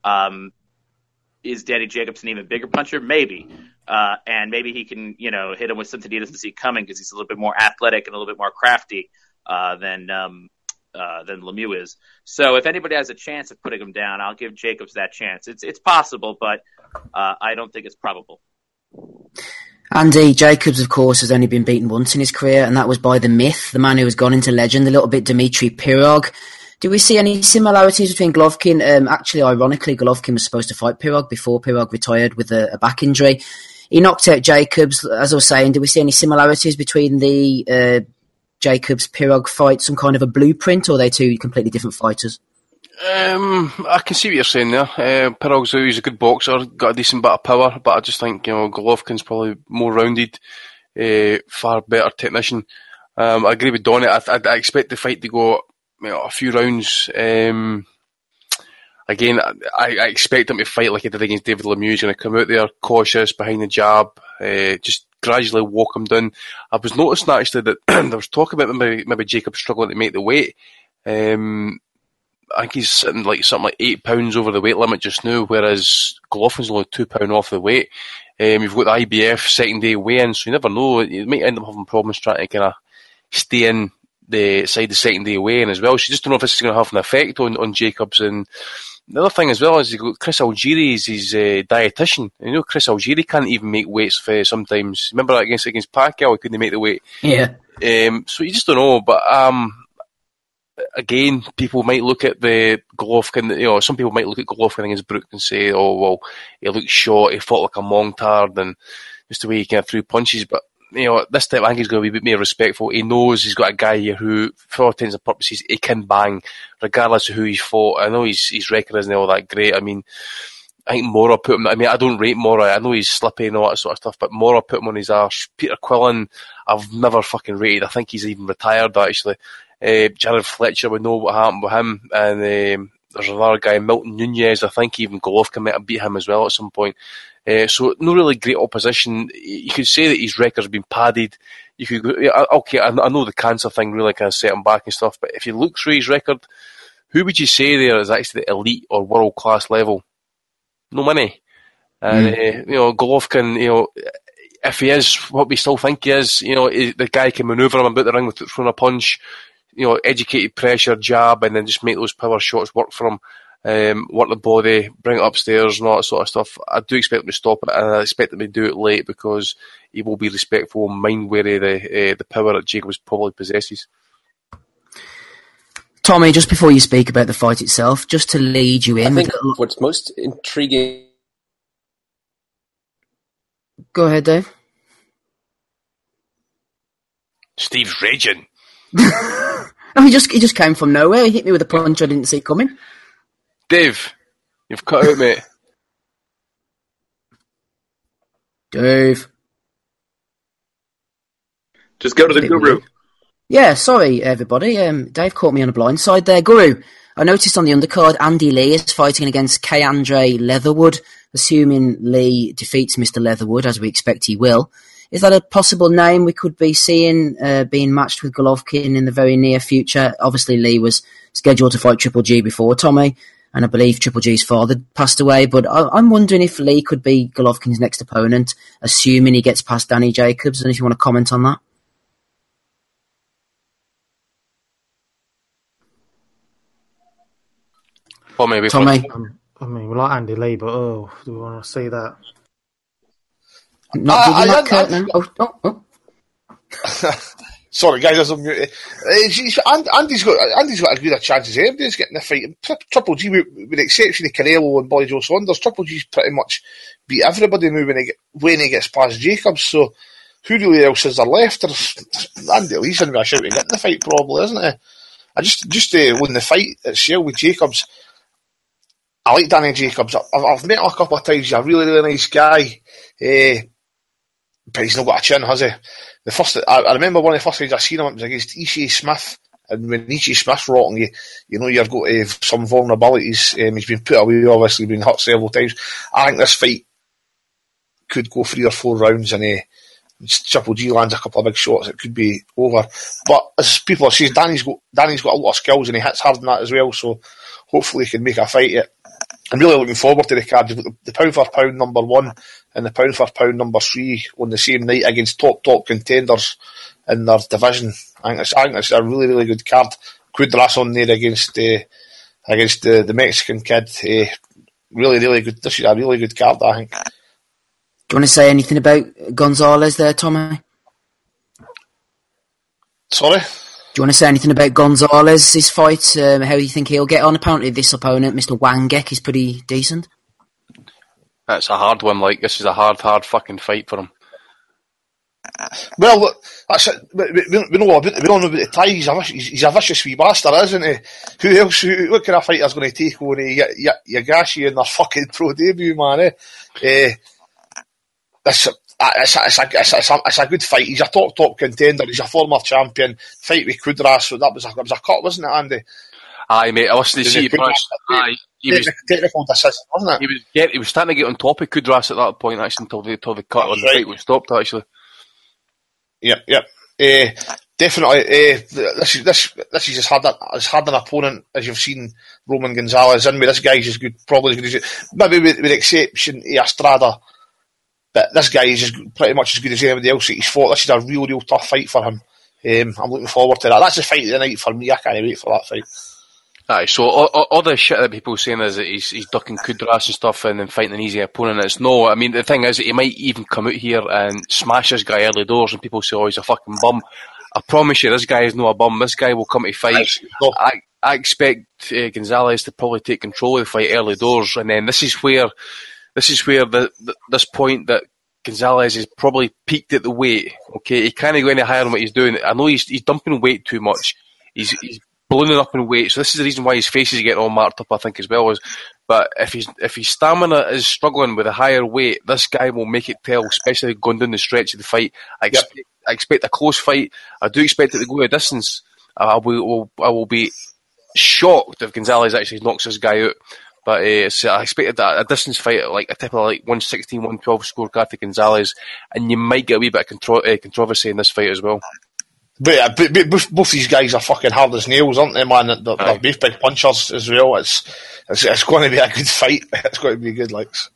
is Danny Jacobs an even bigger puncher? Maybe. And maybe he can, hit him with something he doesn't see coming, because he's a little bit more athletic and a little bit more crafty than Lemieux is. So if anybody has a chance of putting him down, I'll give Jacobs that chance. It's possible, but I don't think it's probable. Andy, Jacobs, of course, has only been beaten once in his career, and that was by the myth, the man who has gone into legend a little bit, Dmitry Pirog. Do we see any similarities between Golovkin? Actually, ironically, Golovkin was supposed to fight Pirog before Pirog retired with a back injury. He knocked out Jacobs. As I was saying, do we see any similarities between the Jacobs-Pirog fight, some kind of a blueprint, or are they two completely different fighters? I can see what you're saying there. Pirog's he's a good boxer, got a decent bit of power, but I just think Golovkin's probably more rounded, far better technician. I agree with Donnie. I expect the fight to go a few rounds. Again, I expect him to fight like he did against David Lemieux. He's going to come out there cautious, behind the jab, just gradually walk him down. I was noticing actually that there was talk about maybe Jacob struggling to make the weight. I think he's sitting something like 8 pounds over the weight limit just now, whereas Golovkin's only 2 pounds off the weight. You've got the IBF second day weigh-in, so you never know. You might end up having problems trying to kind of stay in the second day weigh-in as well. So you just don't know if this is going to have an effect on Jacobs. And the other thing as well is Chris Algieri is his dietitian. Chris Algieri can't even make weights sometimes. Remember that against Pacquiao, he couldn't make the weight. Yeah. So you just don't know, but again, people might look at the Golovkin, some people might look at Golovkin against Brook and say, oh, well, he looked short, he fought like a Montard, and just the way he kind of threw punches. But, this time I think he's going to be a bit more respectful. He knows he's got a guy here who, for all intents and purposes, he can bang, regardless of who he's fought. I know his record isn't all that great. I mean, I think Mora put him. I mean, I don't rate Mora. I know he's slippy and all that sort of stuff, but Mora put him on his arse. Peter Quillen, I've never fucking rated. I think he's even retired actually. Jared Fletcher, we know what happened with him, and there's another guy, Milton Nunez. I think even Golovkin might have beat him as well at some point. So no really great opposition. You could say that his record's been padded. You could okay. I know the cancer thing really kind of set him back and stuff, but if you look through his record, who would you say there is actually the elite or world class level? No money. And, Golovkin, if he is what we still think he is, the guy can manoeuvre him about the ring with throwing a punch, educated pressure, jab, and then just make those power shots work for him, work the body, bring it upstairs and all that sort of stuff. I do expect him to stop it, and I expect him to do it late because he will be respectful and mind wary of the power that Jacobs probably possesses. Tommy, just before you speak about the fight itself, just to lead you in... I think what's most intriguing... Go ahead, Dave. Steve's raging. He just came from nowhere. He hit me with a punch I didn't see coming. Dave, you've cut out, mate. Dave. Just go to the guru. Yeah, sorry, everybody. Dave caught me on a blind side there. Guru, I noticed on the undercard, Andy Lee is fighting against K-Andre Leatherwood, assuming Lee defeats Mr. Leatherwood, as we expect he will. Is that a possible name we could be seeing being matched with Golovkin in the very near future? Obviously, Lee was scheduled to fight Triple G before Tommy, and I believe Triple G's father passed away, but I'm wondering if Lee could be Golovkin's next opponent, assuming he gets past Danny Jacobs, and if you want to comment on that. Tommy. I mean, we like Andy Lee, but do we want to see that? Not giving that Kurt now. Sorry, guys, I'm muted. Andy's got as good a chance as anybody's getting the fight. Triple G, with the exception of Canelo and Boy Joe Saunders, Triple G's pretty much beat everybody now when he gets past Jacobs. So who really else is there left? Andy Lee's going to be a shout to get in the fight, probably, isn't he? I just when the fight itself with Jacobs, I like Danny Jacobs. I've met him a couple of times. He's a really, really nice guy. But he's not got a chin, has he? I remember one of the first times I seen him, it was against Ishii Smith. And when Ishii Smith's rotting, you've got to have some vulnerabilities. He's been put away, obviously, been hurt several times. I think this fight could go 3 or 4 rounds, and Triple G lands a couple of big shots, it could be over. But as people are saying, Danny's got a lot of skills, and he hits hard in that as well, so hopefully he can make a fight it. I'm really looking forward to the card. You've got the pound for pound number 1 and the pound for pound number 3 on the same night against top contenders in their division. I think it's a really, really good card. Kudras on there against the Mexican kid. Really, really good. This is a really good card, I think. Do you want to say anything about Gonzalez there, Tommy? Sorry? Do you want to say anything about Gonzalez's fight? How do you think he'll get on? Apparently this opponent, Mr. Wangek, is pretty decent. That's a hard one. This is a hard fucking fight for him. Well, look, that's it. We don't know about the tie. He's a vicious wee bastard, isn't he? Who else? What kind of fighter's going to take on Yagashi in their fucking pro debut, man? It's a good fight. He's a top contender. He's a former champion. Fight with Kudras, so that was a cut, wasn't it, Andy? Aye, mate. I listened to see he was technical decision, wasn't it? He was starting to get on top of Kudras at that point, actually, until the cut on the fight was stopped, actually. Yep. Definitely. This is as hard an opponent as you've seen Roman Gonzalez in with. This guy's as good, probably as good as maybe with the exception of Estrada. But this guy is pretty much as good as anybody else that he's fought. This is a real tough fight for him. I'm looking forward to that. That's the fight of the night for me. I can't wait for that fight. Aye, so all the shit that people are saying is that he's ducking Kudras and stuff and then fighting an easy opponent. It's no. I mean, the thing is that he might even come out here and smash this guy early doors and people say, oh, he's a fucking bum. I promise you, this guy is not a bum. This guy will come to fight. I expect Gonzalez to probably take control of the fight early doors, and then this is where this point that Gonzalez is probably peaked at the weight. Okay, he can't go any higher than what he's doing. I know he's dumping weight too much. He's ballooning up in weight, so this is the reason why his face is getting all marked up, I think, as well, is But if his stamina is struggling with a higher weight, this guy will make it tell, especially going down the stretch of the fight. I expect a close fight. I do expect it to go a distance. I will be shocked if Gonzalez actually knocks this guy out. But so I expected a distance fight, like a typical 116, 112 scorecard to Gonzalez, and you might get a wee bit of controversy in this fight as well. But both these guys are fucking hard as nails, aren't they, man? They're both big punchers as well. It's going to be a good fight. It's going to be good, likes.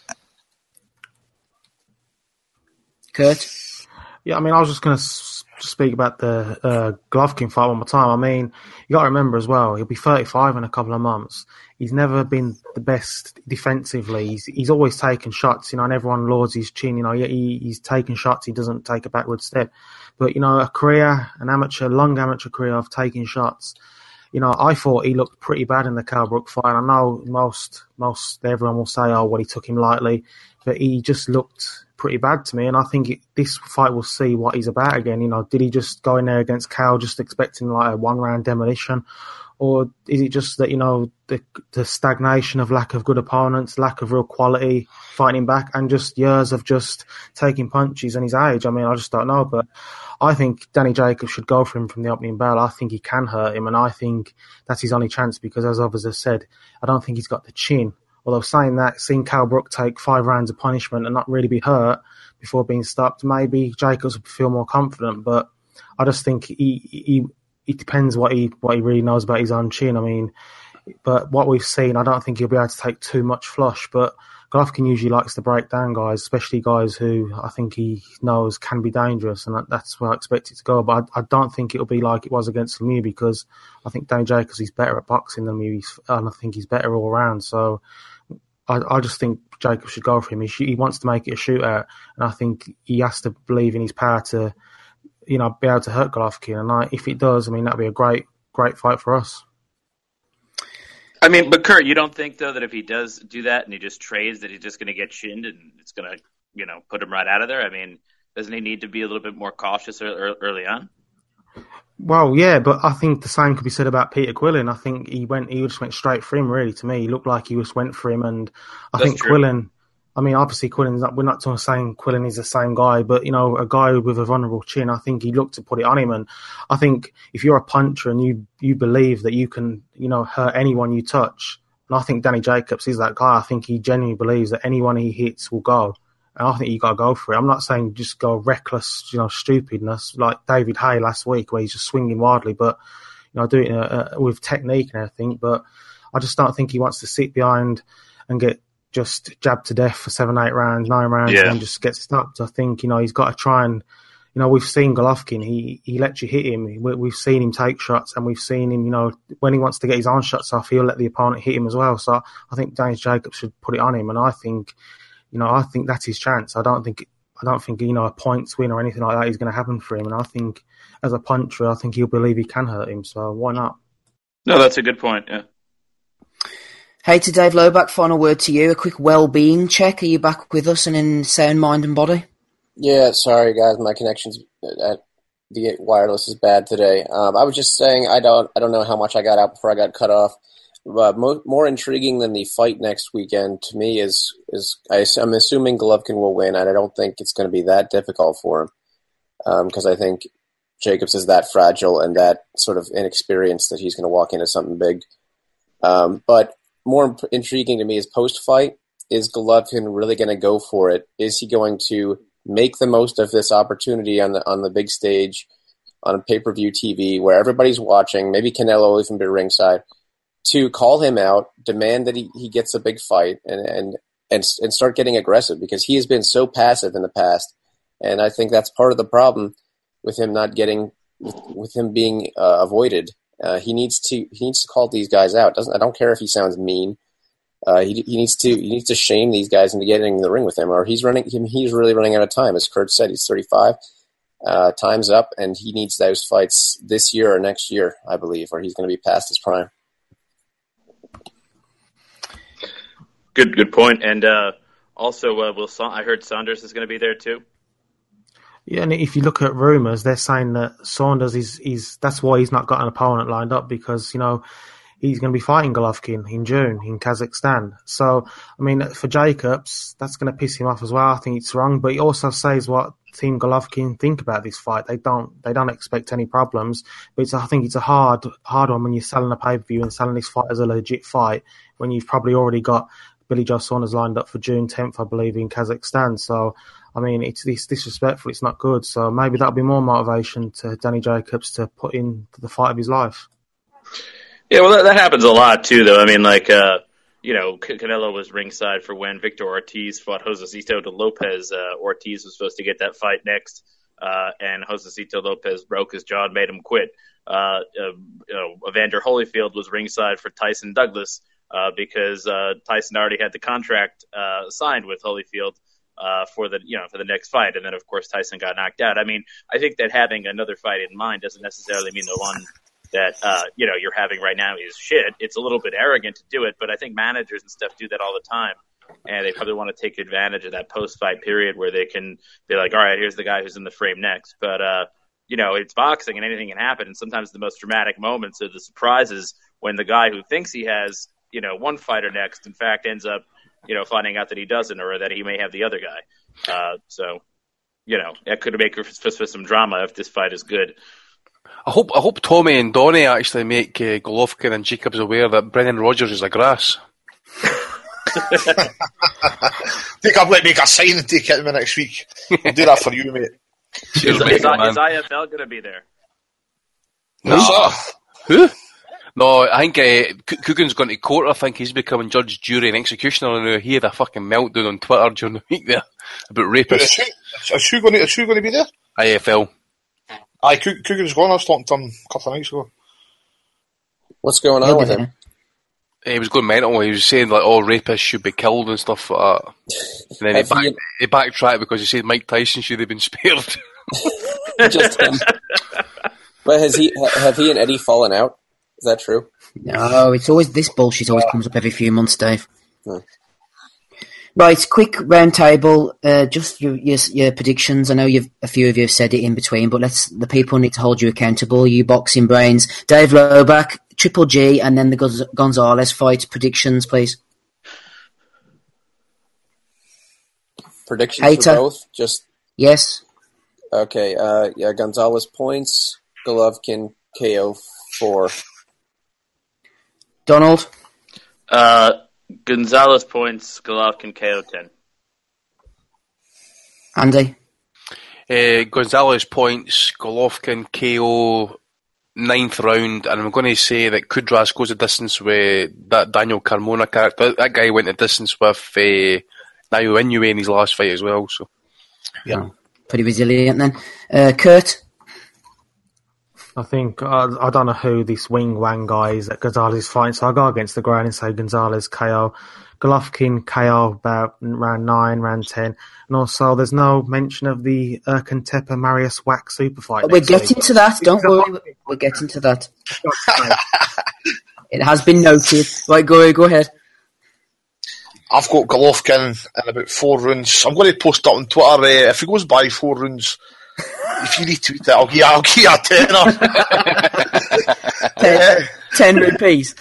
Kurt? Yeah, I mean, I was just going to speak about the Golovkin fight one more time. I mean, you got to remember as well, he'll be 35 in a couple of months. He's never been the best defensively. He's always taken shots, and everyone lauds his chin. He's taken shots. He doesn't take a backward step. But, a career, long amateur career of taking shots. I thought he looked pretty bad in the Kell Brook fight. I know most everyone will say, oh, well, he took him lightly. But he just looked pretty bad to me. And I think this fight will see what he's about again. Did he just go in there against Kell just expecting like a one-round demolition? Or is it just that, the stagnation of lack of good opponents, lack of real quality, fighting back, and just years of just taking punches and his age? I mean, I just don't know. But I think Danny Jacobs should go for him from the opening bell. I think he can hurt him, and I think that's his only chance because, as others have said, I don't think he's got the chin. Although saying that, seeing Kell Brook take 5 rounds of punishment and not really be hurt before being stopped, maybe Jacobs would feel more confident. But I just think it depends what he really knows about his own chin. I mean, but what we've seen, I don't think he'll be able to take too much flush. But Golovkin usually likes to break down guys, especially guys who I think he knows can be dangerous, and that's where I expect it to go. But I don't think it'll be like it was against Lemieux because I think Danny Jacobs is better at boxing than Lemieux, and I think he's better all around. So I just think Jacobs should go for him. He wants to make it a shootout, and I think he has to believe in his power to be able to hurt Golovkin. And if it does, I mean, that'd be a great fight for us. I mean, but Kurt, you don't think though that if he does do that and he just trades, that he's just going to get chinned and it's going to, put him right out of there? I mean, doesn't he need to be a little bit more cautious early on? Well, yeah, but I think the same could be said about Peter Quillin. I think he just went straight for him. Really, to me, he looked like he just went for him, and I think true. Quillin. I mean, obviously, we're not saying Quillin is the same guy, but, a guy with a vulnerable chin, I think he looked to put it on him. And I think if you're a puncher and you believe that you can, hurt anyone you touch, and I think Danny Jacobs is that guy. I think he genuinely believes that anyone he hits will go. And I think you got to go for it. I'm not saying just go reckless, stupidness like David Haye last week where he's just swinging wildly, but, do it with technique and everything. But I just don't think he wants to sit behind and get just jabbed to death for 7, 8 rounds, 9 rounds, and then just get stopped. I think, he's got to try and, we've seen Golovkin, he lets you hit him. We've seen him take shots, and we've seen him, when he wants to get his own shots off, he'll let the opponent hit him as well. So I think Danny Jacobs should put it on him, and I think that's his chance. I don't think, a points win or anything like that is going to happen for him. And I think as a puncher, I think he'll believe he can hurt him. So why not? No, that's a good point. Yeah. Hey, to Dave Loback, final word to you. A quick well-being check. Are you back with us and in sound mind and body? Yeah, sorry guys, my connection's the wireless is bad today. I was just saying I don't know how much I got out before I got cut off. More intriguing than the fight next weekend to me is I'm assuming Golovkin will win, and I don't think it's going to be that difficult for him because I think Jacobs is that fragile and that sort of inexperienced that he's going to walk into something big. But more intriguing to me is post-fight. Is Golovkin really going to go for it? Is he going to make the most of this opportunity on the big stage, on a pay-per-view TV where everybody's watching? Maybe Canelo will even be ringside to call him out, demand that he gets a big fight, and start getting aggressive because he has been so passive in the past, and I think that's part of the problem with him not getting, with him being avoided. He needs to call these guys out. I don't care if he sounds mean. He needs to shame these guys into getting in the ring with him, or he's really running out of time. As Kurt said, he's 35. Time's up, and he needs those fights this year or next year, I believe, or he's going to be past his prime. Good point. And also, I heard Saunders is going to be there too. Yeah, and if you look at rumours, they're saying that Saunders is that's why he's not got an opponent lined up because, he's going to be fighting Golovkin in June in Kazakhstan. So, I mean, for Jacobs, that's going to piss him off as well. I think it's wrong, but it also says what Team Golovkin think about this fight. They don't expect any problems, but I think it's a hard one when you're selling a pay-per-view and selling this fight as a legit fight when you've probably already got Billy Joe Saunders lined up for June 10th, I believe, in Kazakhstan. So, I mean, it's disrespectful. It's not good. So maybe that'll be more motivation to Danny Jacobs to put in the fight of his life. Yeah, well, that happens a lot too, though. I mean, Canelo was ringside for when Victor Ortiz fought Josecito de Lopez. Ortiz was supposed to get that fight next, and Josecito Lopez broke his jaw and made him quit. Evander Holyfield was ringside for Tyson Douglas because Tyson already had the contract signed with Holyfield for the next fight, and then of course Tyson got knocked out. I mean, I think that having another fight in mind doesn't necessarily mean the one that you're having right now is shit. It's a little bit arrogant to do it, but I think managers and stuff do that all the time, and they probably want to take advantage of that post-fight period where they can be like, all right, here's the guy who's in the frame next. But it's boxing and anything can happen, and sometimes the most dramatic moments are the surprises when the guy who thinks he has one fighter next, in fact, ends up finding out that he doesn't, or that he may have the other guy. That could make for some drama if this fight is good. I hope Tommy and Donnie actually make Golovkin and Jacobs aware that Brendan Rodgers is a grass. I think I'm going to make a sign and take it to me next week. I'll do that for you, mate. Cheers, is IFL going to be there? No. Who? No, I think Coogan's going to court. I think he's becoming judge, jury and executioner now. He had a fucking meltdown on Twitter during the week there about rapists. Is who going to be there? IFL. Aye, Coogan's gone. I was talking to him a couple of nights ago. What's going on with him? He was going mental. He was saying like all rapists should be killed and stuff like that. And then he backtracked because he said Mike Tyson should have been spared. Just him. But have he and Eddie fallen out? Is that true? No, it's always this bullshit always comes up every few months, Dave. Hmm. Right, quick round table. Just your predictions. I know a few of you have said it in between, but the people need to hold you accountable. You boxing brains, Dave Loback, Triple G, and then the Gonzalez fight. Predictions, please. Predictions for both? Yes. Okay. Gonzalez points. Golovkin KO 4. Donald. Gonzalez points, Golovkin KO 10. Andy? Gonzalez points, Golovkin KO 9th round, and I'm going to say that Kudras goes the distance with that Daniel Carmona character. That guy went the distance with Naoya Inoue in his last fight as well. So, yeah. Oh, pretty resilient then. Kurt? I think, I don't know who this Wing Wang guy is that Gonzalez is fighting, so I'll go against the grain and say Gonzalez KO. Golovkin KO about round 9, round 10. And also, there's no mention of the Erkan Marius Wack super fight. We're getting to that, don't worry. We're getting to that. It has been noted. Right, go ahead. I've got Golovkin in about 4 rounds. I'm going to post that on Twitter. If he goes by 4 rounds, if you retweet it, I'll give you a tenner. 10 rupees.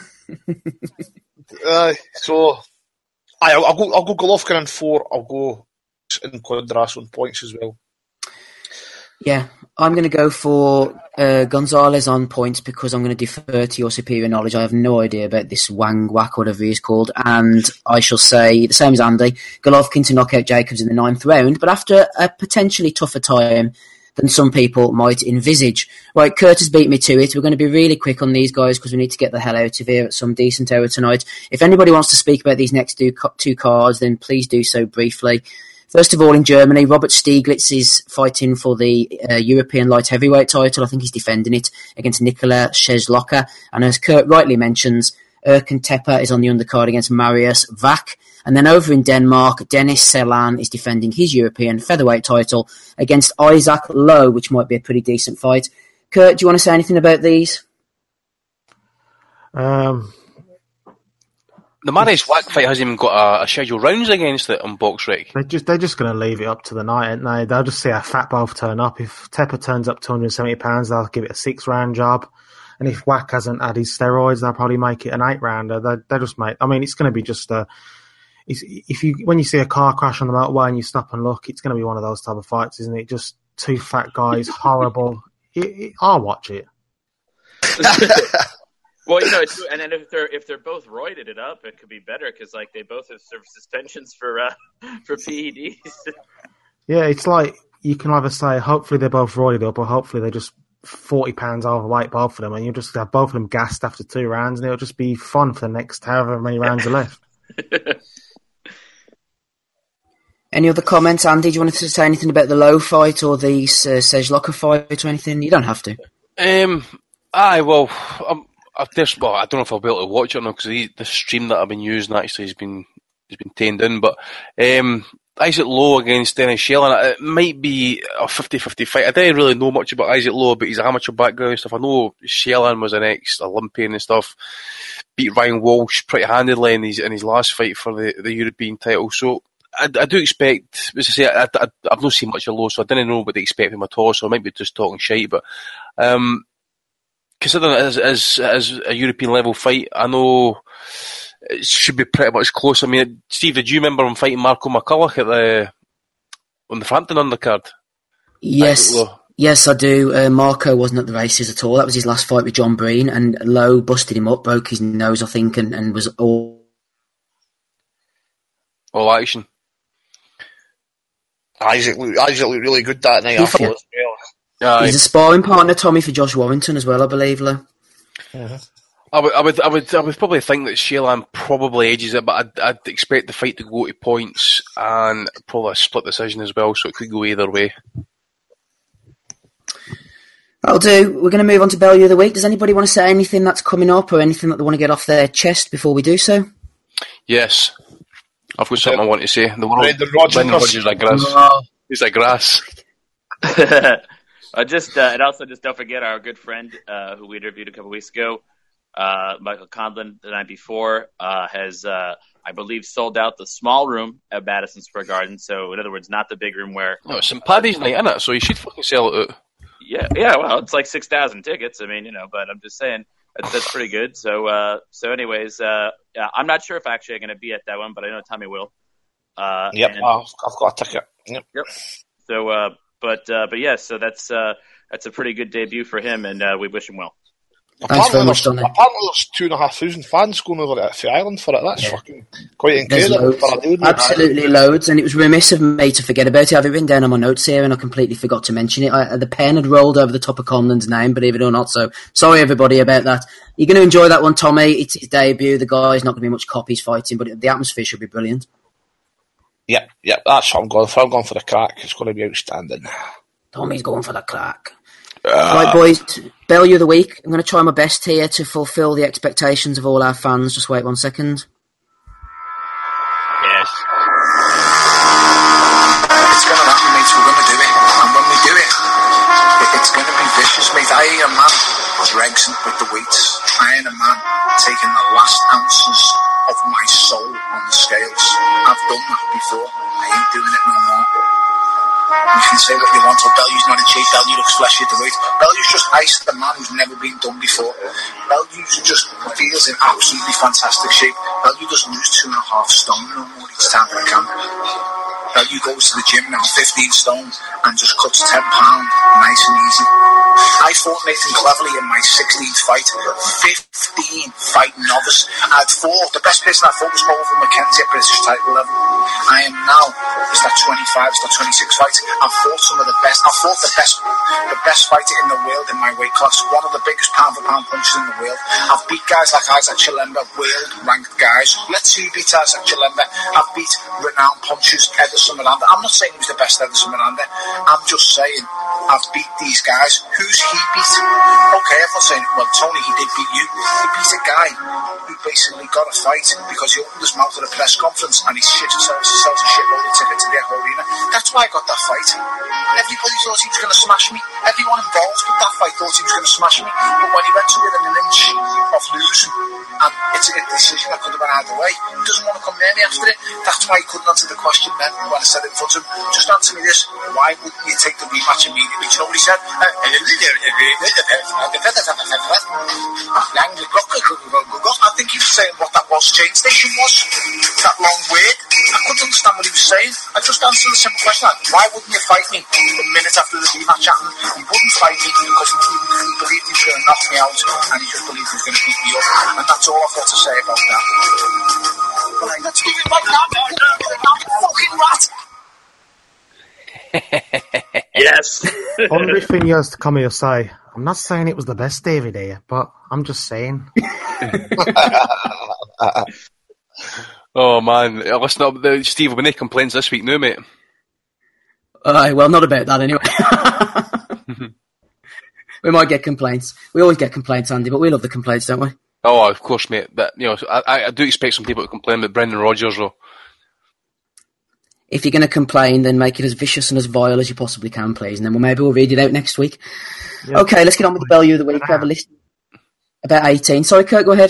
I'll go Golovkin in 4. I'll go in Kudras on points as well. Yeah, I'm going to go for Gonzalez on points because I'm going to defer to your superior knowledge. I have no idea about this Wang Whack, whatever he's called, and I shall say the same as Andy, Golovkin to knock out Jacobs in the 9th round, but after a potentially tougher time than some people might envisage. Right, Kurt has beat me to it. We're going to be really quick on these guys because we need to get the hell out of here at some decent hour tonight. If anybody wants to speak about these next two cards, then please do so briefly. First of all, in Germany, Robert Stieglitz is fighting for the European light heavyweight title. I think he's defending it against Nikola Szezloka. And as Kurt rightly mentions, Erkan Tepe is on the undercard against Marius Vac. And then over in Denmark, Dennis Celan is defending his European featherweight title against Isaac Lowe, which might be a pretty decent fight. Kurt, do you want to say anything about these? The Marius Vac fight hasn't even got a scheduled rounds against it on BoxRec. They're just going to leave it up to the night, aren't they? They'll just see how fat both turn up. If Tepe turns up £270, they'll give it a 6-round job. And if Wack hasn't had his steroids, they'll probably make it an 8-rounder. They just make. I mean, it's going to be just a. When you see a car crash on the motorway and you stop and look, it's going to be one of those type of fights, isn't it? Just two fat guys, horrible. I'll watch it. Well, and then if they're both roided it up, it could be better because like they both have served suspensions for PEDs. Yeah, it's like you can either say hopefully they're both roided up, or hopefully they're just 40 pounds overweight, both of them, and you'll just have both of them gassed after 2 rounds, and it'll just be fun for the next however many rounds are left. Any other comments, Andy? Do you want to say anything about the Lowe fight or the Serge Locker fight or anything? You don't have to. I don't know if I'll be able to watch it or not because the stream that I've been using actually has been tamed in. But Isaac Lowe against Dennis Shellan, it might be a 50-50 fight. I don't really know much about Isaac Lowe, but his amateur background and stuff. I know Shellan was an ex-Olympian and stuff. Beat Ryan Walsh pretty handedly in his last fight for the European title. So I do expect, as I say, I've not seen much of Lowe, so I didn't know what to expect him at all. So I might be just talking shite, but considering it as a European level fight, I know it should be pretty much close. I mean, Steve, did you remember him fighting Marco McCulloch on the Frampton undercard? Yes, I do. Marco wasn't at the races at all. That was his last fight with John Breen, and Lowe busted him up, broke his nose, I think, and was all action. Isaac looked really good that night. I thought as well. He's a sparring partner, Tommy, for Josh Warrington as well, I believe, Lowe. Yeah. I would probably think that Shellan probably edges it, but I'd expect the fight to go to points and probably a split decision as well, so it could go either way. That'll do. We're going to move on to Bellew of the Week. Does anybody want to say anything that's coming up or anything that they want to get off their chest before we do so? Yes. I've got something I want to say. The world, Brendan Rodgers is like grass. He's like grass. And also just don't forget our good friend who we interviewed a couple weeks ago, Michael Conlon, the night before, has, I believe, sold out the small room at Madison Square Garden. So, in other words, not the big room where... No, it's St. Paddy's night, isn't it? So you should fucking sell it out. Yeah, well, it's like 6,000 tickets. I mean, but I'm just saying that's pretty good. So anyways, I'm not sure if actually I'm going to be at that one, but I know Tommy will. I've got a ticket. Yep. So, but yeah, so that's a pretty good debut for him, and we wish him well. Thanks very much, Donny. Apparently there's 2,500 fans going over to the island for it. That's fucking quite incredible. Absolutely loads, and it was remiss of me to forget about it. I have it written down on my notes here, and I completely forgot to mention it. The pen had rolled over the top of Conlon's name, believe it or not, so sorry everybody about that. You're going to enjoy that one, Tommy. It's his debut. The guy's not going to be much copies fighting, but the atmosphere should be brilliant. Yep, that's what I'm going for. I'm going for the crack. It's going to be outstanding. Tommy's going for the crack. Right, boys, Bellew of the Week. I'm going to try my best here to fulfil the expectations of all our fans. Just wait 1 second. Yes. It's going to happen, mate. We're going to do it. And when we do it, it's going to be vicious, mate. I ain't a man dregs with the weights. I ain't a man taking the last ounces of my soul on the scales. I've done that before. I ain't doing it no more. You can say what you want, but Bellew's not a cheat. Bellew looks fleshy at the weight. Bellew's just iced the man who's never been done before. Bellew just feels in absolutely fantastic shape. Bellew doesn't lose 2.5 stone no more each time for the camp. Bellew goes to the gym now, 15 stone, and just cuts 10 pound, nice and easy. I fought Nathan Cleverly in my 16th fight, 15 fight novice. I'd fought, the best person I fought was Mulvey McKenzie at British title level. I am now, it's that 25, it's that 26 fights. I've fought some of the best. I've fought the best fighter in the world in my weight class. One of the biggest pound-for-pound punchers in the world. I've beat guys like Isaac Chilemba, world-ranked guys. Let's see who beats Isaac Chilemba. I've beat renowned punchers, Ederson Miranda. I'm not saying he was the best Ederson Miranda. I'm just saying I've beat these guys. Who's he beat? Okay, I'm not saying, well, Tony, he did beat you. He beat a guy who basically got a fight because he opened his mouth at a press conference and he sells a shitload of tickets to the arena. That That's why I got that fight. Everybody thought he was going to smash me. Everyone involved with that fight thought he was going to smash me. But when he went to within an inch of losing, and it's a decision that could have been either way, he doesn't want to come near me after it. That's why he couldn't answer the question then when I said it in front of him. Just answer me this. Why wouldn't you take the rematch immediately? Do you know what he said? I think he was saying what that was train station was. That long word. I couldn't understand what he was saying. I just answered the simple question like, why wouldn't you fight me a minute after the rematch happened? He wouldn't fight me because he believed he was going to knock me out and he just believed he was going to beat me up. And that's all I've got to say about that. Right, let's give it like that. Fucking rat. Yes. Only thing he has to come here and say, I'm not saying it was the best David here, but I'm just saying. Oh man, listen up, Steve. We've been any complaints this week, no, mate. Well, not about that anyway. We might get complaints. We always get complaints, Andy, but we love the complaints, don't we? Oh, of course, mate. But I do expect some people to complain about Brendan Rodgers, though. If you're going to complain, then make it as vicious and as vile as you possibly can, please, and then maybe we'll read it out next week. Yep. Okay, let's get on with the Bellew of the week. We have a list about 18. Sorry, Kurt, go ahead.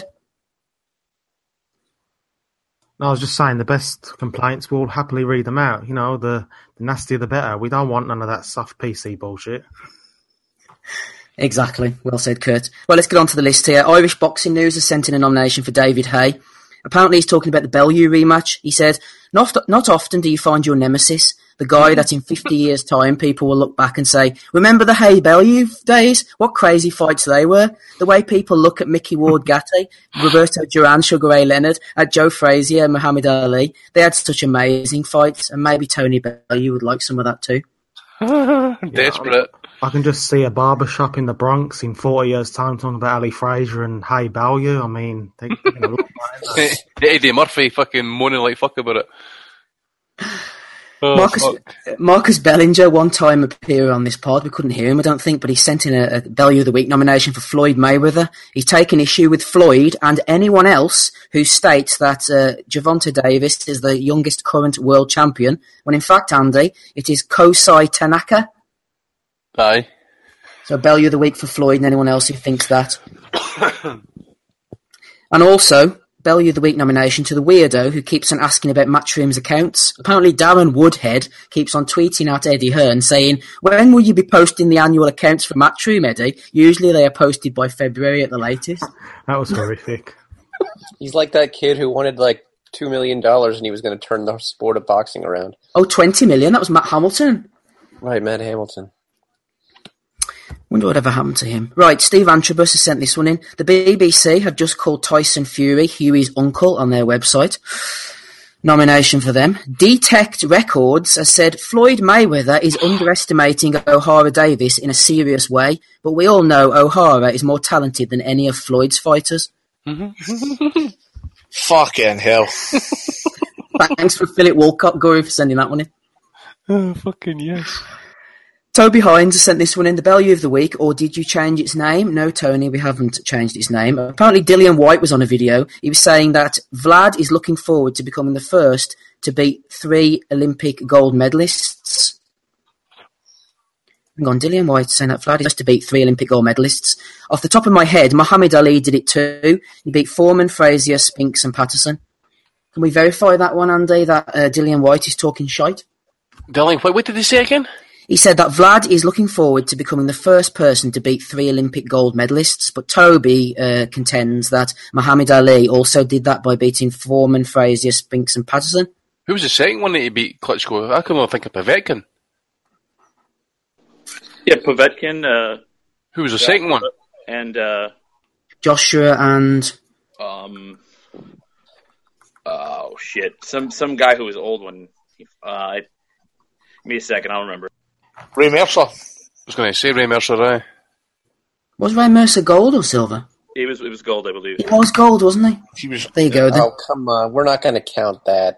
No, I was just saying the best complaints, we'll happily read them out. You know, the nastier the better. We don't want none of that soft PC bullshit. Exactly. Well said, Kurt. Well, let's get on to the list here. Irish Boxing News has sent in a nomination for David Hay. Apparently he's talking about the Bellew rematch. He said, not often do you find your nemesis, the guy that in 50 years' time people will look back and say, remember the Hay Bellew days? What crazy fights they were. The way people look at Mickey Ward-Gatti, Roberto Duran, Sugar Ray Leonard, at Joe Frazier, Muhammad Ali. They had such amazing fights, and maybe Tony Bellew would like some of that too. Desperate. I can just see a barbershop in the Bronx in 40 years' time talking about Ali Frazier and Hay Bellew. I mean, they're going to look like that. Eddie Murphy fucking moaning like fuck about it. Oh, Marcus Bellinger one time appeared on this pod. We couldn't hear him, I don't think, but he sent in a Bellew of the Week nomination for Floyd Mayweather. He's taken issue with Floyd and anyone else who states that Gervonta Davis is the youngest current world champion, when in fact, Andy, it is Kosai Tanaka. Aye. So Bellew of the Week for Floyd and anyone else who thinks that. And also, Bellew of the Week nomination to the weirdo who keeps on asking about Matchroom's accounts. Apparently Darren Woodhead keeps on tweeting at Eddie Hearn saying, when will you be posting the annual accounts for Matchroom, Eddie? Usually they are posted by February at the latest. That was horrific. He's like that kid who wanted like $2 million and he was going to turn the sport of boxing around. Oh, 20 million? That was Matt Hamilton. Right, Matt Hamilton. Wonder whatever happened to him. Right, Steve Antrobus has sent this one in. The BBC have just called Tyson Fury Huey's uncle on their website. Nomination for them. Detect Records has said Floyd Mayweather is underestimating O'Hara Davis in a serious way, but we all know O'Hara is more talented than any of Floyd's fighters. Fucking hell. Thanks for Philip Walcott, Guru, for sending that one in. Oh, fucking yes. Toby Hines has sent this one in, the Bellew of the Week, or did you change its name? No, Tony, we haven't changed its name. Apparently Dillian White was on a video. He was saying that Vlad is looking forward to becoming the first to beat 3 Olympic gold medalists. Hang on, Dillian White saying that Vlad is to beat 3 Olympic gold medalists. Off the top of my head, Muhammad Ali did it too. He beat Foreman, Frazier, Spinks and Patterson. Can we verify that one, Andy, that Dillian White is talking shite? Dillian White, what did he say again? He said that Vlad is looking forward to becoming the first person to beat 3 Olympic gold medalists, but Toby contends that Muhammad Ali also did that by beating Foreman, Frazier, Spinks and Patterson. Who was the second one that he beat Klitschko? I can only think of Povetkin. Yeah, Povetkin. Who was the second one? And Joshua and... oh, shit. Some guy who was old when... give me a second, I'll remember. Ray Mercer. I was going to say Ray Mercer, aye. Was Ray Mercer gold or silver? It was gold, I believe. It was gold, wasn't he? He was. There you go, then. Oh, come on. We're not going to count that.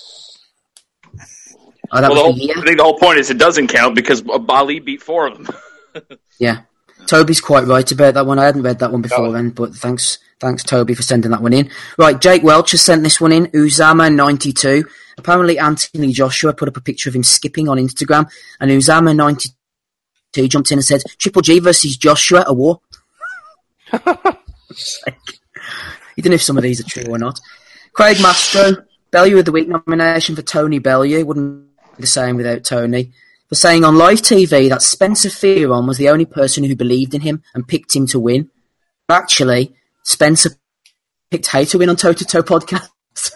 Oh, that Well, was the year? I think the whole point is it doesn't count because Ali beat 4 of them. Yeah. Toby's quite right about that one. I hadn't read that one before then, but thanks Toby for sending that one in. Right, Jake Welch has sent this one in. Uzama92. Apparently, Anthony Joshua put up a picture of him skipping on Instagram, and Uzama92 jumped in and said, Triple G versus Joshua, a war. You don't know if some of these are true or not. Craig Mastro, Bellew of the Week nomination for Tony Bellew. Wouldn't be the same without Tony. For saying on live TV that Spencer Fearon was the only person who believed in him and picked him to win. Actually, Spencer picked Hay to win on Toe to Toe podcast.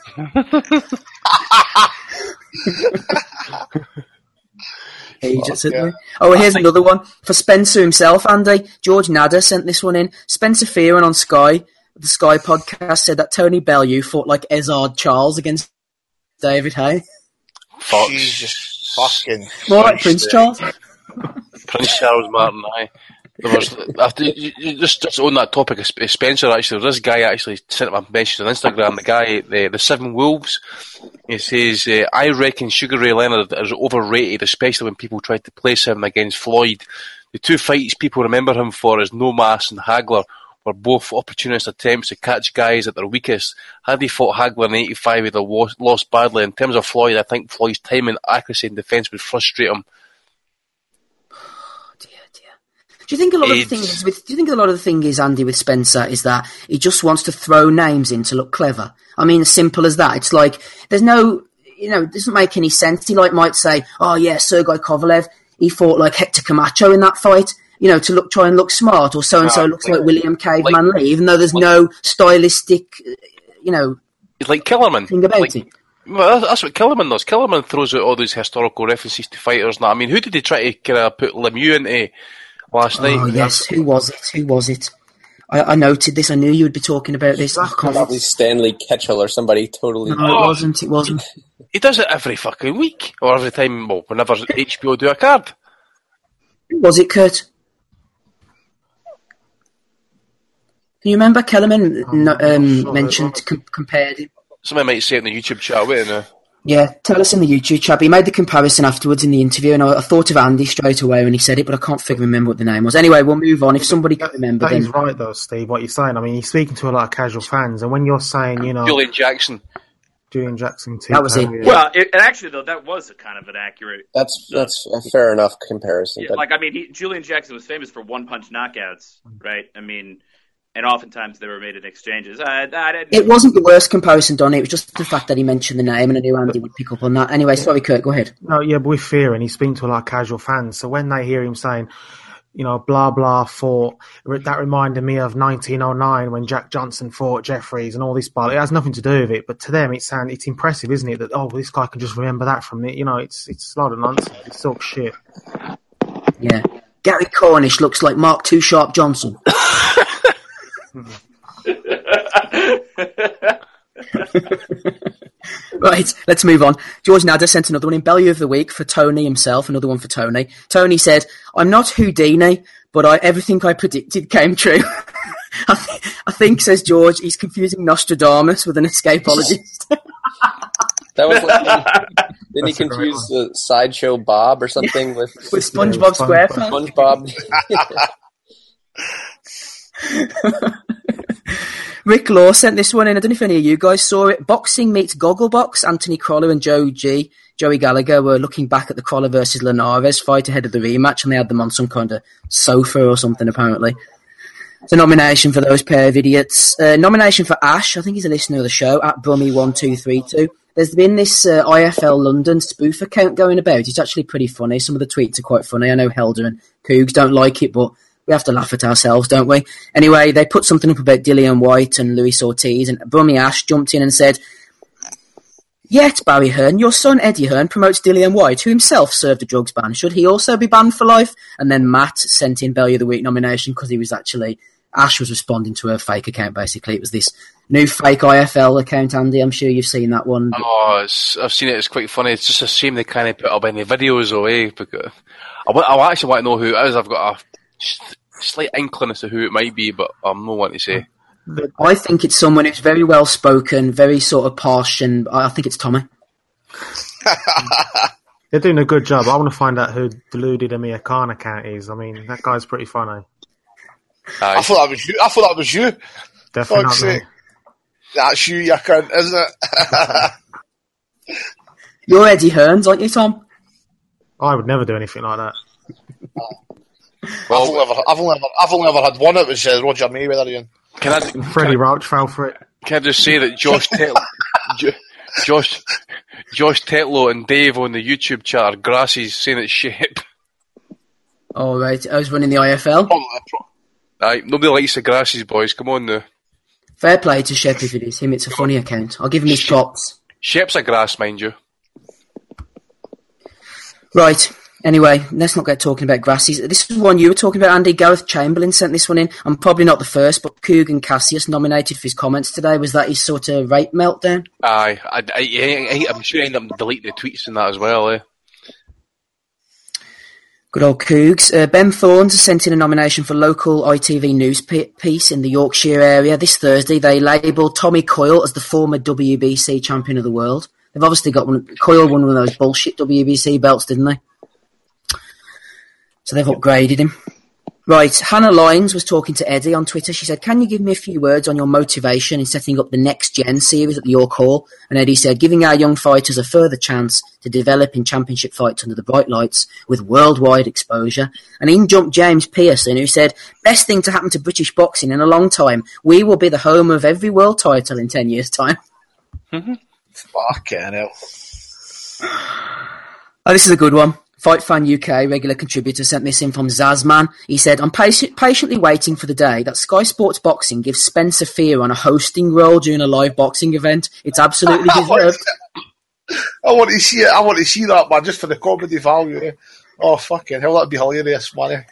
Oh, here's another one. For Spencer himself, Andy, George Nader sent this one in. Spencer Fearon on Sky, the Sky podcast, said that Tony Bellew fought like Ezard Charles against David Hay. Jesus fucking more like Prince Charles. Prince Charles Martin, aye. There was, after you just on that topic of Spencer, actually, this guy actually sent him a message on Instagram. The guy, the Seven Wolves, he says, I reckon Sugar Ray Leonard is overrated, especially when people try to place him against Floyd. The two fights people remember him for is No Mas and Hagler were both opportunist attempts to catch guys at their weakest. Had he fought Hagler in 85, he'd have lost badly. In terms of Floyd, I think Floyd's timing, accuracy and defence would frustrate him. Do you think a lot of the thing is, Andy, with Spencer, is that he just wants to throw names in to look clever? I mean, as simple as that. It's like, there's no, it doesn't make any sense. He might say, oh yeah, Sergei Kovalev, he fought like Hector Camacho in that fight, to try and look smart, or so-and-so looks like William Caveman Lee, even though there's no stylistic, It's like Kellerman. Thing about it. Well, that's what Kellerman does. Kellerman throws out all these historical references to fighters. Now, I mean, who did he try to kind of put Lemieux into last night? Oh, yes. Who was it? I noted this. I knew you would be talking about this. Probably Stanley Ketchel or somebody totally... No, it wasn't. He does it every fucking week. Or every time, whenever HBO do a card. Who was it, Kurt? Can you remember Kellerman mentioned, compared him? Somebody might say it in the YouTube chat, wait now. Yeah, tell us in the YouTube chat. He made the comparison afterwards in the interview, and I thought of Andy straight away when he said it, but I can't remember what the name was. Anyway, we'll move on. If somebody can remember, that is right, though, Steve. What you're saying. I mean, you're speaking to a lot of casual fans, and when you're saying, Julian Jackson too. That was it. Yeah. Well, actually, though, that was a kind of an accurate. That's a fair enough comparison. Yeah, Julian Jackson was famous for one-punch knockouts, right? I mean. And oftentimes they were made in exchanges. It wasn't the worst comparison, Donny. It was just the fact that he mentioned the name, and I knew Andy would pick up on that. Anyway, sorry, Kurt, go ahead. No, yeah, but with Fearon, he's speaking to a lot of casual fans. So when they hear him saying, blah, blah, fought, that reminded me of 1909 when Jack Johnson fought Jeffries and all this, but it has nothing to do with it. But to them, it's impressive, isn't it? That, this guy can just remember that from it. It's a lot of nonsense. It's talk shit. Yeah. Gary Cornish looks like Mark Too Sharp Johnson. Right, let's move on. George Nader sent another one in. Bellew of the Week for Tony himself, another one for Tony. Tony said, I'm not Houdini, but everything I predicted came true. I think, says George, he's confusing Nostradamus with an escapologist. That was didn't he confuse the Sideshow Bob or something with SpongeBob SquarePants? SpongeBob. Rick Law sent this one in. I don't know if any of you guys saw it. Boxing meets Gogglebox. Anthony Crolla and Joey Gallagher were looking back at the Crolla versus Linares fight ahead of the rematch, and they had them on some kind of sofa or something, apparently. It's a nomination for those pair of idiots. Nomination for Ash. I think he's a listener of the show, at Brummy1232. There's been this IFL London spoof account going about. It's actually pretty funny. Some of the tweets are quite funny. I know Helder and Cougs don't like it, but we have to laugh at ourselves, don't we? Anyway, they put something up about Dillian White and Luis Ortiz, and Brummy Ash jumped in and said, Yet, Barry Hearn, your son Eddie Hearn promotes Dillian White, who himself served a drugs ban. Should he also be banned for life? And then Matt sent in Bellew of the Week nomination because he was actually... Ash was responding to her fake account, basically. It was this new fake IFL account, Andy. I'm sure you've seen that one. Oh, I've seen it. It's quite funny. It's just a shame they can't put up any videos away. Because I actually want to know who it is. I've got a slight inkling as to who it might be, but I'm not wanting to say. I think it's someone who's very well spoken, very sort of posh, and I think it's Tommy. They're doing a good job. I want to find out who deluded Amir Khan account is. I mean, that guy's pretty funny. I thought that was you. Definitely. That's you cunt, isn't it? You're Eddie Hearns, aren't you, Tom? I would never do anything like that. Well, I've only ever had one. It was Roger Mayweather. Ian. Freddie Roach fell for it. Can I just say that Josh Tetlow and Dave on the YouTube chat are Grassies saying it's shit. Oh, right. I was running the IFL. Aye, nobody likes the Grassies, boys. Come on now. Fair play to Shep if it is him. It's a funny account. I'll give him his props. Shep's a grass, mind you. Right. Anyway, let's not get talking about Grassies. This is one you were talking about, Andy. Gareth Chamberlain sent this one in. I'm probably not the first, but Cougan Cassius nominated for his comments today. Was that his sort of rape meltdown? Aye. I'm sure he ended up deleting the tweets and that as well, eh? Good old Cougs. Ben Thorns has sent in a nomination for local ITV news piece in the Yorkshire area. This Thursday, they labelled Tommy Coyle as the former WBC champion of the world. They've obviously got Coyle won one of those bullshit WBC belts, didn't they? So they've upgraded him. Right, Hannah Lyons was talking to Eddie on Twitter. She said, can you give me a few words on your motivation in setting up the Next Gen series at the York Hall? And Eddie said, giving our young fighters a further chance to develop in championship fights under the bright lights with worldwide exposure. And in jumped James Pearson, who said, best thing to happen to British boxing in a long time. We will be the home of every world title in 10 years' time. Fucking hell. Oh, this is a good one. Fight Fan UK regular contributor sent this in from Zazman. He said, I'm patiently waiting for the day that Sky Sports Boxing gives Spencer Fearon a hosting role during a live boxing event. It's absolutely deserved. I want to see it. I want to see that, man, just for the comedy value. Eh? Oh, fucking hell, that'd be hilarious, man.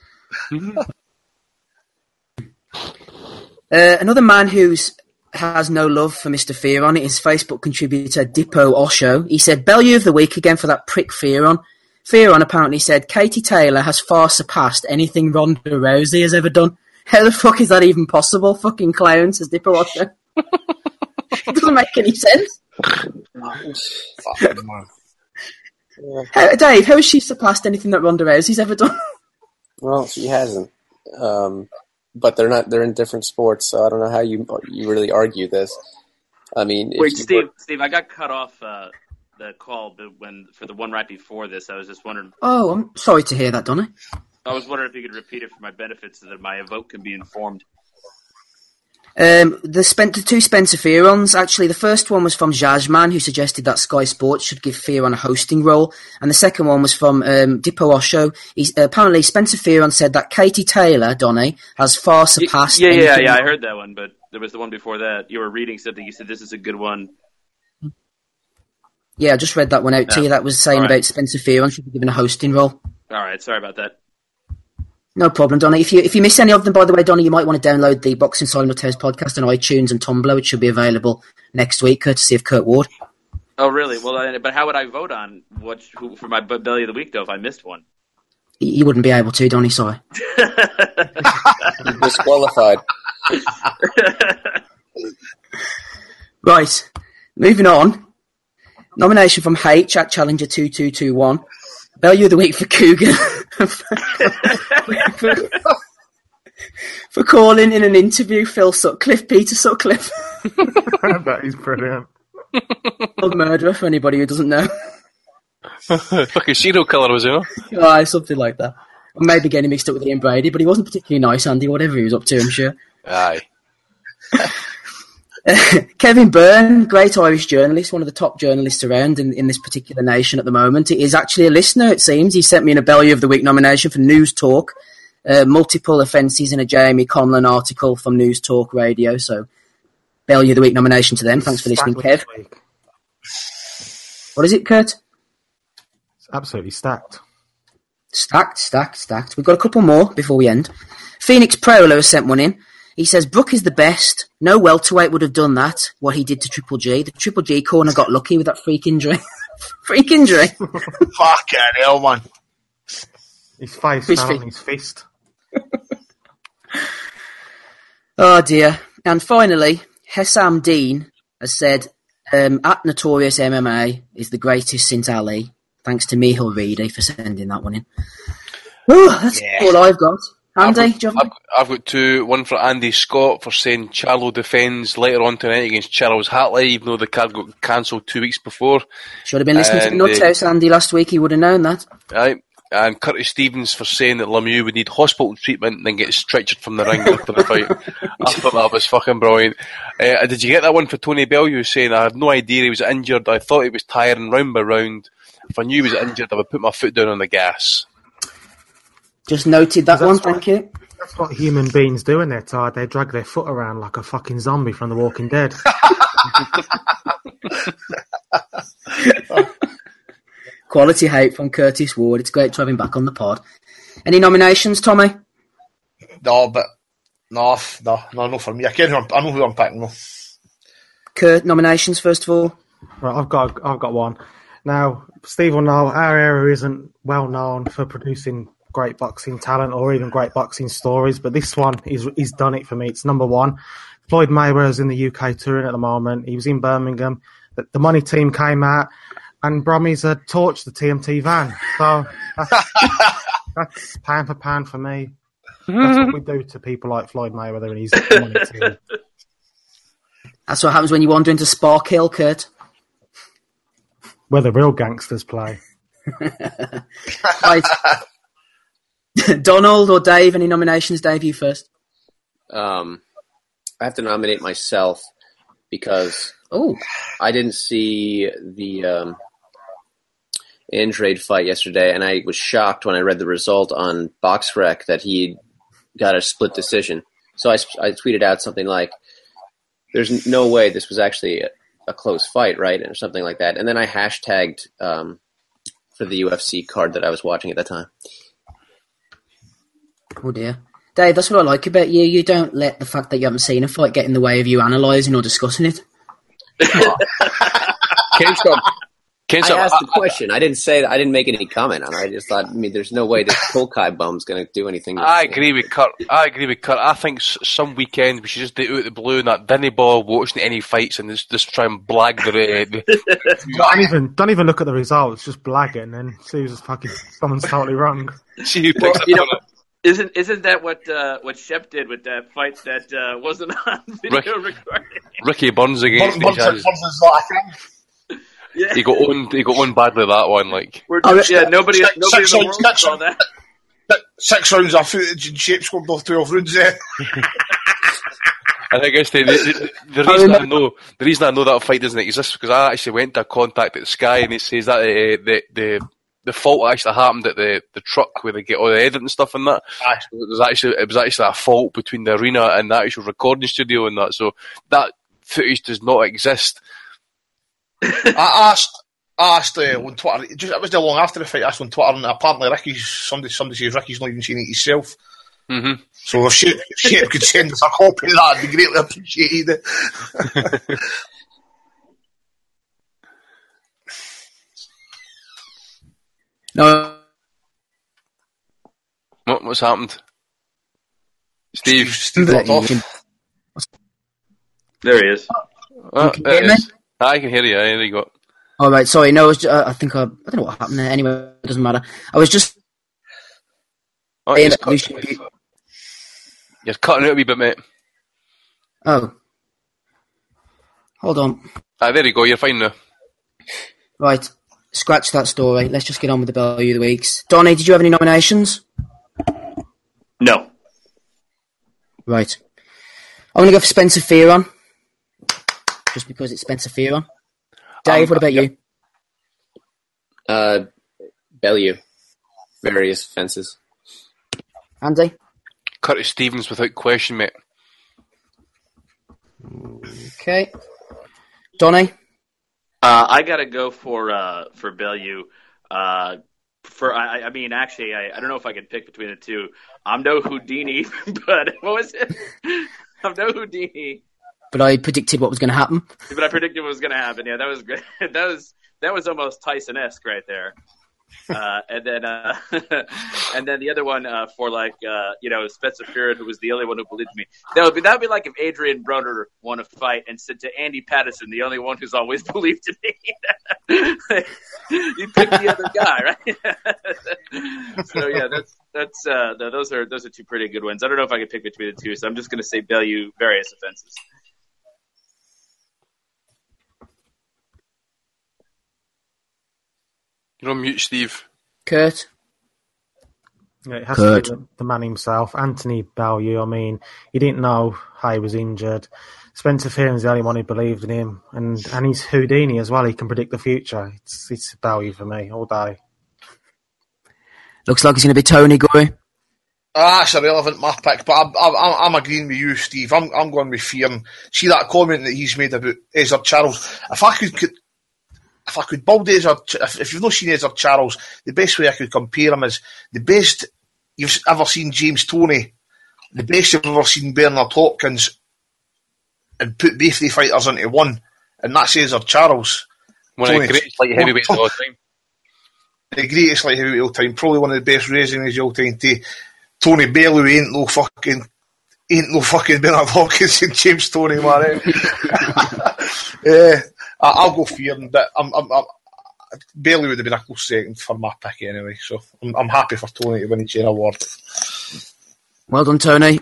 Another man who has no love for Mr. Fearon is Facebook contributor Dippo Osho. He said, Bellew of the week again for that prick Fearon. Fearon apparently said, Katie Taylor has far surpassed anything Ronda Rousey has ever done. How the fuck is that even possible? Fucking clown, says Dippo Osho. It doesn't make any sense. Dave, how has she surpassed anything that Ronda Rousey's ever done? Well, she hasn't. But they're in different sports, so I don't know how you really argue this. I mean, wait, Steve, I got cut off the call for the one right before this. I was just wondering. Oh, I'm sorry to hear that, Donny. I was wondering if you could repeat it for my benefit so that my vote can be informed. The two Spencer Fearons, actually, the first one was from Jajman, who suggested that Sky Sports should give Fearon a hosting role, and the second one was from Dippo Osho. Apparently, Spencer Fearon said that Katie Taylor, Donny, has far surpassed. Yeah, I heard that one, but there was the one before that. You were reading something. You said this is a good one. Yeah, I just read that one out to you. That was saying about Spencer Fearon should be given a hosting role. All right, sorry about that. No problem, Donny. If you miss any of them, by the way, Donny, you might want to download the Boxing Silent Nuthouse podcast on iTunes and Tumblr, which should be available next week, courtesy of Kurt Ward. Oh, really? Well, but how would I vote on who for my Belly of the Week, though, if I missed one? You wouldn't be able to, Donny, sorry. You're disqualified. Right, moving on. Nomination from H at Challenger 2221. Bellew of the Week for Cougar for calling in an interview Peter Sutcliffe. That is brilliant. Old murderer for anybody who doesn't know. Fucking serial killer, was he? Aye, something like that. Or maybe getting mixed up with Ian Brady, but he wasn't particularly nice, Andy, whatever he was up to, I'm sure. Aye. Kevin Byrne, great Irish journalist, one of the top journalists around in this particular nation at the moment. He is actually a listener, it seems. He sent me in a Bellew of the Week nomination for News Talk, multiple offences in a Jamie Conlon article from News Talk Radio. So, Bellew of the Week nomination to them. Thanks for listening, Kev. What is it, Kurt? It's absolutely stacked. Stacked. We've got a couple more before we end. Phoenix Prowler has sent one in. He says, Brook is the best. No welterweight would have done that, what he did to Triple G. The Triple G corner got lucky with that freak injury. Freak injury. Fucking hell, man. His face fell on his fist. Oh, dear. And finally, Hessam Dean has said, at Notorious MMA is the greatest since Ali. Thanks to Mihal Reedy for sending that one in. Ooh, that's all I've got. Andy, do you have I've got two. One for Andy Scott for saying Charlo defends later on tonight against Charles Hatley, even though the card got cancelled 2 weeks before. Should have been listening to the Nuts House, Andy, last week. He would have known that. Right. And Curtis Stevens for saying that Lemieux would need hospital treatment and then get stretchered from the ring after the fight. I thought that was fucking brilliant. Did you get that one for Tony Bellew saying, I had no idea he was injured. I thought he was tiring round by round. If I knew he was injured, I would put my foot down on the gas. Just noted that one, thank you. That's what human beings do when they're tired. They drag their foot around like a fucking zombie from The Walking Dead. Quality hate from Curtis Ward. It's great to have him back on the pod. Any nominations, Tommy? No for me. I know who I'm picking though. Kurt, nominations first of all. Right, I've got one. Now, Steve will know our area isn't well known for producing great boxing talent or even great boxing stories, but this one he's done it for me. It's number one. Floyd Mayweather's in the UK touring at the moment. He was in Birmingham. The money team came out, and Brummies had torched the TMT van. So that's pound for pound for me. That's what we do to people like Floyd Mayweather and his money team. That's what happens when you wander into Spark Hill, Kurt. Where the real gangsters play. Right. Donald or Dave, any nominations? Dave, you first. I have to nominate myself because I didn't see the Andrade fight yesterday, and I was shocked when I read the result on BoxRec that he got a split decision. So I tweeted out something like, there's no way this was actually a close fight, right? Or something like that. And then I hashtagged for the UFC card that I was watching at the time. Oh dear. Dave, that's what I like about you. You don't let the fact that you haven't seen a fight get in the way of you analysing or discussing it. I asked the question. I didn't say that. I didn't make any comment on it. I just thought, there's no way this Tolkai bum's going to do anything. I agree with Kurt. I think some weekend we should just do it out the blue and that dinny ball watching any fights and just try and blag the Don't even look at the results. Just blag it and then see who's fucking someone's totally wrong. See who picks up on it. Isn't that what Shep did with that fight that wasn't on video recording? Ricky Burns against Yeah. He got on badly that one. Like, nobody in the world saw that. 6 rounds of footage and Shape scored off 12 rounds there. I guess the reason I know that fight doesn't exist because I actually went to contact at Sky and it says that the fault actually happened at the truck where they get all the edit and stuff and that. It was actually a fault between the arena and the actual recording studio and that. So that footage does not exist. I asked on Twitter. It was long after the fight. I asked on Twitter, and apparently somebody says Ricky's not even seen it himself. Mm-hmm. So if Shape could send us a copy of that, I'd be greatly appreciated. No. What's happened? Steve dropped off. There he is. There he is. I can hear you. There you go. All right, sorry. No, I think I don't know what happened there. Anyway, it doesn't matter. I was just. You're cutting out a wee bit, mate. Oh. Hold on. There you go. You're fine now. Right. Scratch that story. Let's just get on with the Bellew of the Weeks. Donnie, did you have any nominations? No. Right. I'm going to go for Spencer Fearon. Just because it's Spencer Fearon. Dave, what about you? Bellew. Various fences. Andy? Curtis Stevens without question, mate. Okay. Donnie? I got to go for Bellew. I don't know if I can pick between the two. I'm no Houdini, but what was it? I'm no Houdini. But I predicted what was going to happen. But I predicted what was going to happen. Yeah, that was great. That was almost Tyson-esque right there. And then and then the other one for Spencer Fearon, who was the only one who believed me. That would be like if Adrian Broner won a fight and said to Andy Patterson, the only one who's always believed in me. You pick the other guy, right? So yeah, those are two pretty good ones. I don't know if I could pick between the two, so I'm just going to say Bellew various offenses. You're on mute, Steve. Kurt? Yeah, it has to be the man himself, Anthony Bellew. I mean, he didn't know how he was injured. Spencer Fearon's the only one who believed in him, and he's Houdini as well. He can predict the future. It's Bellew for me all day. Looks like it's going to be Tony Gurry. That's a relevant my pick, but I'm agreeing with you, Steve. I'm going with Fearon. See that comment that he's made about Ezzard Charles? If I could build Ezzard, if you've not seen Ezzard Charles, the best way I could compare him is the best you've ever seen James Toney, the best you've ever seen Bernard Hopkins, and put both the fighters into one, and that's Ezzard Charles. One of the greatest light heavyweights of all time. The greatest light heavyweight of all time, probably one of the best raisings of all time. Tony Bellew ain't no fucking Bernard Hopkins and James Toney, man. I'll go Fearon, but Bellew would have been a close second for my pick anyway. So I'm happy for Tony to win the chair award. Well done, Tony.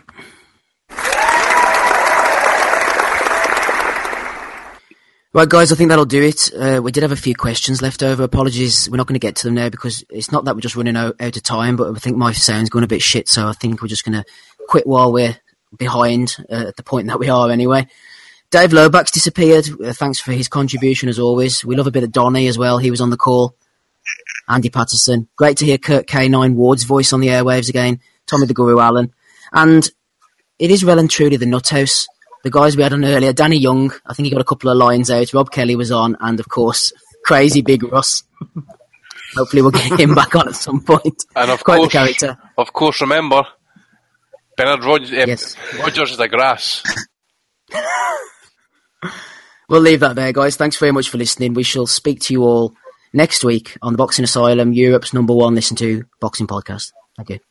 Right, guys, I think that'll do it. We did have a few questions left over. Apologies, we're not going to get to them now because it's not that we're just running out of time, but I think my sound's going a bit shit, so I think we're just going to quit while we're behind at the point that we are anyway. Dave Loback's disappeared. Thanks for his contribution as always. We love a bit of Donny as well. He was on the call. Andy Patterson. Great to hear Kurt K9 Ward's voice on the airwaves again. Tommy the Guru Allen. And it is well and truly the Nuthouse. The guys we had on earlier, Danny Young, I think he got a couple of lines out. Rob Kelly was on, and of course, Crazy Big Russ. Hopefully we'll get him back on at some point. And of Quite course, the character. Of course, remember, Bernard Rogers is a grass. We'll leave that there, guys. Thanks very much for listening. We shall speak to you all next week on the Boxing Asylum, Europe's #1 listen to boxing podcast. Thank you.